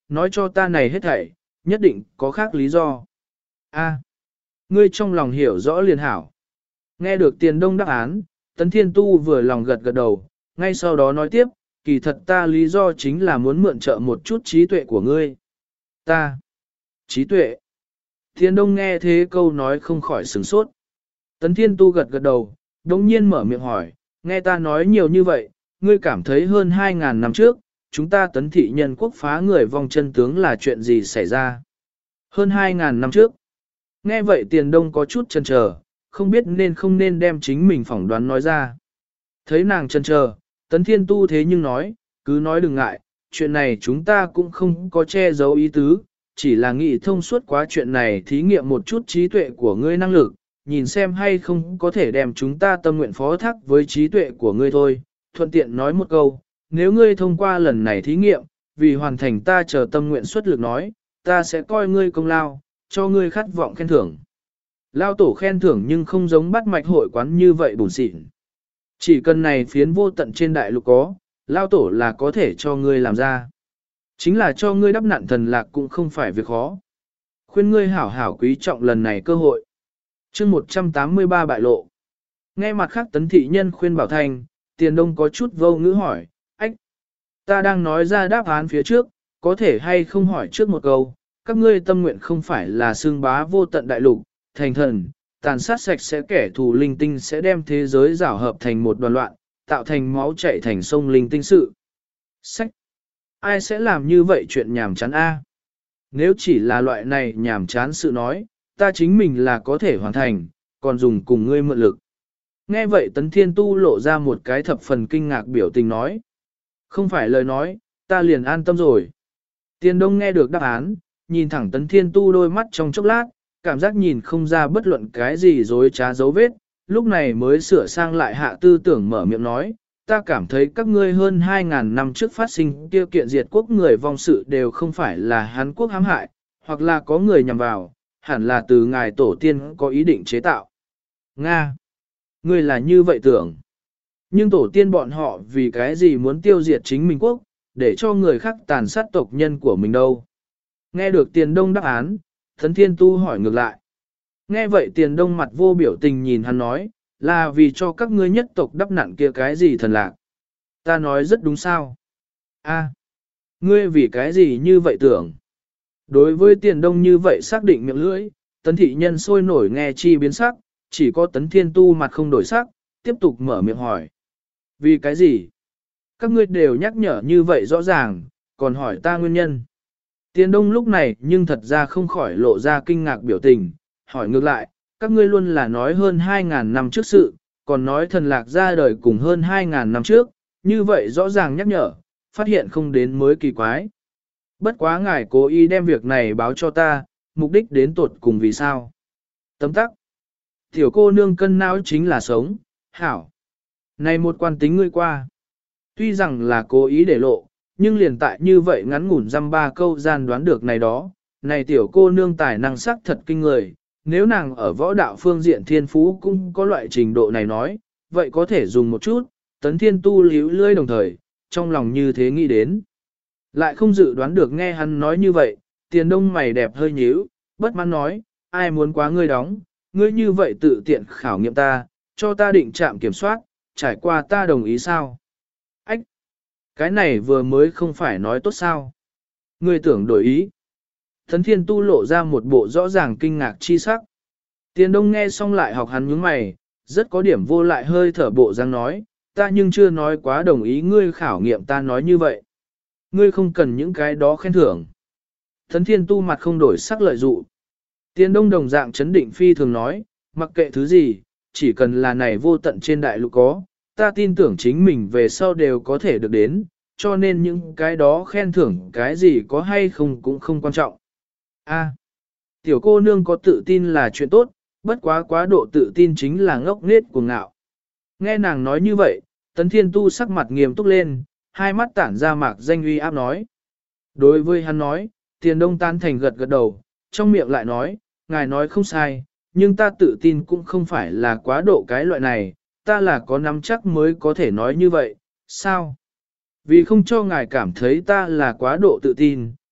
nói cho ta này hết thảy, nhất định có khác lý do. A, ngươi trong lòng hiểu rõ liền hảo. Nghe được Tiền Đông đáp án, Tấn Thiên Tu vừa lòng gật gật đầu, ngay sau đó nói tiếp, kỳ thật ta lý do chính là muốn mượn trợ một chút trí tuệ của ngươi. Ta, trí tuệ. Tiền Đông nghe thế câu nói không khỏi sửng sốt. Tấn Thiên Tu gật gật đầu, đồng nhiên mở miệng hỏi, nghe ta nói nhiều như vậy, ngươi cảm thấy hơn 2.000 năm trước, chúng ta Tấn thị nhân quốc phá người vong chân tướng là chuyện gì xảy ra? Hơn 2.000 năm trước. Nghe vậy Tiền Đông có chút chần chờ, không biết nên không nên đem chính mình phỏng đoán nói ra. Thấy nàng chần chờ, Tấn Thiên Tu thế nhưng nói, cứ nói đừng ngại, chuyện này chúng ta cũng không có che giấu ý tứ, chỉ là nghĩ thông suốt quá chuyện này thí nghiệm một chút trí tuệ của ngươi năng lực, nhìn xem hay không có thể đem chúng ta tâm nguyện phó thác với trí tuệ của ngươi thôi. Thuận tiện nói một câu, nếu ngươi thông qua lần này thí nghiệm, vì hoàn thành ta chờ tâm nguyện xuất lực nói, ta sẽ coi ngươi công lao, cho ngươi khát vọng khen thưởng. Lao tổ khen thưởng nhưng không giống bắt mạch hội quán như vậy bùn xịn. Chỉ cần này phiến vô tận trên đại lục có, Lao tổ là có thể cho ngươi làm ra. Chính là cho ngươi đắp nặn thần lạc cũng không phải việc khó. Khuyên ngươi hảo hảo quý trọng lần này cơ hội. chương 183 bại lộ. Nghe mặt khác Tấn thị nhân khuyên Bảo Thành, Tiền Đông có chút vô ngữ hỏi, ách, ta đang nói ra đáp án phía trước, có thể hay không hỏi trước một câu, các ngươi tâm nguyện không phải là xương bá vô tận đại lục, thành thần, tàn sát sạch sẽ kẻ thù linh tinh sẽ đem thế giới rảo hợp thành một đoàn loạn, tạo thành máu chảy thành sông linh tinh sự. Sách! Ai sẽ làm như vậy chuyện nhảm chán a? Nếu chỉ là loại này nhảm chán sự nói, ta chính mình là có thể hoàn thành, còn dùng cùng ngươi mượn lực. Nghe vậy Tấn Thiên Tu lộ ra một cái thập phần kinh ngạc biểu tình nói. Không phải lời nói, ta liền an tâm rồi. Tiền Đông nghe được đáp án, nhìn thẳng Tấn Thiên Tu đôi mắt trong chốc lát, cảm giác nhìn không ra bất luận cái gì dối trá dấu vết, lúc này mới sửa sang lại hạ tư tưởng mở miệng nói, ta cảm thấy các ngươi hơn 2.000 năm trước phát sinh kia kiện diệt quốc người vong sự đều không phải là Hán quốc hãm hại, hoặc là có người nhằm vào, hẳn là từ ngài tổ tiên có ý định chế tạo. Nga! Ngươi là như vậy tưởng. Nhưng tổ tiên bọn họ vì cái gì muốn tiêu diệt chính mình quốc, để cho người khác tàn sát tộc nhân của mình đâu. Nghe được Tiền Đông đáp án, Tấn Thiên Tu hỏi ngược lại. Nghe vậy Tiền Đông mặt vô biểu tình nhìn hắn nói, là vì cho các ngươi nhất tộc đắp nặn kia cái gì thần lạc. Ta nói rất đúng sao. A, ngươi vì cái gì như vậy tưởng. Đối với Tiền Đông như vậy xác định miệng lưỡi, Tấn thị nhân sôi nổi nghe chi biến sắc, chỉ có Tấn Thiên Tu mặt không đổi sắc, tiếp tục mở miệng hỏi. Vì cái gì? Các ngươi đều nhắc nhở như vậy rõ ràng, còn hỏi ta nguyên nhân. Tiền Đông lúc này nhưng thật ra không khỏi lộ ra kinh ngạc biểu tình, hỏi ngược lại, các ngươi luôn là nói hơn 2.000 năm trước sự, còn nói thần lạc ra đời cùng hơn 2.000 năm trước, như vậy rõ ràng nhắc nhở, phát hiện không đến mới kỳ quái. Bất quá ngài cố ý đem việc này báo cho ta, mục đích đến tột cùng vì sao? Tấm tắc. Tiểu cô nương cân não chính là sống, hảo. Này một quan tính ngươi qua. Tuy rằng là cố ý để lộ, nhưng liền tại như vậy ngắn ngủn dăm ba câu gian đoán được này đó, này tiểu cô nương tài năng sắc thật kinh người, nếu nàng ở võ đạo phương diện thiên phú cũng có loại trình độ này nói, vậy có thể dùng một chút, Tấn Thiên Tu líu lưỡi đồng thời, trong lòng như thế nghĩ đến. Lại không dự đoán được nghe hắn nói như vậy, Tiền Đông mày đẹp hơi nhíu, bất mãn nói, ai muốn quá ngươi đóng, ngươi như vậy tự tiện khảo nghiệm ta, cho ta định trạm kiểm soát, trải qua ta đồng ý sao? Ách! Cái này vừa mới không phải nói tốt sao? Ngươi tưởng đổi ý. Tấn Thiên Tu lộ ra một bộ rõ ràng kinh ngạc chi sắc. Tiền Đông nghe xong lại học hắn nhướng mày, rất có điểm vô lại hơi thở bộ răng nói, ta nhưng chưa nói quá đồng ý ngươi khảo nghiệm ta nói như vậy. Ngươi không cần những cái đó khen thưởng. Tấn Thiên Tu mặt không đổi sắc lợi dụ. Tiền Đông đồng dạng chấn định phi thường nói, mặc kệ thứ gì, chỉ cần là này vô tận trên đại lục có, ta tin tưởng chính mình về sau đều có thể được đến, cho nên những cái đó khen thưởng cái gì có hay không cũng không quan trọng. A, tiểu cô nương có tự tin là chuyện tốt, bất quá quá độ tự tin chính là ngốc nghếch cuồng ngạo. Nghe nàng nói như vậy, Tấn Thiên Tu sắc mặt nghiêm túc lên, hai mắt tản ra mạc danh uy áp nói. Đối với hắn nói, Tiền Đông tan thành gật gật đầu, trong miệng lại nói, ngài nói không sai, nhưng ta tự tin cũng không phải là quá độ cái loại này, ta là có nắm chắc mới có thể nói như vậy, sao? Vì không cho ngài cảm thấy ta là quá độ tự tin,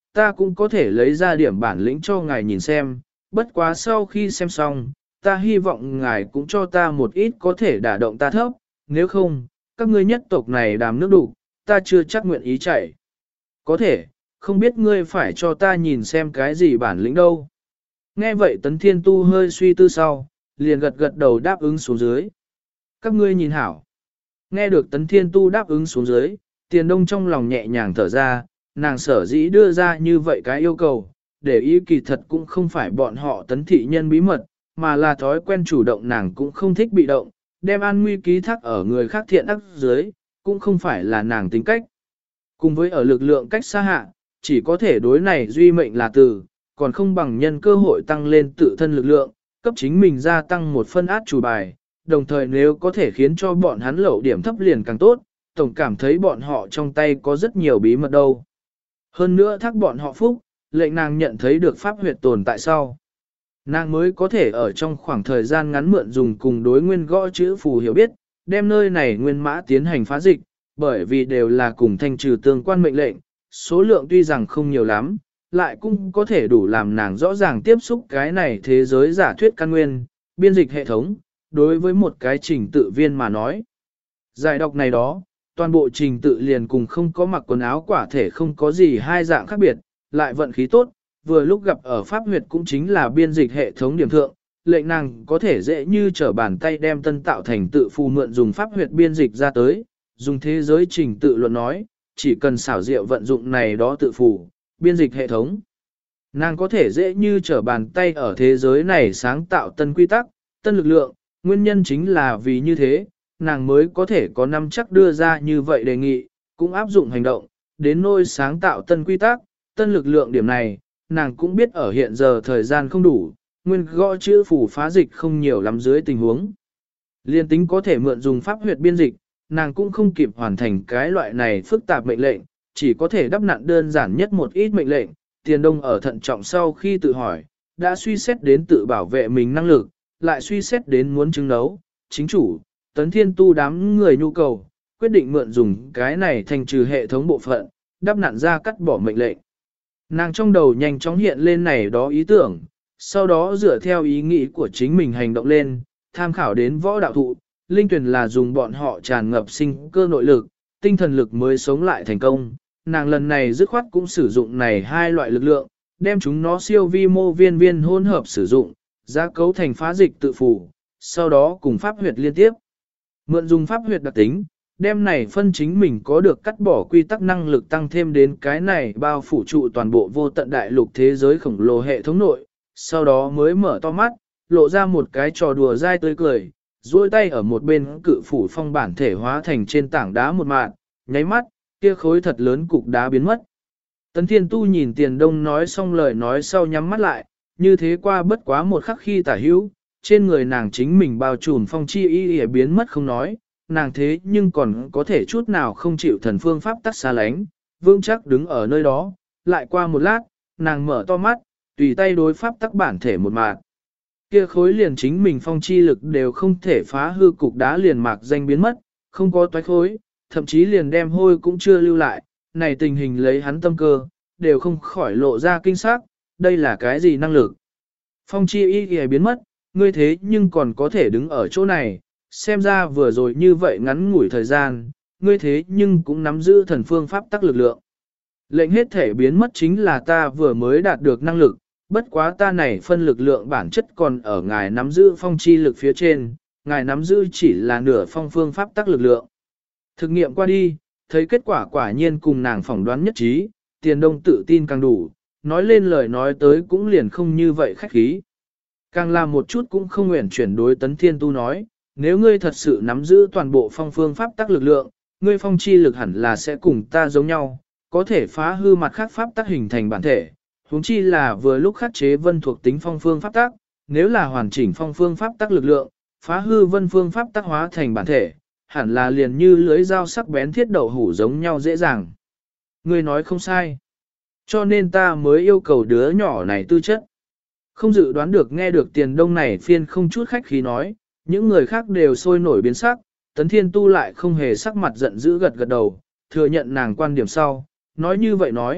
ta cũng có thể lấy ra điểm bản lĩnh cho ngài nhìn xem, bất quá sau khi xem xong, ta hy vọng ngài cũng cho ta một ít có thể đả động ta thấp, nếu không, các ngươi nhất tộc này đàm nước đủ, ta chưa chắc nguyện ý chạy. Có thể, không biết ngươi phải cho ta nhìn xem cái gì bản lĩnh đâu. Nghe vậy Tấn Thiên Tu hơi suy tư sau, liền gật gật đầu đáp ứng xuống dưới. Các ngươi nhìn hảo. Nghe được Tấn Thiên Tu đáp ứng xuống dưới, Tiền Đông trong lòng nhẹ nhàng thở ra, nàng sở dĩ đưa ra như vậy cái yêu cầu, để ý kỳ thật cũng không phải bọn họ Tấn thị nhân bí mật, mà là thói quen chủ động, nàng cũng không thích bị động, đem an nguy ký thác ở người khác thiện ác dưới, cũng không phải là nàng tính cách. Cùng với ở lực lượng cách xa hạ, chỉ có thể đối này duy mệnh là từ, còn không bằng nhân cơ hội tăng lên tự thân lực lượng, cấp chính mình gia tăng một phân át chủ bài, đồng thời nếu có thể khiến cho bọn hắn lậu điểm thấp liền càng tốt, tổng cảm thấy bọn họ trong tay có rất nhiều bí mật đâu. Hơn nữa thác bọn họ phúc, lệnh nàng nhận thấy được pháp huyệt tồn tại sau. Nàng mới có thể ở trong khoảng thời gian ngắn mượn dùng cùng đối nguyên gõ chữ phù hiểu biết, đem nơi này nguyên mã tiến hành phá dịch, bởi vì đều là cùng thanh trừ tương quan mệnh lệnh, số lượng tuy rằng không nhiều lắm, lại cũng có thể đủ làm nàng rõ ràng tiếp xúc cái này thế giới giả thuyết căn nguyên, biên dịch hệ thống, đối với một cái trình tự viên mà nói. Giải đọc này đó, toàn bộ trình tự liền cùng không có mặc quần áo quả thể không có gì hai dạng khác biệt, lại vận khí tốt, vừa lúc gặp ở pháp huyệt cũng chính là biên dịch hệ thống điểm thượng, lệnh nàng có thể dễ như trở bàn tay đem tân tạo thành tự phù mượn dùng pháp huyệt biên dịch ra tới, dùng thế giới trình tự luận nói, chỉ cần xảo diệu vận dụng này đó tự phù, biên dịch hệ thống. Nàng có thể dễ như trở bàn tay ở thế giới này sáng tạo tân quy tắc, tân lực lượng, nguyên nhân chính là vì như thế, nàng mới có thể có năm chắc đưa ra như vậy đề nghị, cũng áp dụng hành động, đến nôi sáng tạo tân quy tắc, tân lực lượng điểm này, nàng cũng biết ở hiện giờ thời gian không đủ, nguyên gõ chữ phù phá dịch không nhiều lắm dưới tình huống. Liên tính có thể mượn dùng pháp huyệt biên dịch, nàng cũng không kịp hoàn thành cái loại này phức tạp mệnh lệnh, chỉ có thể đắp nặn đơn giản nhất một ít mệnh lệnh. Tiền Đông ở thận trọng sau khi tự hỏi, đã suy xét đến tự bảo vệ mình năng lực, lại suy xét đến muốn chứng đấu, chính chủ, Tấn Thiên Tu đám người nhu cầu, quyết định mượn dùng cái này thành trừ hệ thống bộ phận, đắp nặn ra cắt bỏ mệnh lệnh. Nàng trong đầu nhanh chóng hiện lên này đó ý tưởng, sau đó dựa theo ý nghĩ của chính mình hành động lên, tham khảo đến võ đạo thụ, linh tuyển là dùng bọn họ tràn ngập sinh cơ nội lực, tinh thần lực mới sống lại thành công. Nàng lần này dứt khoát cũng sử dụng này hai loại lực lượng, đem chúng nó siêu vi mô viên viên hỗn hợp sử dụng, ra cấu thành phá dịch tự phủ, sau đó cùng pháp huyệt liên tiếp. Mượn dùng pháp huyệt đặc tính, đem này phân chính mình có được cắt bỏ quy tắc năng lực tăng thêm đến cái này bao phủ trụ toàn bộ vô tận đại lục thế giới khổng lồ hệ thống nội, sau đó mới mở to mắt, lộ ra một cái trò đùa dai tươi cười, duỗi tay ở một bên cự phủ phong bản thể hóa thành trên tảng đá một mạt, nháy mắt, kia khối thật lớn cục đá biến mất. Tấn Thiên Tu nhìn Tiền Đông nói xong lời nói sau nhắm mắt lại, như thế qua bất quá một khắc khi tả hữu, trên người nàng chính mình bao trùm phong chi y biến mất không nói, nàng thế nhưng còn có thể chút nào không chịu thần phương pháp tắc xa lánh, vương chắc đứng ở nơi đó, lại qua một lát, nàng mở to mắt, tùy tay đối pháp tắc bản thể một mạt. Kia khối liền chính mình phong chi lực đều không thể phá hư cục đá liền mạc danh biến mất, không có toái khối, thậm chí liền đem hôi cũng chưa lưu lại, này tình hình lấy hắn tâm cơ, đều không khỏi lộ ra kinh sắc, đây là cái gì năng lực. Phong chi y biến mất, ngươi thế nhưng còn có thể đứng ở chỗ này, xem ra vừa rồi như vậy ngắn ngủi thời gian, ngươi thế nhưng cũng nắm giữ thần phương pháp tắc lực lượng. Lệnh hết thể biến mất chính là ta vừa mới đạt được năng lực, bất quá ta này phân lực lượng bản chất còn ở ngài nắm giữ phong chi lực phía trên, ngài nắm giữ chỉ là nửa phong phương pháp tắc lực lượng. Thực nghiệm qua đi, thấy kết quả quả nhiên cùng nàng phỏng đoán nhất trí, Tiền Đông tự tin càng đủ, nói lên lời nói tới cũng liền không như vậy khách khí. Càng làm một chút cũng không nguyện chuyển đối Tấn Thiên Tu nói, nếu ngươi thật sự nắm giữ toàn bộ phong phương pháp tắc lực lượng, ngươi phong chi lực hẳn là sẽ cùng ta giống nhau, có thể phá hư mặt khác pháp tắc hình thành bản thể. Huống chi là vừa lúc khắc chế vân thuộc tính phong phương pháp tắc, nếu là hoàn chỉnh phong phương pháp tắc lực lượng, phá hư vân phương pháp tắc hóa thành bản thể, hẳn là liền như lưới dao sắc bén thiết đậu hủ giống nhau dễ dàng. Ngươi nói không sai. Cho nên ta mới yêu cầu đứa nhỏ này tư chất. Không dự đoán được nghe được Tiền Đông này phiên không chút khách khí nói, những người khác đều sôi nổi biến sắc, Tấn Thiên Tu lại không hề sắc mặt giận dữ gật gật đầu, thừa nhận nàng quan điểm sau, nói như vậy nói,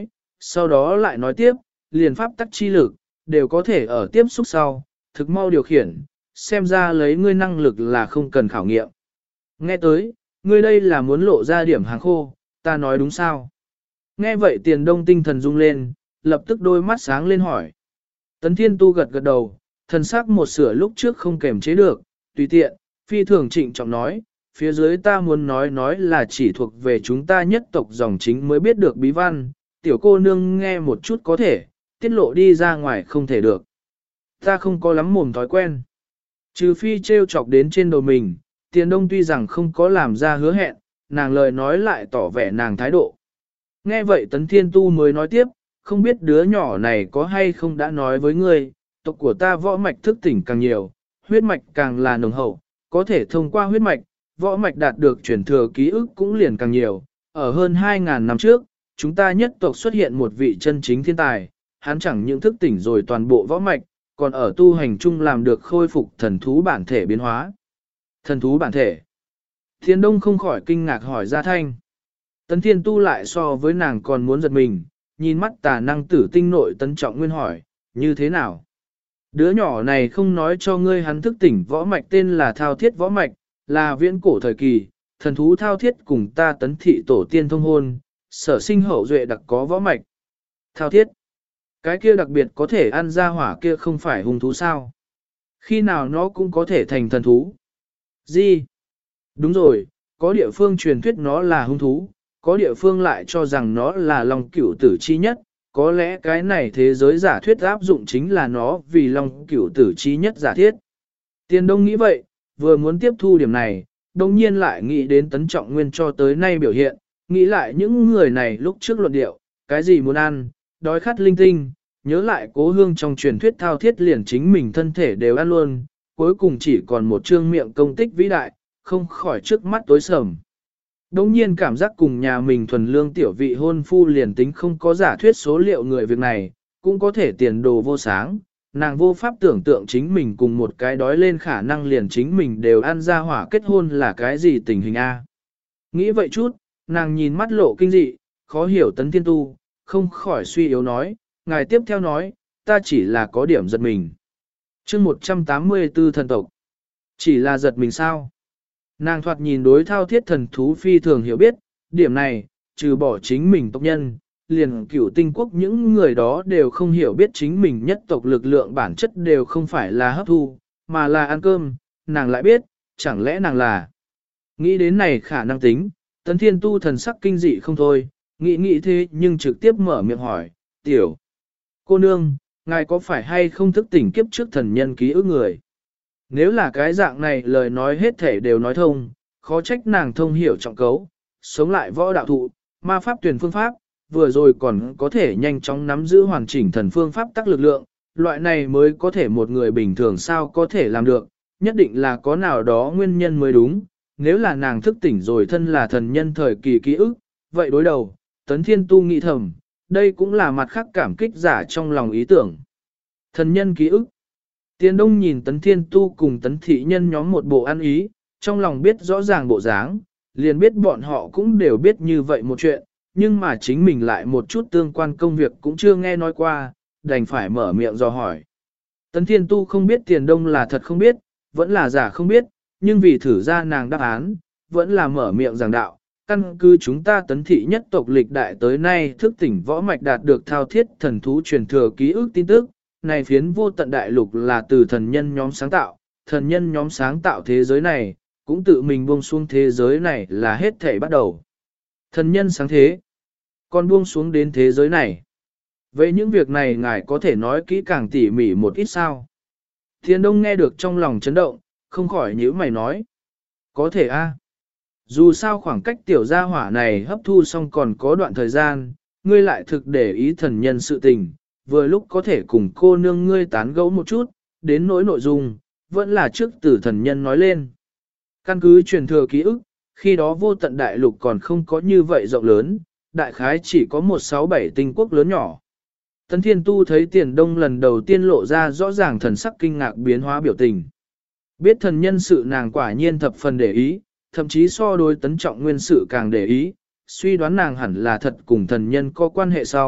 sau đó lại nói tiếp, liền pháp tắc chi lực, đều có thể ở tiếp xúc sau, thực mau điều khiển, xem ra lấy ngươi năng lực là không cần khảo nghiệm. Nghe tới, ngươi đây là muốn lộ ra điểm hàng khô, ta nói đúng sao? Nghe vậy Tiền Đông tinh thần rung lên, lập tức đôi mắt sáng lên hỏi. Tấn Thiên Tu gật gật đầu, thần sắc một sửa lúc trước không kềm chế được, tùy tiện, phi thường trịnh trọng nói, phía dưới ta muốn nói là chỉ thuộc về chúng ta nhất tộc dòng chính mới biết được bí văn, tiểu cô nương nghe một chút có thể, tiết lộ đi ra ngoài không thể được. Ta không có lắm mồm thói quen. Trừ phi trêu chọc đến trên đầu mình, Tiền Đông tuy rằng không có làm ra hứa hẹn, nàng lời nói lại tỏ vẻ nàng thái độ. Nghe vậy Tấn Thiên Tu mới nói tiếp, không biết đứa nhỏ này có hay không đã nói với ngươi, tộc của ta võ mạch thức tỉnh càng nhiều, huyết mạch càng là nồng hậu, có thể thông qua huyết mạch, võ mạch đạt được chuyển thừa ký ức cũng liền càng nhiều. Ở hơn 2.000 năm trước, chúng ta nhất tộc xuất hiện một vị chân chính thiên tài, hắn chẳng những thức tỉnh rồi toàn bộ võ mạch, còn ở tu hành chung làm được khôi phục thần thú bản thể biến hóa. Thần thú bản thể. Thiên Đông không khỏi kinh ngạc hỏi ra thanh. Tấn Thiên Tu lại so với nàng còn muốn giật mình, nhìn mắt tà năng tử tinh nội Tấn Trọng Nguyên hỏi, như thế nào? Đứa nhỏ này không nói cho ngươi hắn thức tỉnh võ mạch tên là Thao Thiết Võ Mạch, là viễn cổ thời kỳ, thần thú Thao Thiết cùng ta Tấn Thị tổ tiên thông hôn, sở sinh hậu duệ đặc có võ mạch. Thao Thiết, cái kia đặc biệt có thể ăn ra hỏa kia không phải hung thú sao? Khi nào nó cũng có thể thành thần thú? Gì? Đúng rồi, có địa phương truyền thuyết nó là hung thú, có địa phương lại cho rằng nó là long cửu tử chi nhất, có lẽ cái này thế giới giả thuyết áp dụng chính là nó vì long cửu tử chi nhất giả thiết. Tiền Đông nghĩ vậy, vừa muốn tiếp thu điểm này, đồng nhiên lại nghĩ đến Tấn Trọng Nguyên cho tới nay biểu hiện, nghĩ lại những người này lúc trước luận điệu, cái gì muốn ăn, đói khát linh tinh, nhớ lại Cố Hương trong truyền thuyết Thao Thiết liền chính mình thân thể đều ăn luôn, cuối cùng chỉ còn một trương miệng công tích vĩ đại, không khỏi trước mắt tối sầm. Đống nhiên cảm giác cùng nhà mình thuần lương tiểu vị hôn phu liền tính không có giả thuyết số liệu người việc này, cũng có thể tiền đồ vô sáng, nàng vô pháp tưởng tượng chính mình cùng một cái đói lên khả năng liền chính mình đều ăn ra hỏa kết hôn là cái gì tình hình A. Nghĩ vậy chút, nàng nhìn mắt lộ kinh dị, khó hiểu Tấn Thiên Tu, không khỏi suy yếu nói, ngài tiếp theo nói, ta chỉ là có điểm giật mình. chương 184 thần tộc, chỉ là giật mình sao? Nàng thoạt nhìn đối Thao Thiết thần thú phi thường hiểu biết, điểm này, trừ bỏ chính mình tộc nhân, liền cửu tinh quốc những người đó đều không hiểu biết chính mình nhất tộc lực lượng bản chất đều không phải là hấp thu, mà là ăn cơm, nàng lại biết, chẳng lẽ nàng là. Nghĩ đến này khả năng tính, Tấn Thiên Tu thần sắc kinh dị không thôi, nghĩ thế nhưng trực tiếp mở miệng hỏi, tiểu cô nương, ngài có phải hay không thức tỉnh kiếp trước thần nhân ký ức người? Nếu là cái dạng này lời nói hết thể đều nói thông, khó trách nàng thông hiểu trọng cấu, sống lại võ đạo thụ, ma pháp tuyển phương pháp, vừa rồi còn có thể nhanh chóng nắm giữ hoàn chỉnh thần phương pháp tác lực lượng, loại này mới có thể một người bình thường sao có thể làm được, nhất định là có nào đó nguyên nhân mới đúng, nếu là nàng thức tỉnh rồi thân là thần nhân thời kỳ ký ức, vậy đối đầu, Tấn Thiên Tu nghĩ thầm, đây cũng là mặt khác cảm kích giả trong lòng ý tưởng. Thần nhân ký ức. Tiền Đông nhìn Tấn Thiên Tu cùng Tấn Thị Nhân nhóm một bộ ăn ý, trong lòng biết rõ ràng bộ dáng, liền biết bọn họ cũng đều biết như vậy một chuyện, nhưng mà chính mình lại một chút tương quan công việc cũng chưa nghe nói qua, đành phải mở miệng dò hỏi. Tấn Thiên Tu không biết Tiền Đông là thật không biết, vẫn là giả không biết, nhưng vì thử ra nàng đáp án, vẫn là mở miệng giảng đạo. Căn cứ chúng ta Tấn Thị nhất tộc lịch đại tới nay thức tỉnh võ mạch đạt được Thao Thiết thần thú truyền thừa ký ức tin tức, này phiến vô tận đại lục là từ thần nhân nhóm sáng tạo, thần nhân nhóm sáng tạo thế giới này, cũng tự mình buông xuống thế giới này là hết thảy bắt đầu. Thần nhân sáng thế, còn buông xuống đến thế giới này. Vậy những việc này ngài có thể nói kỹ càng tỉ mỉ một ít sao? Thiên Đông nghe được trong lòng chấn động, không khỏi nhíu mày nói. Có thể a. Dù sao khoảng cách tiểu gia hỏa này hấp thu xong còn có đoạn thời gian, ngươi lại thực để ý thần nhân sự tình, vừa lúc có thể cùng cô nương ngươi tán gẫu một chút, đến nỗi nội dung, vẫn là trước từ thần nhân nói lên. Căn cứ truyền thừa ký ức, khi đó vô tận đại lục còn không có như vậy rộng lớn, đại khái chỉ có 167 tinh quốc lớn nhỏ. Tấn Thiên Tu thấy Tiền Đông lần đầu tiên lộ ra rõ ràng thần sắc kinh ngạc biến hóa biểu tình. Biết thần nhân sự nàng quả nhiên thập phần để ý, thậm chí so đối Tấn Trọng Nguyên sự càng để ý, suy đoán nàng hẳn là thật cùng thần nhân có quan hệ sau,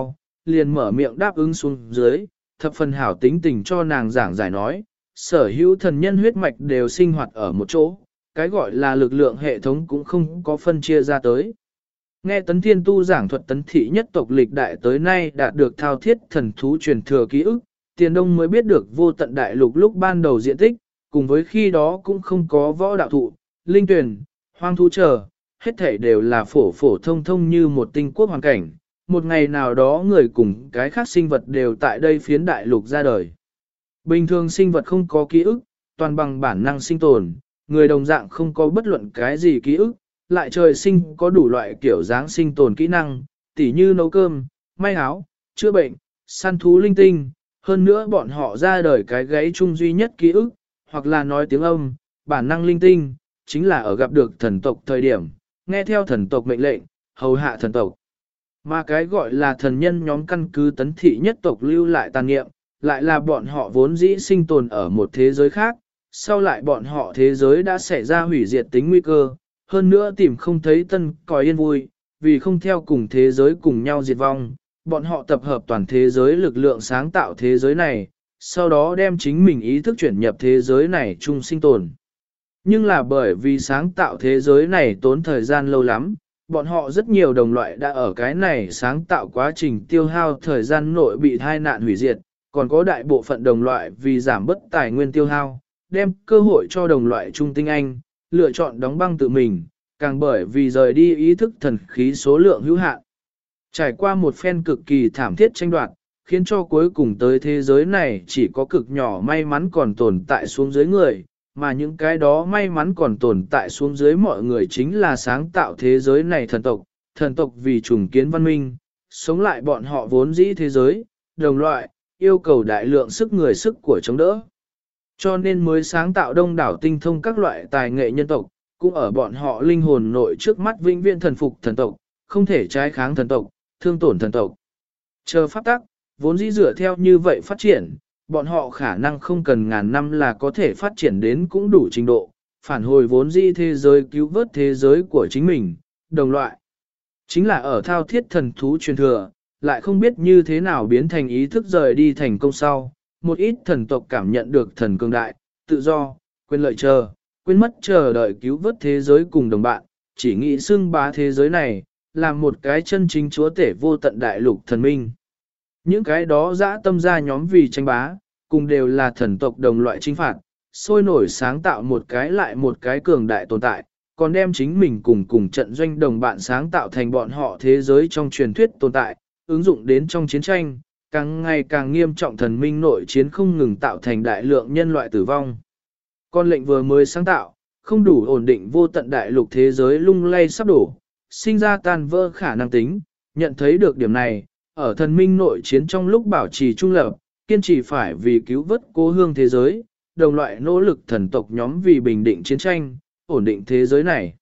liền mở miệng đáp ứng xuống dưới, thập phần hảo tính tình cho nàng giảng giải nói, sở hữu thần nhân huyết mạch đều sinh hoạt ở một chỗ, cái gọi là lực lượng hệ thống cũng không có phân chia ra tới. Nghe Tấn Thiên Tu giảng thuật Tấn Thị nhất tộc lịch đại tới nay đạt được thao thiết thần thú truyền thừa ký ức, Tiền Đông mới biết được vô tận đại lục lúc ban đầu diện tích, cùng với khi đó cũng không có võ đạo thụ, linh tuyển, hoang thú trở, hết thảy đều là phổ phổ thông thông như một tinh quốc hoàn cảnh. Một ngày nào đó người cùng cái khác sinh vật đều tại đây phiến đại lục ra đời. Bình thường sinh vật không có ký ức, toàn bằng bản năng sinh tồn, người đồng dạng không có bất luận cái gì ký ức, lại trời sinh có đủ loại kiểu dáng sinh tồn kỹ năng, tỉ như nấu cơm, may áo, chữa bệnh, săn thú linh tinh, hơn nữa bọn họ ra đời cái gáy chung duy nhất ký ức, hoặc là nói tiếng âm, bản năng linh tinh, chính là ở gặp được thần tộc thời điểm, nghe theo thần tộc mệnh lệnh, hầu hạ thần tộc. Mà cái gọi là thần nhân nhóm căn cứ Tấn Thị nhất tộc lưu lại tàn niệm, lại là bọn họ vốn dĩ sinh tồn ở một thế giới khác, sau lại bọn họ thế giới đã xảy ra hủy diệt tính nguy cơ, hơn nữa tìm không thấy tân còi yên vui, vì không theo cùng thế giới cùng nhau diệt vong, bọn họ tập hợp toàn thế giới lực lượng sáng tạo thế giới này, sau đó đem chính mình ý thức chuyển nhập thế giới này chung sinh tồn. Nhưng là bởi vì sáng tạo thế giới này tốn thời gian lâu lắm, bọn họ rất nhiều đồng loại đã ở cái này sáng tạo quá trình tiêu hao thời gian nội bị tai nạn hủy diệt, còn có đại bộ phận đồng loại vì giảm bất tài nguyên tiêu hao, đem cơ hội cho đồng loại trung tinh anh, lựa chọn đóng băng tự mình, càng bởi vì rời đi ý thức thần khí số lượng hữu hạn. Trải qua một phen cực kỳ thảm thiết tranh đoạt, khiến cho cuối cùng tới thế giới này chỉ có cực nhỏ may mắn còn tồn tại xuống dưới người, mà những cái đó may mắn còn tồn tại xuống dưới mọi người chính là sáng tạo thế giới này thần tộc vì trùng kiến văn minh, sống lại bọn họ vốn dĩ thế giới, đồng loại, yêu cầu đại lượng sức người sức của chống đỡ. Cho nên mới sáng tạo đông đảo tinh thông các loại tài nghệ nhân tộc, cũng ở bọn họ linh hồn nội trước mắt vĩnh viễn thần phục thần tộc, không thể trái kháng thần tộc, thương tổn thần tộc. Chờ pháp tắc, vốn dĩ dựa theo như vậy phát triển, bọn họ khả năng không cần ngàn năm là có thể phát triển đến cũng đủ trình độ, phản hồi vốn dĩ thế giới cứu vớt thế giới của chính mình, đồng loại. Chính là ở thao thiết thần thú truyền thừa, lại không biết như thế nào biến thành ý thức rời đi thành công sau, một ít thần tộc cảm nhận được thần cường đại, tự do, quên lợi quên mất chờ đợi cứu vớt thế giới cùng đồng bạn, chỉ nghĩ xưng bá thế giới này, làm một cái chân chính chúa tể vô tận đại lục thần minh. Những cái đó dã tâm ra nhóm vì tranh bá, cùng đều là thần tộc đồng loại chinh phạt, sôi nổi sáng tạo một cái lại một cái cường đại tồn tại, còn đem chính mình cùng trận doanh đồng bạn sáng tạo thành bọn họ thế giới trong truyền thuyết tồn tại, ứng dụng đến trong chiến tranh, càng ngày càng nghiêm trọng thần minh nội chiến không ngừng tạo thành đại lượng nhân loại tử vong. Con lệnh vừa mới sáng tạo, không đủ ổn định vô tận đại lục thế giới lung lay sắp đổ, sinh ra tan vỡ khả năng tính, nhận thấy được điểm này, ở thần minh nội chiến trong lúc bảo trì trung lập, kiên trì phải vì cứu vớt cố hương thế giới, đồng loại nỗ lực thần tộc nhóm vì bình định chiến tranh, ổn định thế giới này.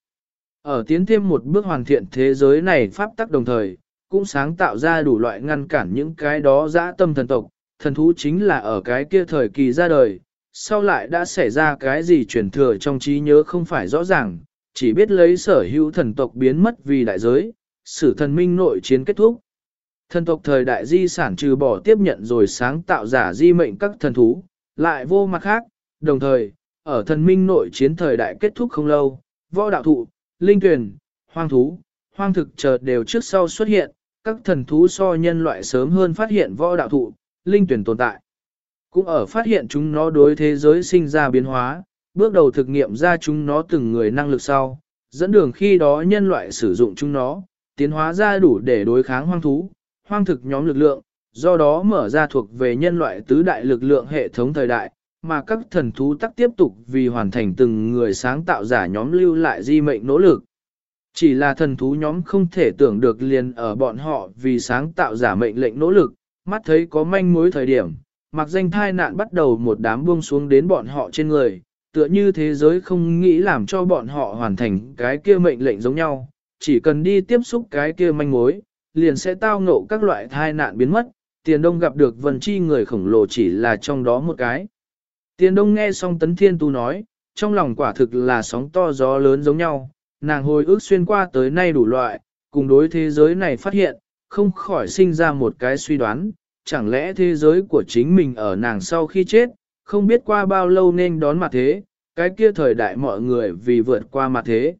Ở tiến thêm một bước hoàn thiện thế giới này pháp tắc đồng thời, cũng sáng tạo ra đủ loại ngăn cản những cái đó dã tâm thần tộc, thần thú chính là ở cái kia thời kỳ ra đời, sau lại đã xảy ra cái gì truyền thừa trong trí nhớ không phải rõ ràng, chỉ biết lấy sở hữu thần tộc biến mất vì đại giới, sử thần minh nội chiến kết thúc. Thần tộc thời đại di sản trừ bỏ tiếp nhận rồi sáng tạo giả di mệnh các thần thú, lại vô mặt khác, đồng thời, ở thần minh nội chiến thời đại kết thúc không lâu, võ đạo thụ, linh tuyển, hoang thú, hoang thực chợt đều trước sau xuất hiện, các thần thú so nhân loại sớm hơn phát hiện võ đạo thụ, linh tuyển tồn tại. Cũng ở phát hiện chúng nó đối thế giới sinh ra biến hóa, bước đầu thực nghiệm ra chúng nó từng người năng lực sau, dẫn đường khi đó nhân loại sử dụng chúng nó, tiến hóa ra đủ để đối kháng hoang thú, hoang thực nhóm lực lượng, do đó mở ra thuộc về nhân loại tứ đại lực lượng hệ thống thời đại, mà các thần thú tắc tiếp tục vì hoàn thành từng người sáng tạo giả nhóm lưu lại di mệnh nỗ lực. Chỉ là thần thú nhóm không thể tưởng được liền ở bọn họ vì sáng tạo giả mệnh lệnh nỗ lực, mắt thấy có manh mối thời điểm, mặc danh thai nạn bắt đầu một đám buông xuống đến bọn họ trên người, tựa như thế giới không nghĩ làm cho bọn họ hoàn thành cái kia mệnh lệnh giống nhau, chỉ cần đi tiếp xúc cái kia manh mối, liền sẽ tao ngộ các loại thai nạn biến mất, Tiền Đông gặp được Vân Chi người khổng lồ chỉ là trong đó một cái. Tiền Đông nghe xong Tấn Thiên Tu nói, trong lòng quả thực là sóng to gió lớn giống nhau, nàng hồi ức xuyên qua tới nay đủ loại, cùng đối thế giới này phát hiện, không khỏi sinh ra một cái suy đoán, chẳng lẽ thế giới của chính mình ở nàng sau khi chết, không biết qua bao lâu nên đón mặt thế, cái kia thời đại mọi người vì vượt qua mặt thế.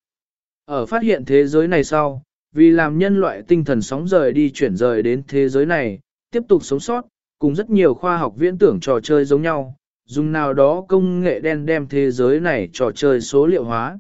Ở phát hiện thế giới này sau, vì làm nhân loại tinh thần sóng rời đi chuyển rời đến thế giới này, tiếp tục sống sót, cùng rất nhiều khoa học viễn tưởng trò chơi giống nhau, dùng nào đó công nghệ đen đem thế giới này trò chơi số liệu hóa.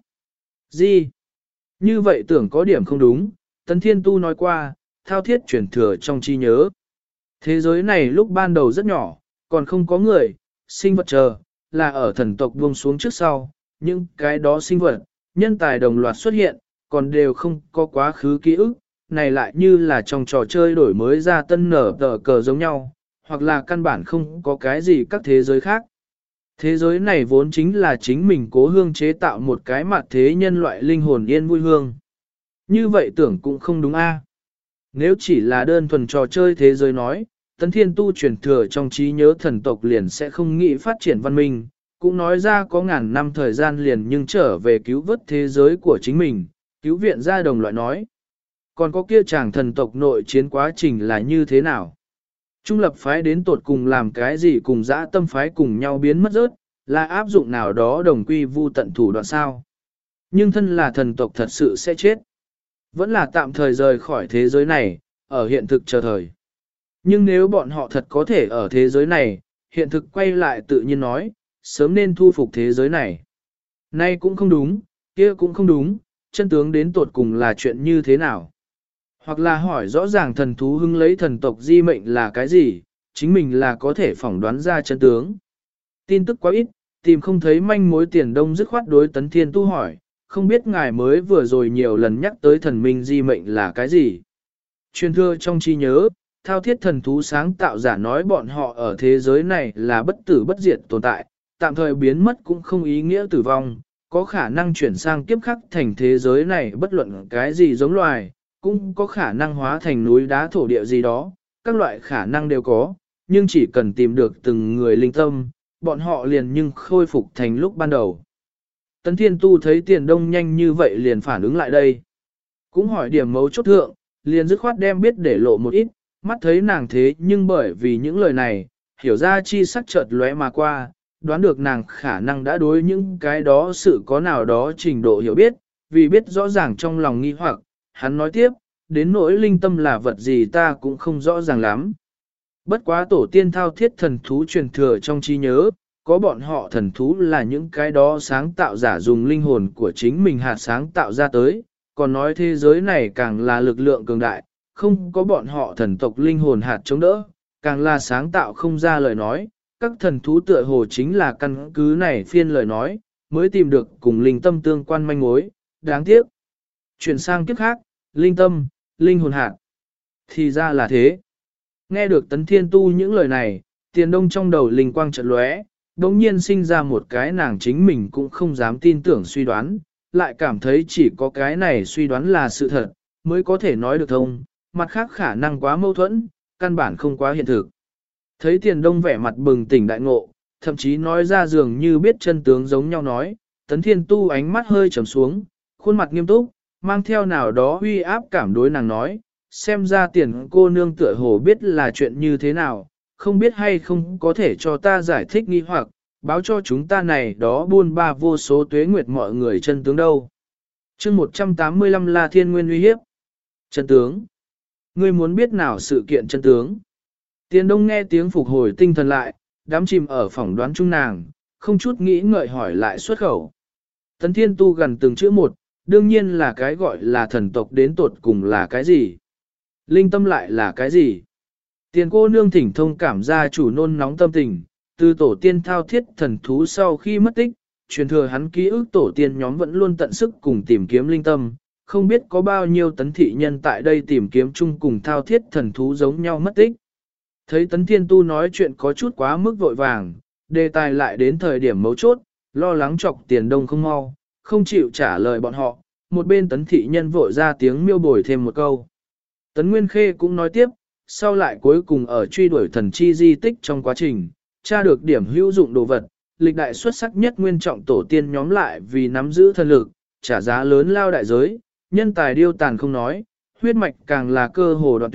Gì? Như vậy tưởng có điểm không đúng, Tấn Thiên Tu nói qua, thao thiết truyền thừa trong trí nhớ. Thế giới này lúc ban đầu rất nhỏ, còn không có người, sinh vật chờ, là ở thần tộc buông xuống trước sau, nhưng cái đó sinh vật, nhân tài đồng loạt xuất hiện, còn đều không có quá khứ ký ức, này lại như là trong trò chơi đổi mới ra tân nở tờ cờ giống nhau, hoặc là căn bản không có cái gì các thế giới khác. Thế giới này vốn chính là chính mình cố hương chế tạo một cái mặt thế nhân loại linh hồn yên vui hương. Như vậy tưởng cũng không đúng a. Nếu chỉ là đơn thuần trò chơi thế giới nói, Tấn Thiên Tu truyền thừa trong trí nhớ thần tộc liền sẽ không nghĩ phát triển văn minh, cũng nói ra có ngàn năm thời gian liền nhưng trở về cứu vớt thế giới của chính mình, cứu viện ra đồng loại nói. Còn có kia chàng thần tộc nội chiến quá trình là như thế nào? Trung lập phái đến tột cùng làm cái gì cùng dã tâm phái cùng nhau biến mất rớt, là áp dụng nào đó đồng quy vu tận thủ đoạn sao? Nhưng thân là thần tộc thật sự sẽ chết. Vẫn là tạm thời rời khỏi thế giới này, ở hiện thực chờ thời. Nhưng nếu bọn họ thật có thể ở thế giới này, hiện thực quay lại tự nhiên nói, sớm nên thu phục thế giới này. Nay cũng không đúng, kia cũng không đúng, chân tướng đến tột cùng là chuyện như thế nào? Hoặc là hỏi rõ ràng thần thú hưng lấy thần tộc di mệnh là cái gì, chính mình là có thể phỏng đoán ra chân tướng. Tin tức quá ít, tìm không thấy manh mối Tiền Đông dứt khoát đối Tấn Thiên Tu hỏi, không biết ngài mới vừa rồi nhiều lần nhắc tới thần minh di mệnh là cái gì. Truyền thừa trong trí nhớ, thao thiết thần thú sáng tạo giả nói bọn họ ở thế giới này là bất tử bất diệt tồn tại, tạm thời biến mất cũng không ý nghĩa tử vong, có khả năng chuyển sang kiếp khắc thành thế giới này bất luận cái gì giống loài, cũng có khả năng hóa thành núi đá thổ địa gì đó, các loại khả năng đều có, nhưng chỉ cần tìm được từng người linh tâm, bọn họ liền nhưng khôi phục thành lúc ban đầu. Tấn Thiên Tu thấy Tiền Đông nhanh như vậy liền phản ứng lại đây. Cũng hỏi điểm mấu chốt thượng, liền dứt khoát đem biết để lộ một ít, mắt thấy nàng thế nhưng bởi vì những lời này, hiểu ra chi sắc chợt lóe mà qua, đoán được nàng khả năng đã đối những cái đó sự có nào đó trình độ hiểu biết, vì biết rõ ràng trong lòng nghi hoặc, hắn nói tiếp, đến nỗi linh tâm là vật gì ta cũng không rõ ràng lắm. Bất quá tổ tiên thao thiết thần thú truyền thừa trong trí nhớ, có bọn họ thần thú là những cái đó sáng tạo giả dùng linh hồn của chính mình hạt sáng tạo ra tới, còn nói thế giới này càng là lực lượng cường đại, không có bọn họ thần tộc linh hồn hạt chống đỡ, càng là sáng tạo không ra lời nói, các thần thú tựa hồ chính là căn cứ này phiên lời nói, mới tìm được cùng linh tâm tương quan manh mối, đáng tiếc. Chuyển sang kiếp khác, linh tâm, linh hồn hạt. Thì ra là thế. Nghe được Tấn Thiên Tu những lời này, Tiền Đông trong đầu linh quang chợt lóe, đống nhiên sinh ra một cái nàng chính mình cũng không dám tin tưởng suy đoán, lại cảm thấy chỉ có cái này suy đoán là sự thật, mới có thể nói được thông, mặt khác khả năng quá mâu thuẫn, căn bản không quá hiện thực. Thấy Tiền Đông vẻ mặt bừng tỉnh đại ngộ, thậm chí nói ra dường như biết chân tướng giống nhau nói, Tấn Thiên Tu ánh mắt hơi trầm xuống, khuôn mặt nghiêm túc, mang theo nào đó uy áp cảm đối nàng nói, xem ra Tiền cô nương tựa hồ biết là chuyện như thế nào, không biết hay không có thể cho ta giải thích nghi hoặc, báo cho chúng ta này đó buôn ba vô số tuế nguyệt mọi người chân tướng đâu. Chương 185 là thiên nguyên uy hiếp. Chân tướng. Ngươi muốn biết nào sự kiện chân tướng? Tiền Đông nghe tiếng phục hồi tinh thần lại, đám chìm ở phỏng đoán chung nàng, không chút nghĩ ngợi hỏi lại xuất khẩu. Tấn Thiên Tu gần từng chữ một, đương nhiên là cái gọi là thần tộc đến tột cùng là cái gì? Linh tâm lại là cái gì? Tiền cô nương thỉnh thông cảm gia chủ nôn nóng tâm tình, từ tổ tiên thao thiết thần thú sau khi mất tích, truyền thừa hắn ký ức tổ tiên nhóm vẫn luôn tận sức cùng tìm kiếm linh tâm, không biết có bao nhiêu tấn thị nhân tại đây tìm kiếm chung cùng thao thiết thần thú giống nhau mất tích. Thấy Tấn Thiên Tu nói chuyện có chút quá mức vội vàng, đề tài lại đến thời điểm mấu chốt, lo lắng chọc Tiền Đông không mau, không chịu trả lời bọn họ, một bên Tấn thị nhân vội ra tiếng miêu bồi thêm một câu. Tấn Nguyên Khê cũng nói tiếp, sau lại cuối cùng ở truy đuổi thần chi di tích trong quá trình, tra được điểm hữu dụng đồ vật, lịch đại xuất sắc nhất nguyên trọng tổ tiên nhóm lại vì nắm giữ thần lực, trả giá lớn lao đại giới, nhân tài điêu tàn không nói, huyết mạch càng là cơ hồ đoạn tuyệt,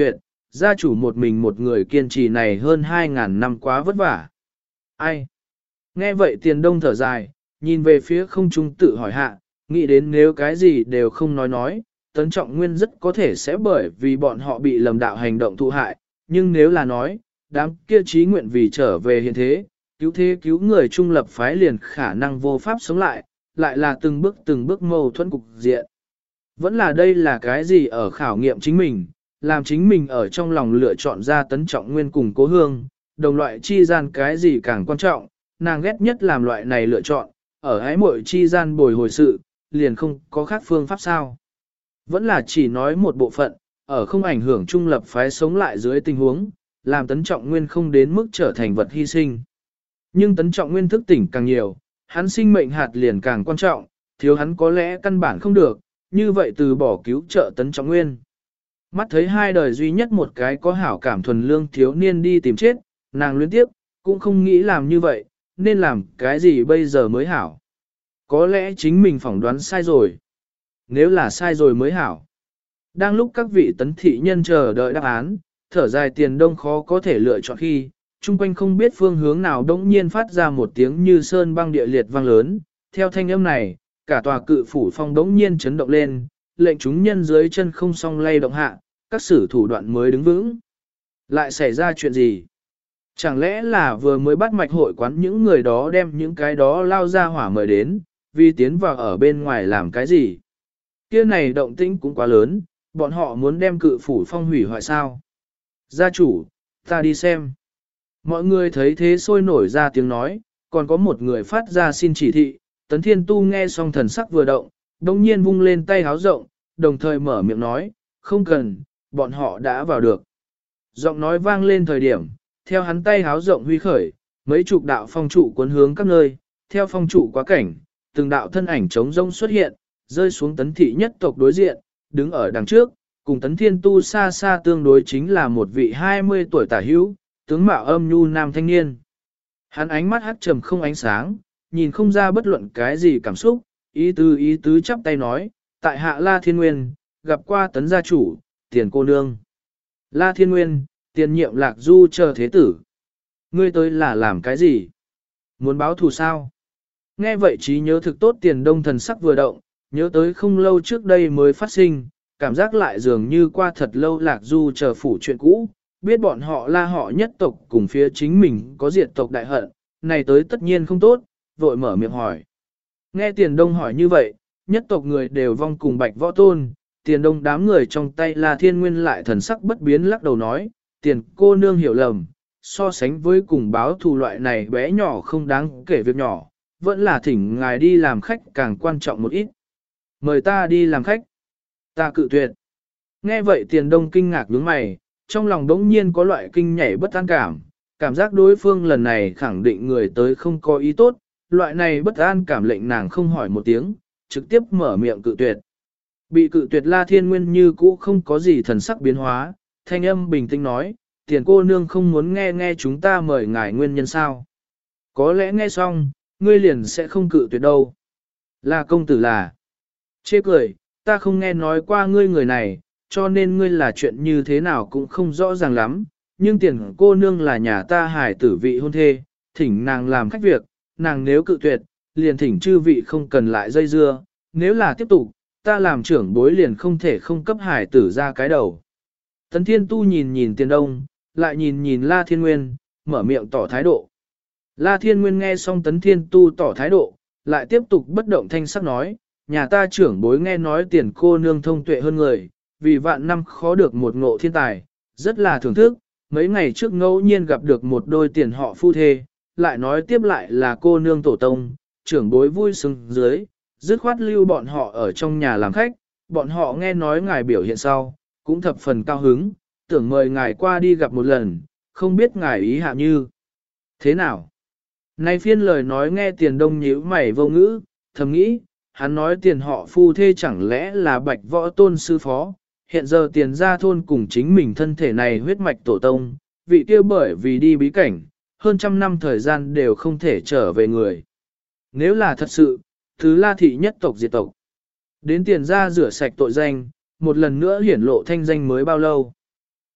gia chủ một mình một người kiên trì này hơn 2.000 năm quá vất vả. Ai? Nghe vậy Tiền Đông thở dài, nhìn về phía không trung tự hỏi hạ, nghĩ đến nếu cái gì đều không nói, Tấn Trọng Nguyên rất có thể sẽ bởi vì bọn họ bị lầm đạo hành động thụ hại, nhưng nếu là nói, đám kia trí nguyện vì trở về hiện thế cứu người trung lập phái liền khả năng vô pháp sống lại là từng bước mâu thuẫn cục diện. Vẫn là đây là cái gì ở khảo nghiệm chính mình, làm chính mình ở trong lòng lựa chọn ra Tấn Trọng Nguyên cùng Cố Hương, đồng loại chi gian cái gì càng quan trọng, nàng ghét nhất làm loại này lựa chọn, ở ái muội chi gian bồi hồi sự, liền không có khác phương pháp sao. Vẫn là chỉ nói một bộ phận, ở không ảnh hưởng trung lập phái sống lại dưới tình huống, làm Tấn Trọng Nguyên không đến mức trở thành vật hy sinh. Nhưng Tấn Trọng Nguyên thức tỉnh càng nhiều, hắn sinh mệnh hạt liền càng quan trọng, thiếu hắn có lẽ căn bản không được, như vậy từ bỏ cứu trợ Tấn Trọng Nguyên. Mắt thấy hai đời duy nhất một cái có hảo cảm thuần lương thiếu niên đi tìm chết, nàng luyến tiếp, cũng không nghĩ làm như vậy, nên làm cái gì bây giờ mới hảo. Có lẽ chính mình phỏng đoán sai rồi. Nếu là sai rồi mới hảo. Đang lúc các vị tấn thị nhân chờ đợi đáp án, thở dài Tiền Đông khó có thể lựa chọn khi, chung quanh không biết phương hướng nào đống nhiên phát ra một tiếng như sơn băng địa liệt vang lớn. Theo thanh âm này, cả tòa cự phủ phong đống nhiên chấn động lên, lệnh chúng nhân dưới chân không song lay động hạ, các sử thủ đoạn mới đứng vững. Lại xảy ra chuyện gì? Chẳng lẽ là vừa mới bắt mạch hội quán những người đó đem những cái đó lao ra hỏa mời đến, vì tiến vào ở bên ngoài làm cái gì? Kia này động tĩnh cũng quá lớn, bọn họ muốn đem cự phủ phong hủy hoại sao? Gia chủ, ta đi xem. Mọi người thấy thế sôi nổi ra tiếng nói, còn có một người phát ra xin chỉ thị, Tấn Thiên Tu nghe xong thần sắc vừa động, đồng nhiên vung lên tay háo rộng, đồng thời mở miệng nói, không cần, bọn họ đã vào được. Giọng nói vang lên thời điểm, theo hắn tay háo rộng huy khởi, mấy chục đạo phong trụ cuốn hướng các nơi, theo phong trụ quá cảnh, từng đạo thân ảnh trống rông xuất hiện, rơi xuống Tấn thị nhất tộc đối diện, đứng ở đằng trước, cùng Tấn Thiên Tu xa xa tương đối chính là một vị 20 tuổi tả hữu, tướng mạo âm nhu nam thanh niên. Hắn ánh mắt hắt trầm không ánh sáng, nhìn không ra bất luận cái gì cảm xúc, ý tứ chắp tay nói, tại hạ La Thiên Nguyên, gặp qua Tấn gia chủ, Tiền cô nương. La Thiên Nguyên, Tiền nhiệm Lạc Du chờ thế tử. Ngươi tới là làm cái gì? Muốn báo thù sao? Nghe vậy trí nhớ thực tốt Tiền Đông thần sắc vừa động, nhớ tới không lâu trước đây mới phát sinh, cảm giác lại dường như qua thật lâu Lạc Du chờ phủ chuyện cũ, biết bọn họ La họ nhất tộc cùng phía chính mình có diệt tộc đại hận, này tới tất nhiên không tốt, vội mở miệng hỏi. Nghe Tiền Đông hỏi như vậy, nhất tộc người đều vong cùng Bạch Võ Tôn, Tiền Đông đám người trong tay La Thiên Nguyên lại thần sắc bất biến lắc đầu nói, Tiền cô nương hiểu lầm, so sánh với cùng báo thù loại này bé nhỏ không đáng kể việc nhỏ, vẫn là thỉnh ngài đi làm khách càng quan trọng một ít. Mời ta đi làm khách. Ta cự tuyệt. Nghe vậy Tiền Đông kinh ngạc nhướng mày, trong lòng đống nhiên có loại kinh nhảy bất an cảm giác đối phương lần này khẳng định người tới không có ý tốt, loại này bất an cảm lệnh nàng không hỏi một tiếng, trực tiếp mở miệng cự tuyệt. Bị cự tuyệt La Thiên Nguyên như cũ không có gì thần sắc biến hóa, thanh âm bình tĩnh nói, Tiền cô nương không muốn nghe chúng ta mời ngài nguyên nhân sao. Có lẽ nghe xong, ngươi liền sẽ không cự tuyệt đâu. Là công tử là. Chê cười, ta không nghe nói qua ngươi người này, cho nên ngươi là chuyện như thế nào cũng không rõ ràng lắm, nhưng Tiền cô nương là nhà ta hải tử vị hôn thê, thỉnh nàng làm khách việc, nàng nếu cự tuyệt, liền thỉnh chư vị không cần lại dây dưa, nếu là tiếp tục, ta làm trưởng bối liền không thể không cấp hải tử ra cái đầu. Tấn Thiên Tu nhìn Tiền Đông, lại nhìn La Thiên Nguyên, mở miệng tỏ thái độ. La Thiên Nguyên nghe xong Tấn Thiên Tu tỏ thái độ, lại tiếp tục bất động thanh sắc nói, nhà ta trưởng bối nghe nói Tiền cô nương thông tuệ hơn người, vì vạn năm khó được một ngộ thiên tài, rất là thưởng thức, mấy ngày trước ngẫu nhiên gặp được một đôi tiền họ phu thê, lại nói tiếp lại là cô nương tổ tông, trưởng bối vui sướng dưới, dứt khoát lưu bọn họ ở trong nhà làm khách, bọn họ nghe nói ngài biểu hiện sau, cũng thập phần cao hứng, tưởng mời ngài qua đi gặp một lần, không biết ngài ý hạ như. Thế nào? Này phiên lời nói nghe Tiền Đông nhíu mày vô ngữ, thầm nghĩ, hắn nói tiền họ phu thê chẳng lẽ là Bạch Võ Tôn sư phó, hiện giờ Tiền gia thôn cùng chính mình thân thể này huyết mạch tổ tông, vị kia bởi vì đi bí cảnh, hơn trăm năm thời gian đều không thể trở về người. Nếu là thật sự, thứ La thị nhất tộc diệt tộc. Đến Tiền gia rửa sạch tội danh, một lần nữa hiển lộ thanh danh mới bao lâu.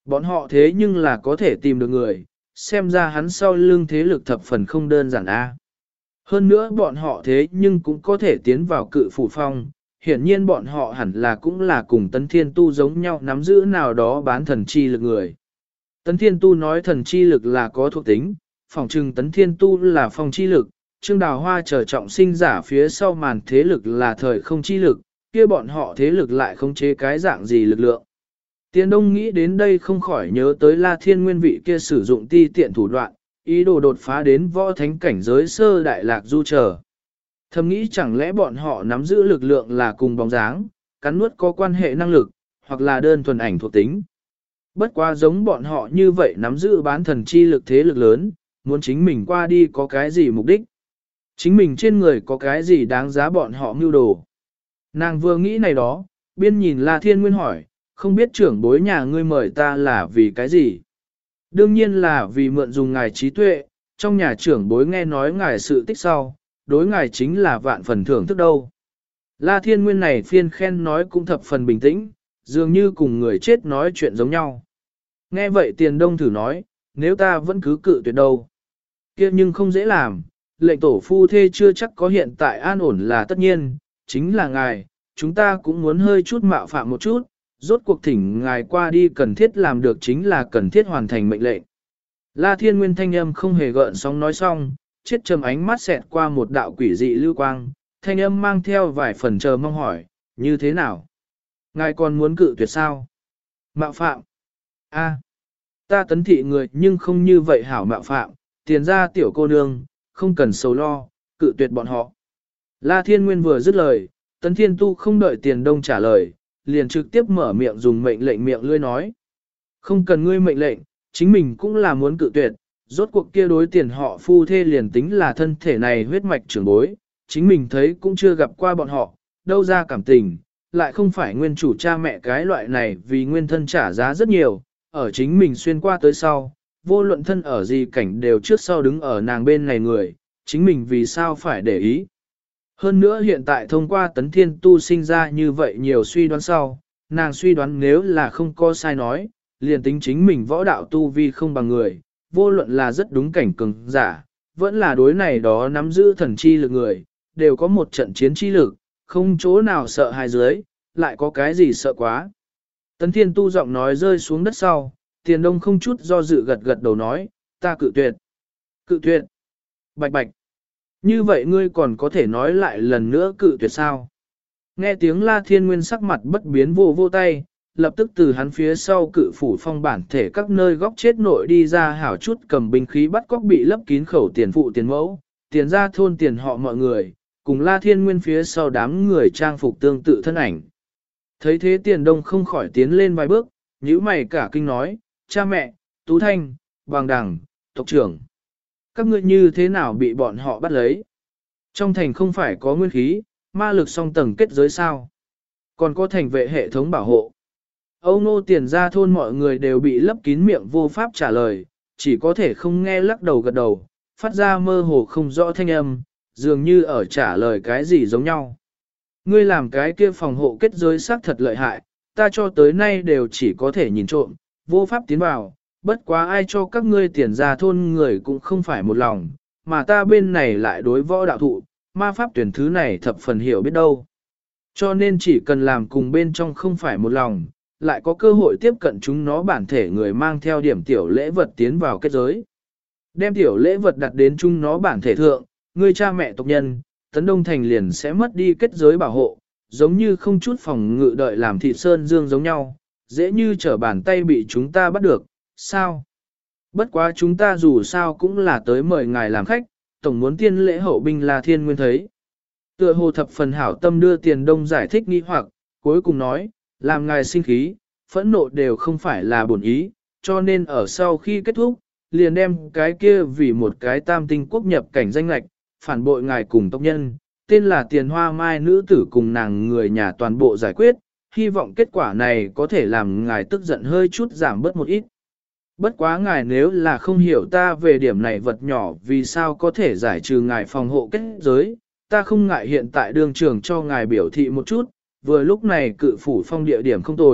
Bọn họ thế nhưng là có thể tìm được người, xem ra hắn sau lưng thế lực thập phần không đơn giản a. Hơn nữa bọn họ thế nhưng cũng có thể tiến vào cự phủ phong, hiển nhiên bọn họ hẳn là cũng là cùng Tấn Thiên Tu giống nhau nắm giữ nào đó bán thần chi lực người. Tấn Thiên Tu nói thần chi lực là có thuộc tính, phỏng trừng Tấn Thiên Tu là phong chi lực, Trương Đào Hoa trở trọng sinh giả phía sau màn thế lực là thời không chi lực, kia bọn họ thế lực lại không chế cái dạng gì lực lượng. Tiền Đông nghĩ đến đây không khỏi nhớ tới La Thiên Nguyên vị kia sử dụng ti tiện thủ đoạn, ý đồ đột phá đến võ thánh cảnh giới sơ đại lạc du trở. Thầm nghĩ chẳng lẽ bọn họ nắm giữ lực lượng là cùng bóng dáng, cắn nuốt có quan hệ năng lực, hoặc là đơn thuần ảnh thuộc tính. Bất quá giống bọn họ như vậy nắm giữ bán thần chi lực thế lực lớn, muốn chính mình qua đi có cái gì mục đích. Chính mình trên người có cái gì đáng giá bọn họ mưu đồ. Nàng vừa nghĩ này đó, biên nhìn La Thiên Nguyên hỏi, không biết trưởng bối nhà ngươi mời ta là vì cái gì? Đương nhiên là vì mượn dùng ngài trí tuệ, trong nhà trưởng bối nghe nói ngài sự tích sau, đối ngài chính là vạn phần thưởng thức đâu. La Thiên Nguyên này phiên khen nói cũng thập phần bình tĩnh, dường như cùng người chết nói chuyện giống nhau. Nghe vậy Tiền Đông thử nói, nếu ta vẫn cứ cự tuyệt đâu. Kia nhưng không dễ làm, lệnh tổ phu thê chưa chắc có hiện tại an ổn là tất nhiên, chính là ngài, chúng ta cũng muốn hơi chút mạo phạm một chút, rốt cuộc thỉnh ngài qua đi cần thiết làm được chính là cần thiết hoàn thành mệnh lệnh. La Thiên Nguyên thanh âm không hề gợn sóng nói xong, chết trầm ánh mắt xẹt qua một đạo quỷ dị lưu quang, thanh âm mang theo vài phần chờ mong hỏi, như thế nào? Ngài còn muốn cự tuyệt sao? Mạo phạm. A, ta Tấn thị người nhưng không như vậy hảo mạo phạm, tiền ra tiểu cô nương, không cần sầu lo, cự tuyệt bọn họ. La Thiên Nguyên vừa dứt lời, Tấn Thiên Tu không đợi Tiền Đông trả lời, liền trực tiếp mở miệng dùng mệnh lệnh miệng lươi nói. Không cần ngươi mệnh lệnh, chính mình cũng là muốn cự tuyệt, rốt cuộc kia đối tiền họ phu thê liền tính là thân thể này huyết mạch trưởng bối, chính mình thấy cũng chưa gặp qua bọn họ, đâu ra cảm tình, lại không phải nguyên chủ cha mẹ cái loại này vì nguyên thân trả giá rất nhiều, ở chính mình xuyên qua tới sau, vô luận thân ở gì cảnh đều trước sau đứng ở nàng bên này người, chính mình vì sao phải để ý. Hơn nữa hiện tại thông qua Tấn Thiên Tu sinh ra như vậy nhiều suy đoán sau, nàng suy đoán nếu là không có sai nói, liền tính chính mình võ đạo tu vi không bằng người, vô luận là rất đúng cảnh cường giả, vẫn là đối này đó nắm giữ thần chi lực người, đều có một trận chiến chi lực, không chỗ nào sợ hai dưới, lại có cái gì sợ quá. Tấn Thiên Tu giọng nói rơi xuống đất sau, Tiền Đông không chút do dự gật gật đầu nói, ta cự tuyệt. Cự tuyệt. Bạch bạch. Như vậy ngươi còn có thể nói lại lần nữa cự tuyệt sao? Nghe tiếng La Thiên Nguyên sắc mặt bất biến vô tay, lập tức từ hắn phía sau cự phủ phong bản thể các nơi góc chết nội đi ra hảo chút cầm binh khí bắt cóc bị lấp kín khẩu tiền phụ tiền mẫu, tiền ra thôn tiền họ mọi người, cùng La Thiên Nguyên phía sau đám người trang phục tương tự thân ảnh. Thấy thế Tiền Đông không khỏi tiến lên vài bước, nhíu mày cả kinh nói, cha mẹ, Tú Thanh, Bằng Đằng, tộc trưởng. Các ngươi như thế nào bị bọn họ bắt lấy? Trong thành không phải có nguyên khí, ma lực song tầng kết giới sao? Còn có thành vệ hệ thống bảo hộ. Âu Nô Tiền ra thôn mọi người đều bị lấp kín miệng vô pháp trả lời, chỉ có thể không nghe lắc đầu gật đầu, phát ra mơ hồ không rõ thanh âm, dường như ở trả lời cái gì giống nhau. Ngươi làm cái kia phòng hộ kết giới xác thật lợi hại, ta cho tới nay đều chỉ có thể nhìn trộm, vô pháp tiến vào, bất quá ai cho các ngươi Tiền ra thôn người cũng không phải một lòng, mà ta bên này lại đối võ đạo thụ, ma pháp tuyển thứ này thập phần hiểu biết đâu. Cho nên chỉ cần làm cùng bên trong không phải một lòng, lại có cơ hội tiếp cận chúng nó bản thể người mang theo điểm tiểu lễ vật tiến vào kết giới. Đem tiểu lễ vật đặt đến chúng nó bản thể thượng, người cha mẹ tộc nhân, Tấn Đông Thành liền sẽ mất đi kết giới bảo hộ, giống như không chút phòng ngự đợi làm thịt sơn dương giống nhau, dễ như trở bàn tay bị chúng ta bắt được, sao? Bất quá chúng ta dù sao cũng là tới mời ngài làm khách, tổng muốn tiên lễ hậu binh là Thiên Nguyên thấy. Tựa hồ thập phần hảo tâm đưa Tiền Đông giải thích nghi hoặc, cuối cùng nói, làm ngài sinh khí, phẫn nộ đều không phải là bổn ý, cho nên ở sau khi kết thúc, liền đem cái kia vì một cái tam tinh quốc nhập cảnh danh lạch, phản bội ngài cùng tộc nhân, tên là Tiền Hoa Mai nữ tử cùng nàng người nhà toàn bộ giải quyết, hy vọng kết quả này có thể làm ngài tức giận hơi chút giảm bớt một ít. Bất quá ngài nếu là không hiểu ta về điểm này vật nhỏ vì sao có thể giải trừ ngài phòng hộ kết giới, ta không ngại hiện tại đường trường cho ngài biểu thị một chút, vừa lúc này cự phủ phong địa điểm không tồi,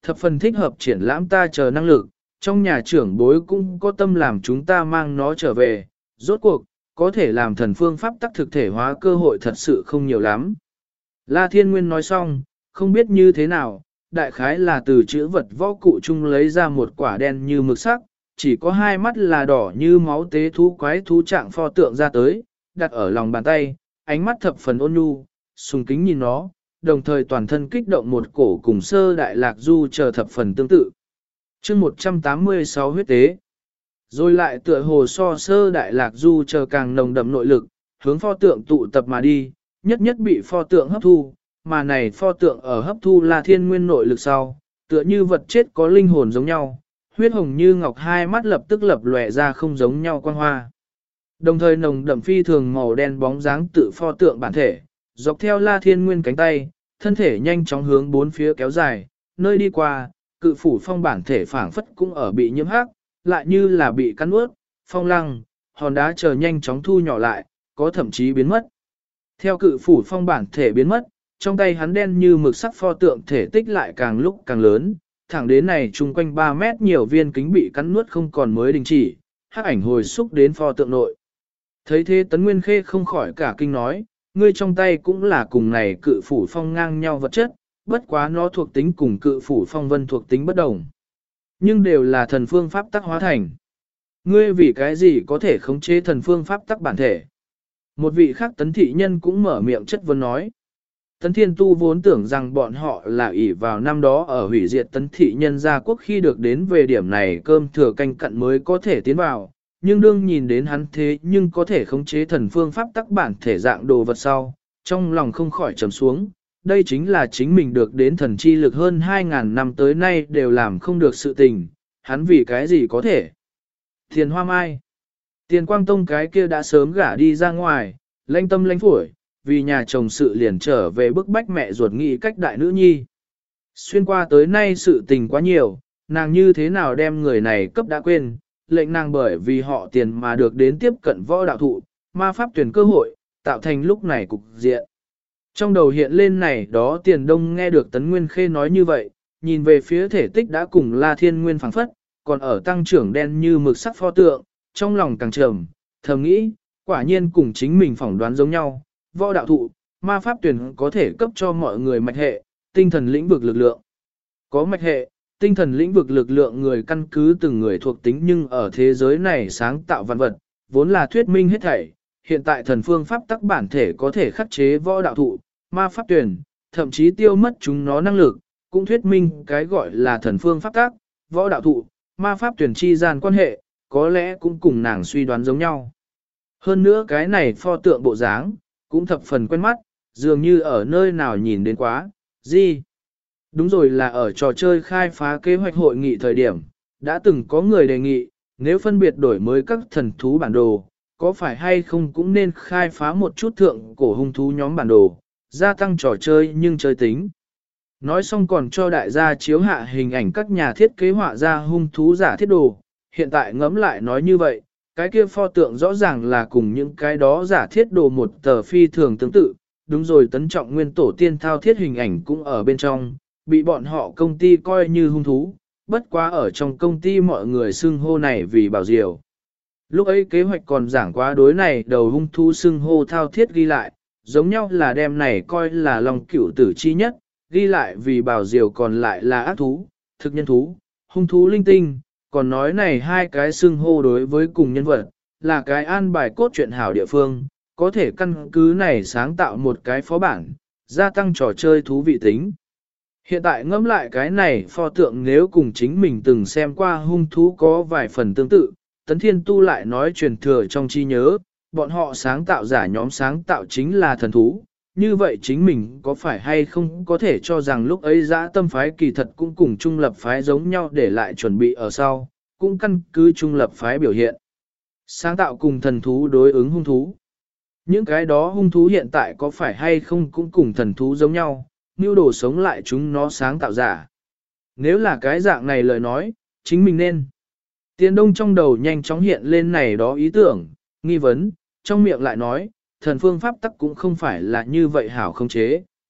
thập phần thích hợp triển lãm ta chờ năng lực, trong nhà trưởng bối cũng có tâm làm chúng ta mang nó trở về, rốt cuộc, có thể làm thần phương pháp tắc thực thể hóa cơ hội thật sự không nhiều lắm. La Thiên Nguyên nói xong, không biết như thế nào, đại khái là từ chữ vật võ cụ chung lấy ra một quả đen như mực sắc, chỉ có hai mắt là đỏ như máu tế thú quái thú trạng pho tượng ra tới, đặt ở lòng bàn tay, ánh mắt thập phần ôn nhu, sùng kính nhìn nó, đồng thời toàn thân kích động một cổ cùng sơ đại lạc du chờ thập phần tương tự. chương 186 huyết tế, rồi lại tựa hồ so sơ đại lạc du chờ càng nồng đậm nội lực, hướng pho tượng tụ tập mà đi, nhất nhất bị pho tượng hấp thu, mà này pho tượng ở hấp thu La Thiên Nguyên nội lực sau, tựa như vật chết có linh hồn giống nhau, huyết hồng như ngọc hai mắt lập tức lập lòe ra không giống nhau quang hoa. Đồng thời nồng đậm phi thường màu đen bóng dáng tự pho tượng bản thể, dọc theo La Thiên Nguyên cánh tay, thân thể nhanh chóng hướng bốn phía kéo dài, nơi đi qua, cự phủ phong bản thể phảng phất cũng ở bị nhiễm hắc, lại như là bị cắn ướt, phong lăng, hòn đá chờ nhanh chóng thu nhỏ lại, có thậm chí biến mất. Theo cự phủ phong bản thể biến mất, trong tay hắn đen như mực sắc pho tượng thể tích lại càng lúc càng lớn, thẳng đến này chung quanh 3 mét nhiều viên kính bị cắn nuốt không còn mới đình chỉ, hắc ảnh hồi xúc đến pho tượng nội. Thấy thế Tấn Nguyên Khê không khỏi cả kinh nói, ngươi trong tay cũng là cùng này cự phủ phong ngang nhau vật chất, bất quá nó thuộc tính cùng cự phủ phong vân thuộc tính bất đồng. Nhưng đều là thần phương pháp tắc hóa thành. Ngươi vì cái gì có thể khống chế thần phương pháp tắc bản thể? Một vị khác Tấn thị nhân cũng mở miệng chất vấn nói. Tấn Thiên Tu vốn tưởng rằng bọn họ là ỷ vào năm đó ở hủy diệt Tấn thị nhân gia quốc khi được đến về điểm này cơm thừa canh cặn mới có thể tiến vào, nhưng đương nhìn đến hắn thế nhưng có thể khống chế thần phương pháp tắc bản thể dạng đồ vật sau, trong lòng không khỏi trầm xuống, đây chính là chính mình được đến thần chi lực hơn 2.000 năm tới nay đều làm không được sự tình, hắn vì cái gì có thể. Tiền Hoa Mai, Tiền Quang Tông cái kia đã sớm gả đi ra ngoài, lanh tâm lanh phổi, vì nhà chồng sự liền trở về bức bách mẹ ruột nghĩ cách đại nữ nhi. Xuyên qua tới nay sự tình quá nhiều, nàng như thế nào đem người này cấp đã quên, lệnh nàng bởi vì họ tiền mà được đến tiếp cận võ đạo thụ, ma pháp tuyển cơ hội, tạo thành lúc này cục diện. Trong đầu hiện lên này đó Tiền Đông nghe được Tấn Nguyên Khê nói như vậy, nhìn về phía thể tích đã cùng La Thiên Nguyên phảng phất, còn ở tăng trưởng đen như mực sắc pho tượng, trong lòng càng trầm, thầm nghĩ, quả nhiên cùng chính mình phỏng đoán giống nhau, võ đạo thụ, ma pháp tuyển có thể cấp cho mọi người mạch hệ, tinh thần lĩnh vực lực lượng. Có mạch hệ, tinh thần lĩnh vực lực lượng người căn cứ từng người thuộc tính nhưng ở thế giới này sáng tạo văn vật, vốn là thuyết minh hết thảy. Hiện tại thần phương pháp tắc bản thể có thể khắc chế võ đạo thụ, ma pháp tuyển, thậm chí tiêu mất chúng nó năng lực, cũng thuyết minh cái gọi là thần phương pháp tắc, võ đạo thụ, ma pháp tuyển chi gian quan hệ, có lẽ cũng cùng nàng suy đoán giống nhau. Hơn nữa cái này pho tượng bộ dáng, cũng thập phần quen mắt, dường như ở nơi nào nhìn đến quá, gì? Đúng rồi, là ở trò chơi khai phá kế hoạch hội nghị thời điểm, đã từng có người đề nghị, nếu phân biệt đổi mới các thần thú bản đồ, có phải hay không cũng nên khai phá một chút thượng cổ hung thú nhóm bản đồ, gia tăng trò chơi nhưng chơi tính. Nói xong còn cho đại gia chiếu hạ hình ảnh các nhà thiết kế họa ra hung thú giả thiết đồ, hiện tại ngẫm lại nói như vậy, cái kia pho tượng rõ ràng là cùng những cái đó giả thiết đồ một tờ phi thường tương tự, đúng rồi, Tấn Trọng Nguyên tổ tiên thao thiết hình ảnh cũng ở bên trong, bị bọn họ công ty coi như hung thú, bất quá ở trong công ty mọi người xưng hô này vì bảo diều. Lúc ấy kế hoạch còn giảng quá đối này đầu hung thú xưng hô thao thiết ghi lại, giống nhau là đem này coi là lòng cửu tử chi nhất, ghi lại vì bảo diều còn lại là ác thú, thực nhân thú, hung thú linh tinh, còn nói này hai cái xưng hô đối với cùng nhân vật, là cái an bài cốt truyện hảo địa phương, có thể căn cứ này sáng tạo một cái phó bản, gia tăng trò chơi thú vị tính. Hiện tại ngẫm lại cái này pho tượng nếu cùng chính mình từng xem qua hung thú có vài phần tương tự, Tấn Thiên Tu lại nói truyền thừa trong trí nhớ, bọn họ sáng tạo giả nhóm sáng tạo chính là thần thú, như vậy chính mình có phải hay không có thể cho rằng lúc ấy dã tâm phái kỳ thật cũng cùng trung lập phái giống nhau để lại chuẩn bị ở sau, cũng căn cứ trung lập phái biểu hiện. Sáng tạo cùng thần thú đối ứng hung thú. Những cái đó hung thú hiện tại có phải hay không cũng cùng thần thú giống nhau, mưu đồ sống lại chúng nó sáng tạo giả. Nếu là cái dạng này lời nói, chính mình nên. Tiền Đông trong đầu nhanh chóng hiện lên này đó ý tưởng, nghi vấn, trong miệng lại nói, thần phương pháp tắc cũng không phải là như vậy hảo không chế.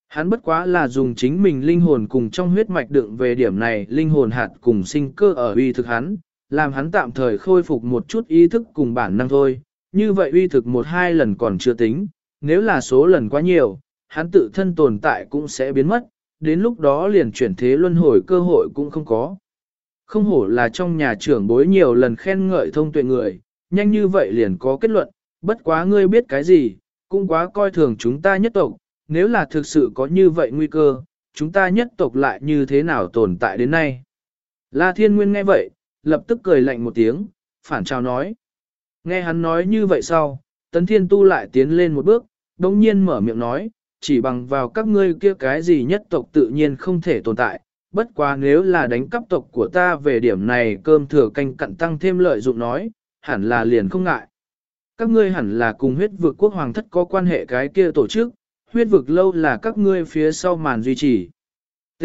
Hắn bất quá là dùng chính mình linh hồn cùng trong huyết mạch đựng về điểm này linh hồn hạt cùng sinh cơ ở uy thực hắn, làm hắn tạm thời khôi phục một chút ý thức cùng bản năng thôi, như vậy uy thực một hai lần còn chưa tính, nếu là số lần quá nhiều, hắn tự thân tồn tại cũng sẽ biến mất, đến lúc đó liền chuyển thế luân hồi cơ hội cũng không có. Không hổ là trong nhà trưởng bối nhiều lần khen ngợi thông tuệ người, nhanh như vậy liền có kết luận, bất quá ngươi biết cái gì, cũng quá coi thường chúng ta nhất tộc, nếu là thực sự có như vậy nguy cơ, chúng ta nhất tộc lại như thế nào tồn tại đến nay. La Thiên Nguyên nghe vậy, lập tức cười lạnh một tiếng, phản chào nói. Nghe hắn nói như vậy sau, Tấn Thiên Tu lại tiến lên một bước, đồng nhiên mở miệng nói, chỉ bằng vào các ngươi kia cái gì nhất tộc tự nhiên không thể tồn tại, bất quá nếu là đánh cắp tộc của ta về điểm này cơm thừa canh cặn tăng thêm lợi dụng nói, hẳn là liền không ngại. Các ngươi hẳn là cùng huyết vực quốc hoàng thất có quan hệ cái kia tổ chức, huyết vực lâu là các ngươi phía sau màn duy trì. T.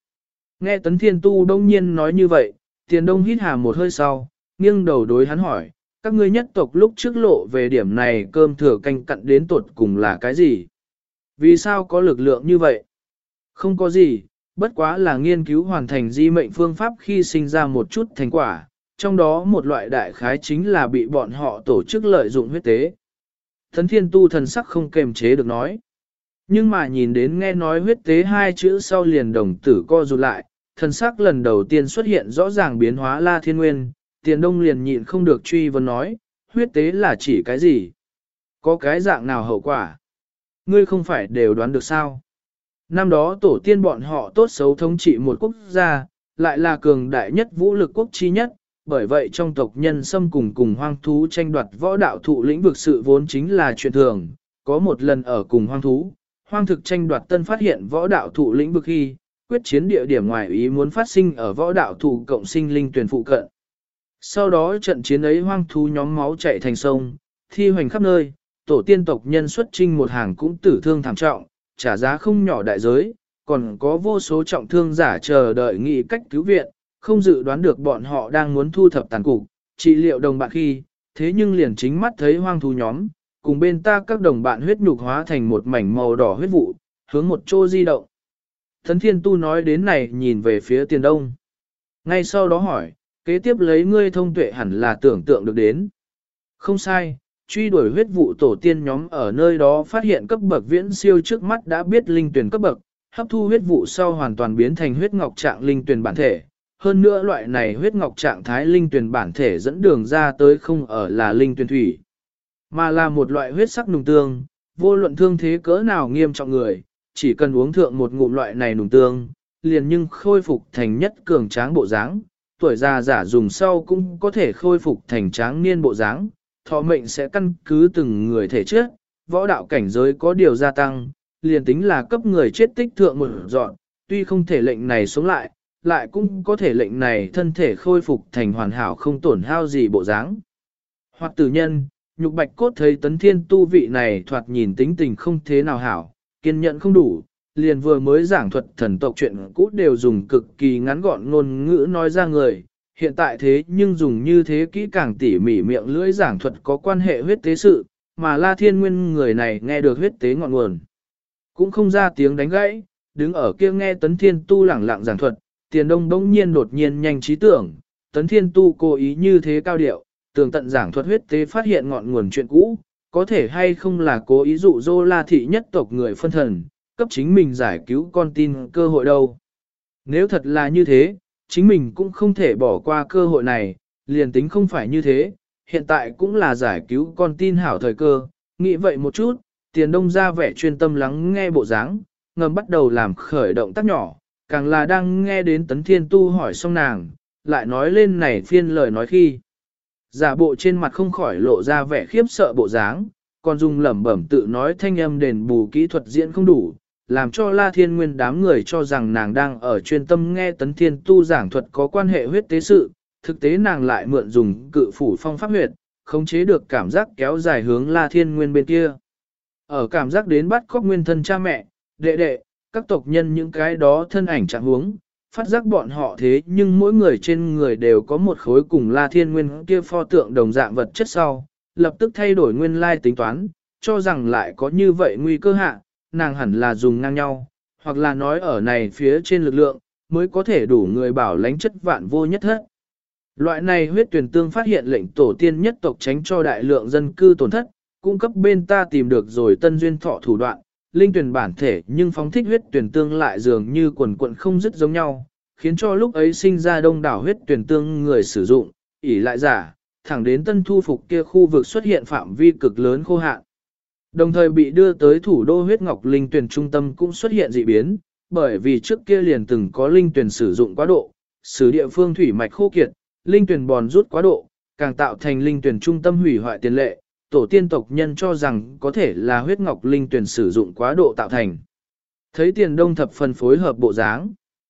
Nghe Tấn Thiên Tu đông nhiên nói như vậy, Tiền Đông hít hà một hơi sau, nghiêng đầu đối hắn hỏi, các ngươi nhất tộc lúc trước lộ về điểm này cơm thừa canh cặn đến tuột cùng là cái gì? Vì sao có lực lượng như vậy? Không có gì, bất quá là nghiên cứu hoàn thành di mệnh phương pháp khi sinh ra một chút thành quả, trong đó một loại đại khái chính là bị bọn họ tổ chức lợi dụng huyết tế. Tấn Thiên Tu thần sắc không kềm chế được nói. Nhưng mà nhìn đến nghe nói huyết tế hai chữ sau liền đồng tử co rụt lại, thần sắc lần đầu tiên xuất hiện rõ ràng biến hóa La Thiên Nguyên, Tiền Đông liền nhịn không được truy vấn nói, huyết tế là chỉ cái gì? Có cái dạng nào hậu quả? Ngươi không phải đều đoán được sao? Năm đó tổ tiên bọn họ tốt xấu thống trị một quốc gia, lại là cường đại nhất vũ lực quốc chi nhất, bởi vậy trong tộc nhân xâm cùng hoang thú tranh đoạt võ đạo thụ lĩnh vực sự vốn chính là chuyện thường, có một lần ở cùng hoang thú, hoang thực tranh đoạt tân phát hiện võ đạo thụ lĩnh vực khi, quyết chiến địa điểm ngoài ý muốn phát sinh ở võ đạo thụ cộng sinh linh tuyển phụ cận. Sau đó trận chiến ấy hoang thú nhóm máu chạy thành sông, thi hoành khắp nơi, tổ tiên tộc nhân xuất trinh một hàng cũng tử thương thảm trọng, trả giá không nhỏ đại giới, còn có vô số trọng thương giả chờ đợi nghị cách cứu viện, không dự đoán được bọn họ đang muốn thu thập tàn cục, trị liệu đồng bạn khi, thế nhưng liền chính mắt thấy hoang thú nhóm, cùng bên ta các đồng bạn huyết nhục hóa thành một mảnh màu đỏ huyết vụ, hướng một chỗ di động. Tấn Thiên Tu nói đến này nhìn về phía Tiền Đông. Ngay sau đó hỏi, kế tiếp lấy ngươi thông tuệ hẳn là tưởng tượng được đến. Không sai, truy đuổi huyết vụ tổ tiên nhóm ở nơi đó phát hiện cấp bậc viễn siêu trước mắt đã biết linh tuyển cấp bậc, hấp thu huyết vụ sau hoàn toàn biến thành huyết ngọc trạng linh tuyển bản thể. Hơn nữa loại này huyết ngọc trạng thái linh tuyển bản thể dẫn đường ra tới không ở là linh tuyển thủy, mà là một loại huyết sắc nùng tương, vô luận thương thế cỡ nào nghiêm trọng người, chỉ cần uống thượng một ngụm loại này nùng tương, liền nhưng khôi phục thành nhất cường tráng bộ dáng, tuổi già giả dùng sau cũng có thể khôi phục thành tráng niên bộ dáng, thọ mệnh sẽ căn cứ từng người thể chất, võ đạo cảnh giới có điều gia tăng, liền tính là cấp người chết tích thượng một dọn, tuy không thể lệnh này sống lại, lại cũng có thể lệnh này thân thể khôi phục thành hoàn hảo không tổn hao gì bộ dáng. Hoặc tử nhân, Nhục Bạch Cốt thấy Tấn Thiên Tu vị này thoạt nhìn tính tình không thế nào hảo, kiên nhẫn không đủ, liền vừa mới giảng thuật thần tộc chuyện cũ đều dùng cực kỳ ngắn gọn ngôn ngữ nói ra người, hiện tại thế nhưng dùng như thế kỹ càng tỉ mỉ miệng lưỡi giảng thuật có quan hệ huyết tế sự, mà La Thiên Nguyên người này nghe được huyết tế ngọn nguồn. Cũng không ra tiếng đánh gãy, đứng ở kia nghe Tấn Thiên Tu lẳng lặng giảng thuật, Tiền Đông bỗng nhiên đột nhiên nhanh trí tưởng, Tấn Thiên Tu cố ý như thế cao điệu, tường tận giảng thuật huyết tế phát hiện ngọn nguồn chuyện cũ, có thể hay không là cố ý dụ dỗ La thị nhất tộc người phân thần, cấp chính mình giải cứu con tin cơ hội đâu. Nếu thật là như thế, chính mình cũng không thể bỏ qua cơ hội này, liền tính không phải như thế, hiện tại cũng là giải cứu con tin hảo thời cơ, nghĩ vậy một chút, Tiền Đông ra vẻ chuyên tâm lắng nghe bộ dáng, ngầm bắt đầu làm khởi động tác nhỏ, càng là đang nghe đến Tấn Thiên Tu hỏi xong nàng, lại nói lên này phiên lời nói khi. Giả bộ trên mặt không khỏi lộ ra vẻ khiếp sợ bộ dáng, còn dùng lẩm bẩm tự nói thanh âm đền bù kỹ thuật diễn không đủ, làm cho La Thiên Nguyên đám người cho rằng nàng đang ở chuyên tâm nghe Tấn Thiên Tu giảng thuật có quan hệ huyết tế sự, thực tế nàng lại mượn dùng cự phủ phong pháp huyệt, khống chế được cảm giác kéo dài hướng La Thiên Nguyên bên kia. Ở cảm giác đến bắt cóc nguyên thân cha mẹ, đệ đệ, các tộc nhân những cái đó thân ảnh trạng huống, phát giác bọn họ thế nhưng mỗi người trên người đều có một khối cùng La Thiên Nguyên kia pho tượng đồng dạng vật chất sau, lập tức thay đổi nguyên lai tính toán, cho rằng lại có như vậy nguy cơ hạ, nàng hẳn là dùng ngang nhau, hoặc là nói ở này phía trên lực lượng, mới có thể đủ người bảo lãnh chất vạn vô nhất hết. Loại này huyết tuyển tương phát hiện lệnh tổ tiên nhất tộc tránh cho đại lượng dân cư tổn thất, cung cấp bên ta tìm được rồi tân duyên thọ thủ đoạn, linh tuyển bản thể nhưng phóng thích huyết tuyển tương lại dường như quần quận không dứt giống nhau, khiến cho lúc ấy sinh ra đông đảo huyết tuyển tương người sử dụng, ỉ lại giả, thẳng đến tân thu phục kia khu vực xuất hiện phạm vi cực lớn khô hạn. Đồng thời bị đưa tới thủ đô huyết ngọc linh tuyển trung tâm cũng xuất hiện dị biến, bởi vì trước kia liền từng có linh tuyển sử dụng quá độ, sử địa phương thủy mạch khô kiệt, linh tuyển bòn rút quá độ, càng tạo thành linh tuyển trung tâm hủy hoại tiền lệ, tổ tiên tộc nhân cho rằng có thể là huyết ngọc linh tuyển sử dụng quá độ tạo thành. Thấy tiền đông thập phần phối hợp bộ dáng.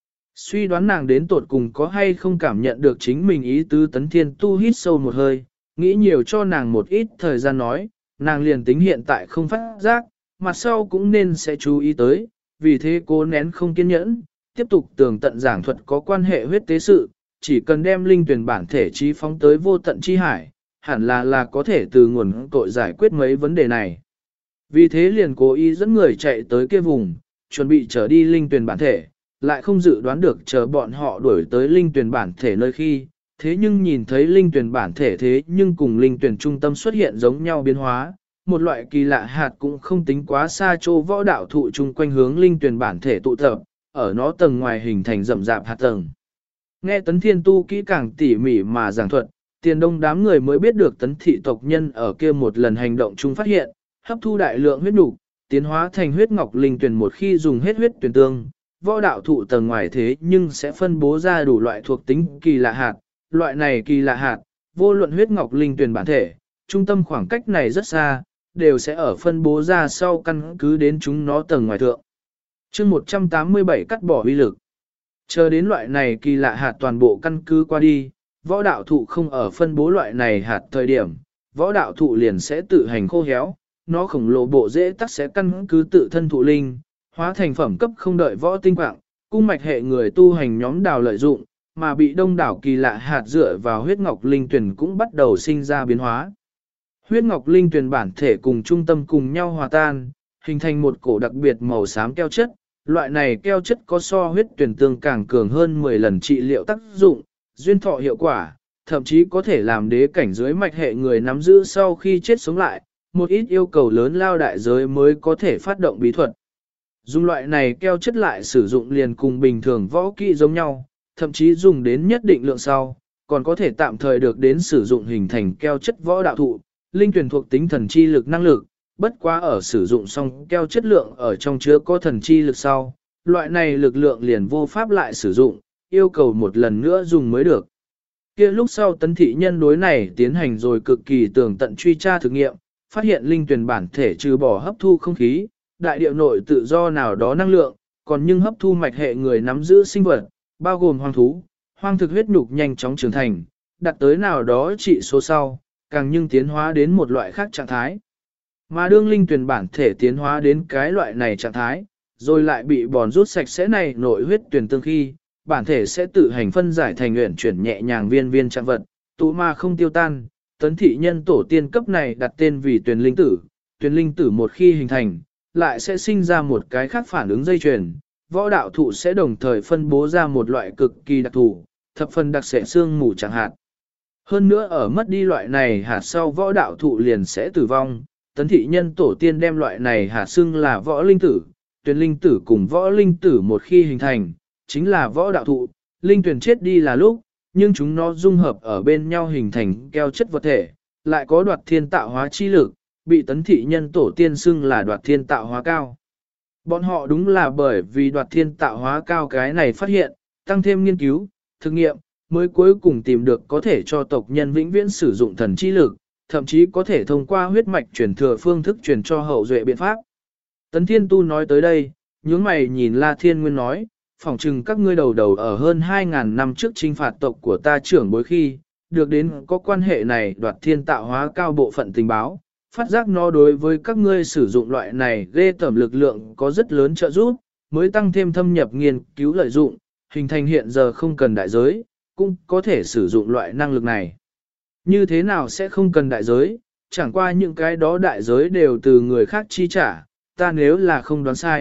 Suy đoán nàng đến tột cùng có hay không cảm nhận được chính mình ý tứ Tấn Thiên Tu hít sâu một hơi, nghĩ nhiều cho nàng một ít thời gian nói, nàng liền tính hiện tại không phát giác, mặt sau cũng nên sẽ chú ý tới, vì thế cố nén không kiên nhẫn, tiếp tục tường tận giảng thuật có quan hệ huyết tế sự, chỉ cần đem linh tuyển bản thể trí phóng tới vô tận chi hải, hẳn là có thể từ nguồn cội giải quyết mấy vấn đề này. Vì thế liền cố ý dẫn người chạy tới kia vùng, chuẩn bị trở đi linh tuyển bản thể, lại không dự đoán được chờ bọn họ đuổi tới linh tuyển bản thể nơi khi, thế nhưng nhìn thấy linh tuyển bản thể thế nhưng cùng linh tuyển trung tâm xuất hiện giống nhau biến hóa, một loại kỳ lạ hạt cũng không tính quá xa chỗ võ đạo thụ chung quanh hướng linh tuyển bản thể tụ tập, ở nó tầng ngoài hình thành rậm rạp hạt tầng. Nghe Tấn Thiên Tu kỹ càng tỉ mỉ mà giảng thuật, tiền đông đám người mới biết được Tấn thị tộc nhân ở kia một lần hành động chung phát hiện, hấp thu đại lượng huyết nục, tiến hóa thành huyết ngọc linh tuyển một khi dùng hết huyết tuyển tương, võ đạo thụ tầng ngoài thế nhưng sẽ phân bố ra đủ loại thuộc tính kỳ lạ hạt, loại này kỳ lạ hạt, vô luận huyết ngọc linh tuyển bản thể, trung tâm khoảng cách này rất xa, đều sẽ ở phân bố ra sau căn cứ đến chúng nó tầng ngoài thượng. Chương 187 cắt bỏ uy lực. Chờ đến loại này kỳ lạ hạt toàn bộ căn cứ qua đi, võ đạo thụ không ở phân bố loại này hạt thời điểm, võ đạo thụ liền sẽ tự hành khô héo, nó khổng lồ bộ dễ tắc sẽ căn cứ tự thân thụ linh, hóa thành phẩm cấp không đợi võ tinh quạng, cung mạch hệ người tu hành nhóm đào lợi dụng, mà bị đông đảo kỳ lạ hạt dựa vào huyết ngọc linh tuyển cũng bắt đầu sinh ra biến hóa. Huyết ngọc linh tuyển bản thể cùng trung tâm cùng nhau hòa tan, hình thành một cổ đặc biệt màu xám keo chất, loại này keo chất có so huyết tuyển tương càng cường hơn 10 lần trị liệu tác dụng, duyên thọ hiệu quả, thậm chí có thể làm đế cảnh dưới mạch hệ người nắm giữ sau khi chết sống lại, một ít yêu cầu lớn lao đại giới mới có thể phát động bí thuật. Dùng loại này keo chất lại sử dụng liền cùng bình thường võ kỹ giống nhau, thậm chí dùng đến nhất định lượng sau, còn có thể tạm thời được đến sử dụng hình thành keo chất võ đạo thụ, linh tuyển thuộc tính thần chi lực năng lực, bất quá ở sử dụng xong keo chất lượng ở trong chứa có thần chi lực sau, loại này lực lượng liền vô pháp lại sử dụng, yêu cầu một lần nữa dùng mới được. Kia lúc sau Tấn thị nhân đối này tiến hành rồi cực kỳ tường tận truy tra thực nghiệm, phát hiện linh tuyển bản thể trừ bỏ hấp thu không khí, đại điệu nội tự do nào đó năng lượng, còn nhưng hấp thu mạch hệ người nắm giữ sinh vật, bao gồm hoang thú, hoang thực huyết nhục nhanh chóng trưởng thành, đặt tới nào đó trị số sau, càng nhưng tiến hóa đến một loại khác trạng thái. Mà đương linh tuyển bản thể tiến hóa đến cái loại này trạng thái, rồi lại bị bòn rút sạch sẽ này nội huyết tuyển tương khi, bản thể sẽ tự hành phân giải thành nguyện chuyển nhẹ nhàng viên viên trạng vật, tụ mà không tiêu tan. Tấn thị nhân tổ tiên cấp này đặt tên vì tuyển linh tử một khi hình thành, lại sẽ sinh ra một cái khác phản ứng dây chuyền, võ đạo thụ sẽ đồng thời phân bố ra một loại cực kỳ đặc thù, thập phần đặc sệ xương mù chẳng hạt. Hơn nữa ở mất đi loại này hạt sau võ đạo thụ liền sẽ tử vong, Tấn thị nhân tổ tiên đem loại này hạt xưng là võ linh tử, tuyển linh tử cùng võ linh tử một khi hình thành, chính là võ đạo thụ, linh tuyển chết đi là lúc, nhưng chúng nó dung hợp ở bên nhau hình thành keo chất vật thể, lại có đoạt thiên tạo hóa chi lực, bị Tấn thị nhân tổ tiên xưng là đoạt thiên tạo hóa cao. Bọn họ đúng là bởi vì đoạt thiên tạo hóa cao cái này phát hiện, tăng thêm nghiên cứu, thực nghiệm, mới cuối cùng tìm được có thể cho tộc nhân vĩnh viễn sử dụng thần chi lực, thậm chí có thể thông qua huyết mạch truyền thừa phương thức truyền cho hậu duệ biện pháp. Tấn Thiên Tu nói tới đây, nhướng mày nhìn La Thiên Nguyên nói, phỏng chừng các ngươi đầu ở hơn 2.000 năm trước chinh phạt tộc của ta trưởng bối khi, được đến có quan hệ này đoạt thiên tạo hóa cao bộ phận tình báo, phát giác nó đối với các ngươi sử dụng loại này ghê tởm lực lượng có rất lớn trợ giúp, mới tăng thêm thâm nhập nghiên cứu lợi dụng, hình thành hiện giờ không cần đại giới, cũng có thể sử dụng loại năng lực này. Như thế nào sẽ không cần đại giới, chẳng qua những cái đó đại giới đều từ người khác chi trả, ta nếu là không đoán sai,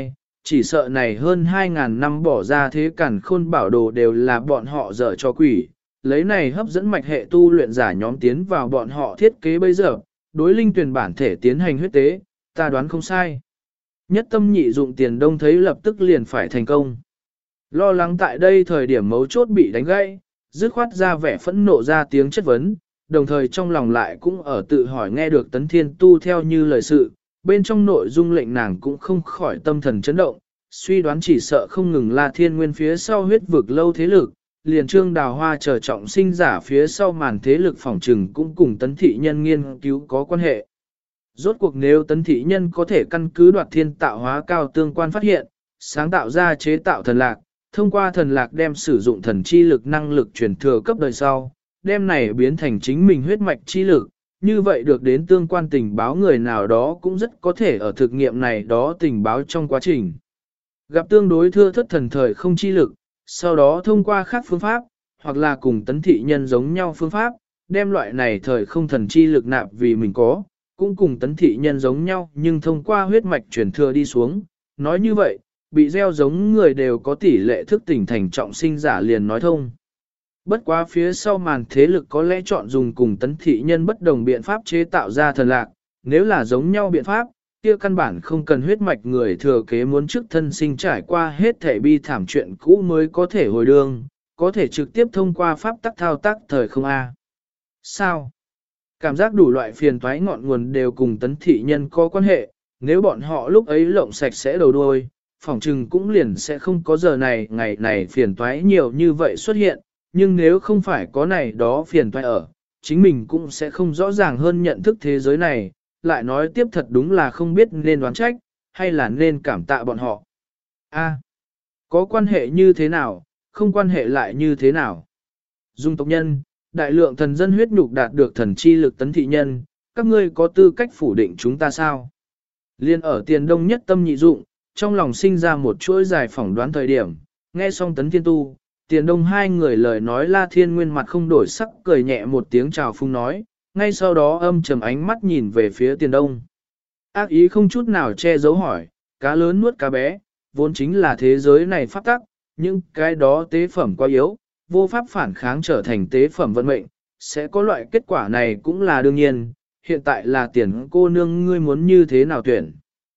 chỉ sợ này hơn 2.000 năm bỏ ra thế cản khôn bảo đồ đều là bọn họ dở cho quỷ, lấy này hấp dẫn mạch hệ tu luyện giả nhóm tiến vào bọn họ thiết kế bây giờ, đối linh tuyển bản thể tiến hành huyết tế, ta đoán không sai. Nhất tâm nhị dụng Tiền Đông thấy lập tức liền phải thành công. Lo lắng tại đây thời điểm mấu chốt bị đánh gãy, dứt khoát ra vẻ phẫn nộ ra tiếng chất vấn, đồng thời trong lòng lại cũng ở tự hỏi nghe được Tấn Thiên Tu theo như lời sự, bên trong nội dung lệnh nàng cũng không khỏi tâm thần chấn động, suy đoán chỉ sợ không ngừng là Thiên Nguyên phía sau huyết vực lâu thế lực, liền Trương Đào Hoa chờ trọng sinh giả phía sau màn thế lực phỏng trừng cũng cùng Tấn Thị Nhân nghiên cứu có quan hệ. Rốt cuộc nếu Tấn Thị Nhân có thể căn cứ đoạt thiên tạo hóa cao tương quan phát hiện, sáng tạo ra chế tạo thần lạc, thông qua thần lạc đem sử dụng thần chi lực năng lực truyền thừa cấp đời sau, đem này biến thành chính mình huyết mạch chi lực, như vậy được đến tương quan tình báo người nào đó cũng rất có thể ở thực nghiệm này đó tình báo trong quá trình. Gặp tương đối thưa thất thần thời không chi lực, sau đó thông qua khác phương pháp, hoặc là cùng Tấn Thị Nhân giống nhau phương pháp, đem loại này thời không thần chi lực nạp vì mình có, cũng cùng Tấn Thị Nhân giống nhau nhưng thông qua huyết mạch truyền thừa đi xuống. Nói như vậy, bị gieo giống người đều có tỷ lệ thức tỉnh thành trọng sinh giả liền nói thông. Bất quá phía sau màn thế lực có lẽ chọn dùng cùng Tấn Thị Nhân bất đồng biện pháp chế tạo ra thần lạc, nếu là giống nhau biện pháp, kia căn bản không cần huyết mạch người thừa kế muốn trước thân sinh trải qua hết thể bi thảm chuyện cũ mới có thể hồi đương, có thể trực tiếp thông qua pháp tắc thao tác thời không A. Sao? Cảm giác đủ loại phiền toái ngọn nguồn đều cùng Tấn Thị Nhân có quan hệ, nếu bọn họ lúc ấy lộng sạch sẽ đầu đuôi, phỏng trừng cũng liền sẽ không có giờ này ngày này phiền toái nhiều như vậy xuất hiện, nhưng nếu không phải có này đó phiền toái ở, chính mình cũng sẽ không rõ ràng hơn nhận thức thế giới này, lại nói tiếp thật đúng là không biết nên đoán trách, hay là nên cảm tạ bọn họ. A, có quan hệ như thế nào, không quan hệ lại như thế nào. Dung tộc nhân, đại lượng thần dân huyết nhục đạt được thần chi lực Tấn Thị Nhân, các ngươi có tư cách phủ định chúng ta sao? Liên ở Tiền Đông nhất tâm nhị dụng, trong lòng sinh ra một chuỗi dài phỏng đoán thời điểm, nghe xong Tấn Thiên Tu, Tiền Đông hai người lời nói La Thiên Nguyên mặt không đổi sắc cười nhẹ một tiếng chào phung nói, ngay sau đó âm trầm ánh mắt nhìn về phía Tiền Đông. Ác ý không chút nào che giấu hỏi, cá lớn nuốt cá bé, vốn chính là thế giới này pháp tắc, nhưng cái đó tế phẩm quá yếu, vô pháp phản kháng trở thành tế phẩm vận mệnh, sẽ có loại kết quả này cũng là đương nhiên, hiện tại là Tiền cô nương ngươi muốn như thế nào tuyển.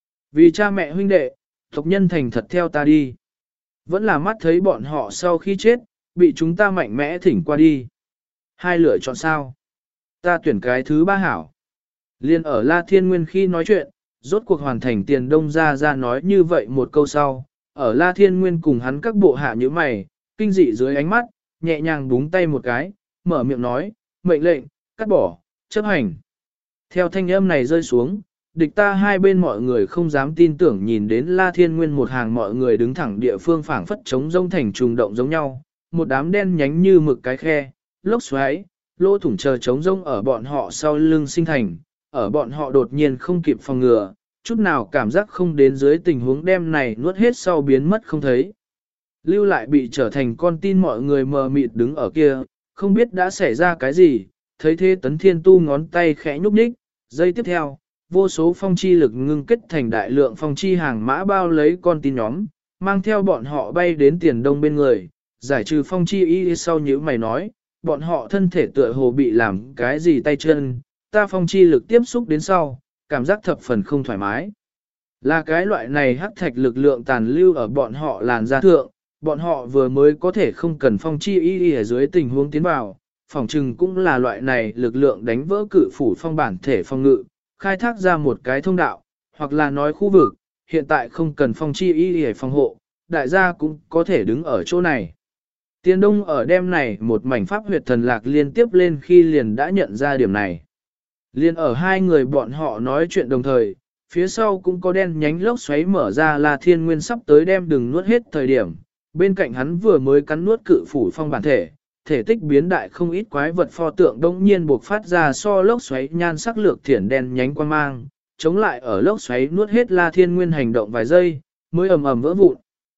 Vì cha mẹ huynh đệ, tộc nhân thành thật theo ta đi. Vẫn là mắt thấy bọn họ sau khi chết, bị chúng ta mạnh mẽ thỉnh qua đi. Hai lựa chọn sao? Ta tuyển cái thứ ba hảo. Liên ở La Thiên Nguyên khi nói chuyện, rốt cuộc hoàn thành Tiền Đông ra nói như vậy một câu sau. Ở La Thiên Nguyên cùng hắn các bộ hạ như mày, kinh dị dưới ánh mắt, nhẹ nhàng búng tay một cái, mở miệng nói, mệnh lệnh, cắt bỏ, chấp hành. Theo thanh âm này rơi xuống, địch ta hai bên mọi người không dám tin tưởng nhìn đến La Thiên Nguyên một hàng mọi người đứng thẳng địa phương phảng phất trống rông thành trùng động giống nhau, một đám đen nhánh như mực cái khe, lốc xoáy, lỗ thủng chờ trống rông ở bọn họ sau lưng sinh thành, ở bọn họ đột nhiên không kịp phòng ngừa, chút nào cảm giác không đến dưới tình huống đem này nuốt hết sau biến mất không thấy. Lưu lại bị trở thành con tin mọi người mờ mịt đứng ở kia, không biết đã xảy ra cái gì, thấy thế Tấn Thiên Tu ngón tay khẽ nhúc nhích, giây tiếp theo, vô số phong chi lực ngưng kết thành đại lượng phong chi hàng mã bao lấy con tin nhóm, mang theo bọn họ bay đến Tiền Đông bên người, giải trừ phong chi y sau như mày nói, bọn họ thân thể tựa hồ bị làm cái gì tay chân, ta phong chi lực tiếp xúc đến sau, cảm giác thập phần không thoải mái. Là cái loại này hắc thạch lực lượng tàn lưu ở bọn họ làn da thượng, bọn họ vừa mới có thể không cần phong chi y ở dưới tình huống tiến vào, phòng trừng cũng là loại này lực lượng đánh vỡ cự phủ phong bản thể phong ngự, khai thác ra một cái thông đạo, hoặc là nói khu vực, hiện tại không cần phong chi y để phòng hộ, đại gia cũng có thể đứng ở chỗ này. Tiền Đông ở đêm này một mảnh pháp huyệt thần lạc liên tiếp lên khi liền đã nhận ra điểm này. Liên ở hai người bọn họ nói chuyện đồng thời, phía sau cũng có đen nhánh lốc xoáy mở ra là Thiên Nguyên sắp tới đem đừng nuốt hết thời điểm, bên cạnh hắn vừa mới cắn nuốt cự phủ phong bản thể, thể tích biến đại không ít quái vật pho tượng đông nhiên buộc phát ra so lốc xoáy nhan sắc lược thiển đen nhánh quang mang, chống lại ở lốc xoáy nuốt hết La Thiên Nguyên hành động vài giây, mới ầm ầm vỡ vụn.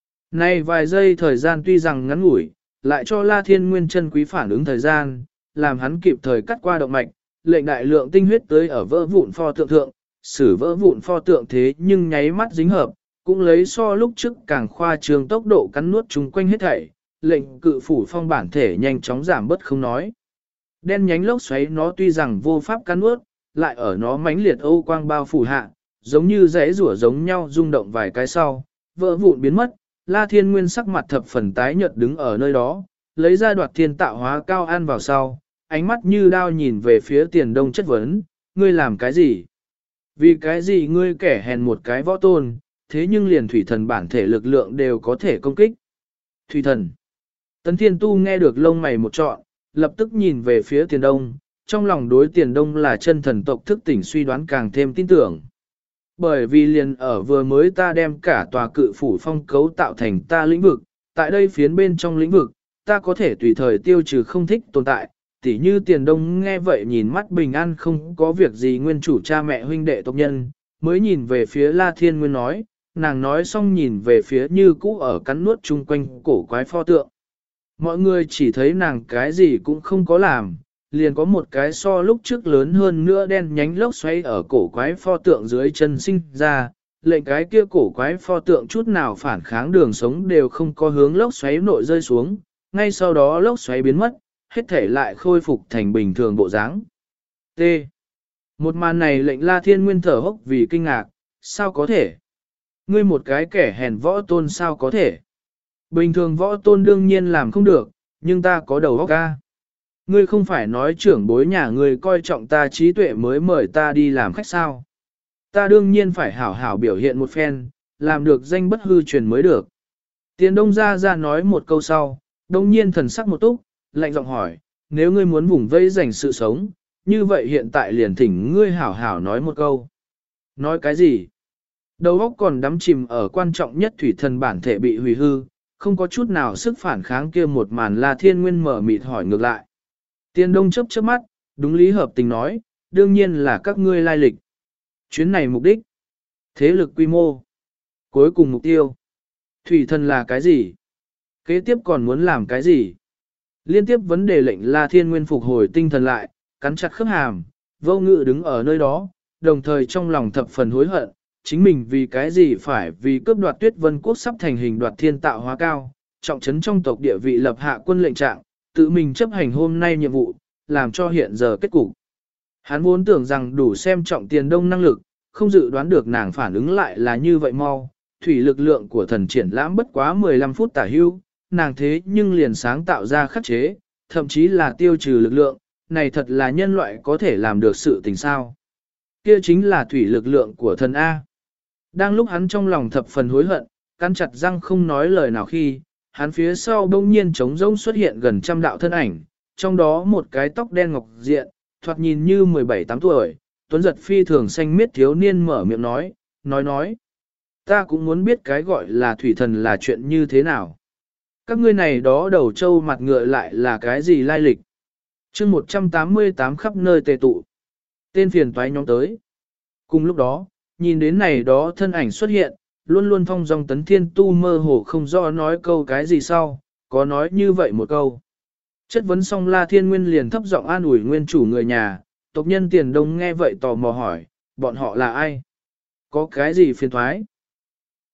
Này vài giây thời gian tuy rằng ngắn ngủi, lại cho La Thiên Nguyên chân quý phản ứng thời gian, làm hắn kịp thời cắt qua động mạch, lệnh đại lượng tinh huyết tới ở vỡ vụn pho tượng thượng, xử vỡ vụn pho tượng thế nhưng nháy mắt dính hợp, cũng lấy so lúc trước càng khoa trương tốc độ cắn nuốt chung quanh hết thảy, lệnh cự phủ phong bản thể nhanh chóng giảm bớt không nói. Đen nhánh lốc xoáy nó tuy rằng vô pháp cắn nuốt, lại ở nó mãnh liệt âu quang bao phủ hạ, giống như rẽ rủa giống nhau rung động vài cái sau, vỡ vụn biến mất, La Thiên Nguyên sắc mặt thập phần tái nhợt đứng ở nơi đó, lấy ra đoạt thiên tạo hóa cao an vào sau, ánh mắt như đao nhìn về phía Tiền Đông chất vấn, ngươi làm cái gì? Vì cái gì ngươi kẻ hèn một cái võ tôn, thế nhưng liền thủy thần bản thể lực lượng đều có thể công kích. Thủy thần. Tấn Thiên Tu nghe được lông mày một trọn, lập tức nhìn về phía Tiền Đông, trong lòng đối Tiền Đông là chân thần tộc thức tỉnh suy đoán càng thêm tin tưởng. Bởi vì liền ở vừa mới ta đem cả tòa cự phủ phong cấu tạo thành ta lĩnh vực, tại đây phiến bên trong lĩnh vực, ta có thể tùy thời tiêu trừ không thích tồn tại, tỉ như Tiền Đông nghe vậy nhìn mắt bình an không có việc gì nguyên chủ cha mẹ huynh đệ tộc nhân, mới nhìn về phía La Thiên Nguyên nói, nàng nói xong nhìn về phía như cũ ở cắn nuốt chung quanh cổ quái pho tượng. Mọi người chỉ thấy nàng cái gì cũng không có làm, liền có một cái so lúc trước lớn hơn nữa đen nhánh lốc xoáy ở cổ quái pho tượng dưới chân sinh ra, lệnh cái kia cổ quái pho tượng chút nào phản kháng đường sống đều không có hướng lốc xoáy nội rơi xuống, ngay sau đó lốc xoáy biến mất, hết thể lại khôi phục thành bình thường bộ dáng. T. Một màn này lệnh La Thiên Nguyên thở hốc vì kinh ngạc, sao có thể? Ngươi một cái kẻ hèn võ tôn sao có thể? Bình thường võ tôn đương nhiên làm không được, nhưng ta có đầu óc ca. Ngươi không phải nói trưởng bối nhà ngươi coi trọng ta trí tuệ mới mời ta đi làm khách sao. Ta đương nhiên phải hảo hảo biểu hiện một phen, làm được danh bất hư truyền mới được. Tiền Đông ra nói một câu sau, đông nhiên thần sắc một túc, lạnh giọng hỏi, nếu ngươi muốn vùng vây giành sự sống, như vậy hiện tại liền thỉnh ngươi hảo hảo nói một câu. Nói cái gì? Đầu óc còn đắm chìm ở quan trọng nhất thủy thần bản thể bị hủy hư, không có chút nào sức phản kháng kia một màn La Thiên Nguyên mở mịt hỏi ngược lại. Tiền Đông chớp chớp mắt, đúng lý hợp tình nói, đương nhiên là các ngươi lai lịch. Chuyến này mục đích, thế lực quy mô, cuối cùng mục tiêu. Thủy thần là cái gì? Kế tiếp còn muốn làm cái gì? Liên tiếp vấn đề lệnh La Thiên Nguyên phục hồi tinh thần lại, cắn chặt khớp hàm, vô ngự đứng ở nơi đó, đồng thời trong lòng thập phần hối hận, chính mình vì cái gì phải vì cướp đoạt Tuyết Vân Quốc sắp thành hình đoạt thiên tạo hóa cao, trọng trấn trong tộc địa vị lập hạ quân lệnh trạng, tự mình chấp hành hôm nay nhiệm vụ, làm cho hiện giờ kết cục. Hắn vốn tưởng rằng đủ xem trọng Tiền Đông năng lực, không dự đoán được nàng phản ứng lại là như vậy mau, thủy lực lượng của thần triển lãm bất quá 15 phút tả hưu, nàng thế nhưng liền sáng tạo ra khắc chế, thậm chí là tiêu trừ lực lượng, này thật là nhân loại có thể làm được sự tình sao. Kia chính là thủy lực lượng của thần A. Đang lúc hắn trong lòng thập phần hối hận, cắn chặt răng không nói lời nào khi, hắn phía sau bỗng nhiên trống rỗng xuất hiện gần trăm đạo thân ảnh, trong đó một cái tóc đen ngọc diện, thoạt nhìn như 17-8 tuổi, tuấn giật phi thường xanh miết thiếu niên mở miệng nói. Ta cũng muốn biết cái gọi là thủy thần là chuyện như thế nào. Các ngươi này đó đầu trâu mặt ngựa lại là cái gì lai lịch. chương 188 khắp nơi tề tụ. Tên phiền toái nhóm tới. Cùng lúc đó, nhìn đến này đó thân ảnh xuất hiện, luôn luôn phong dòng Tấn Thiên Tu mơ hồ không rõ nói câu cái gì sau, có nói như vậy một câu. Chất vấn xong La Thiên Nguyên liền thấp giọng an ủi nguyên chủ người nhà, tộc nhân Tiền Đông nghe vậy tò mò hỏi, bọn họ là ai? Có cái gì phiền thoái?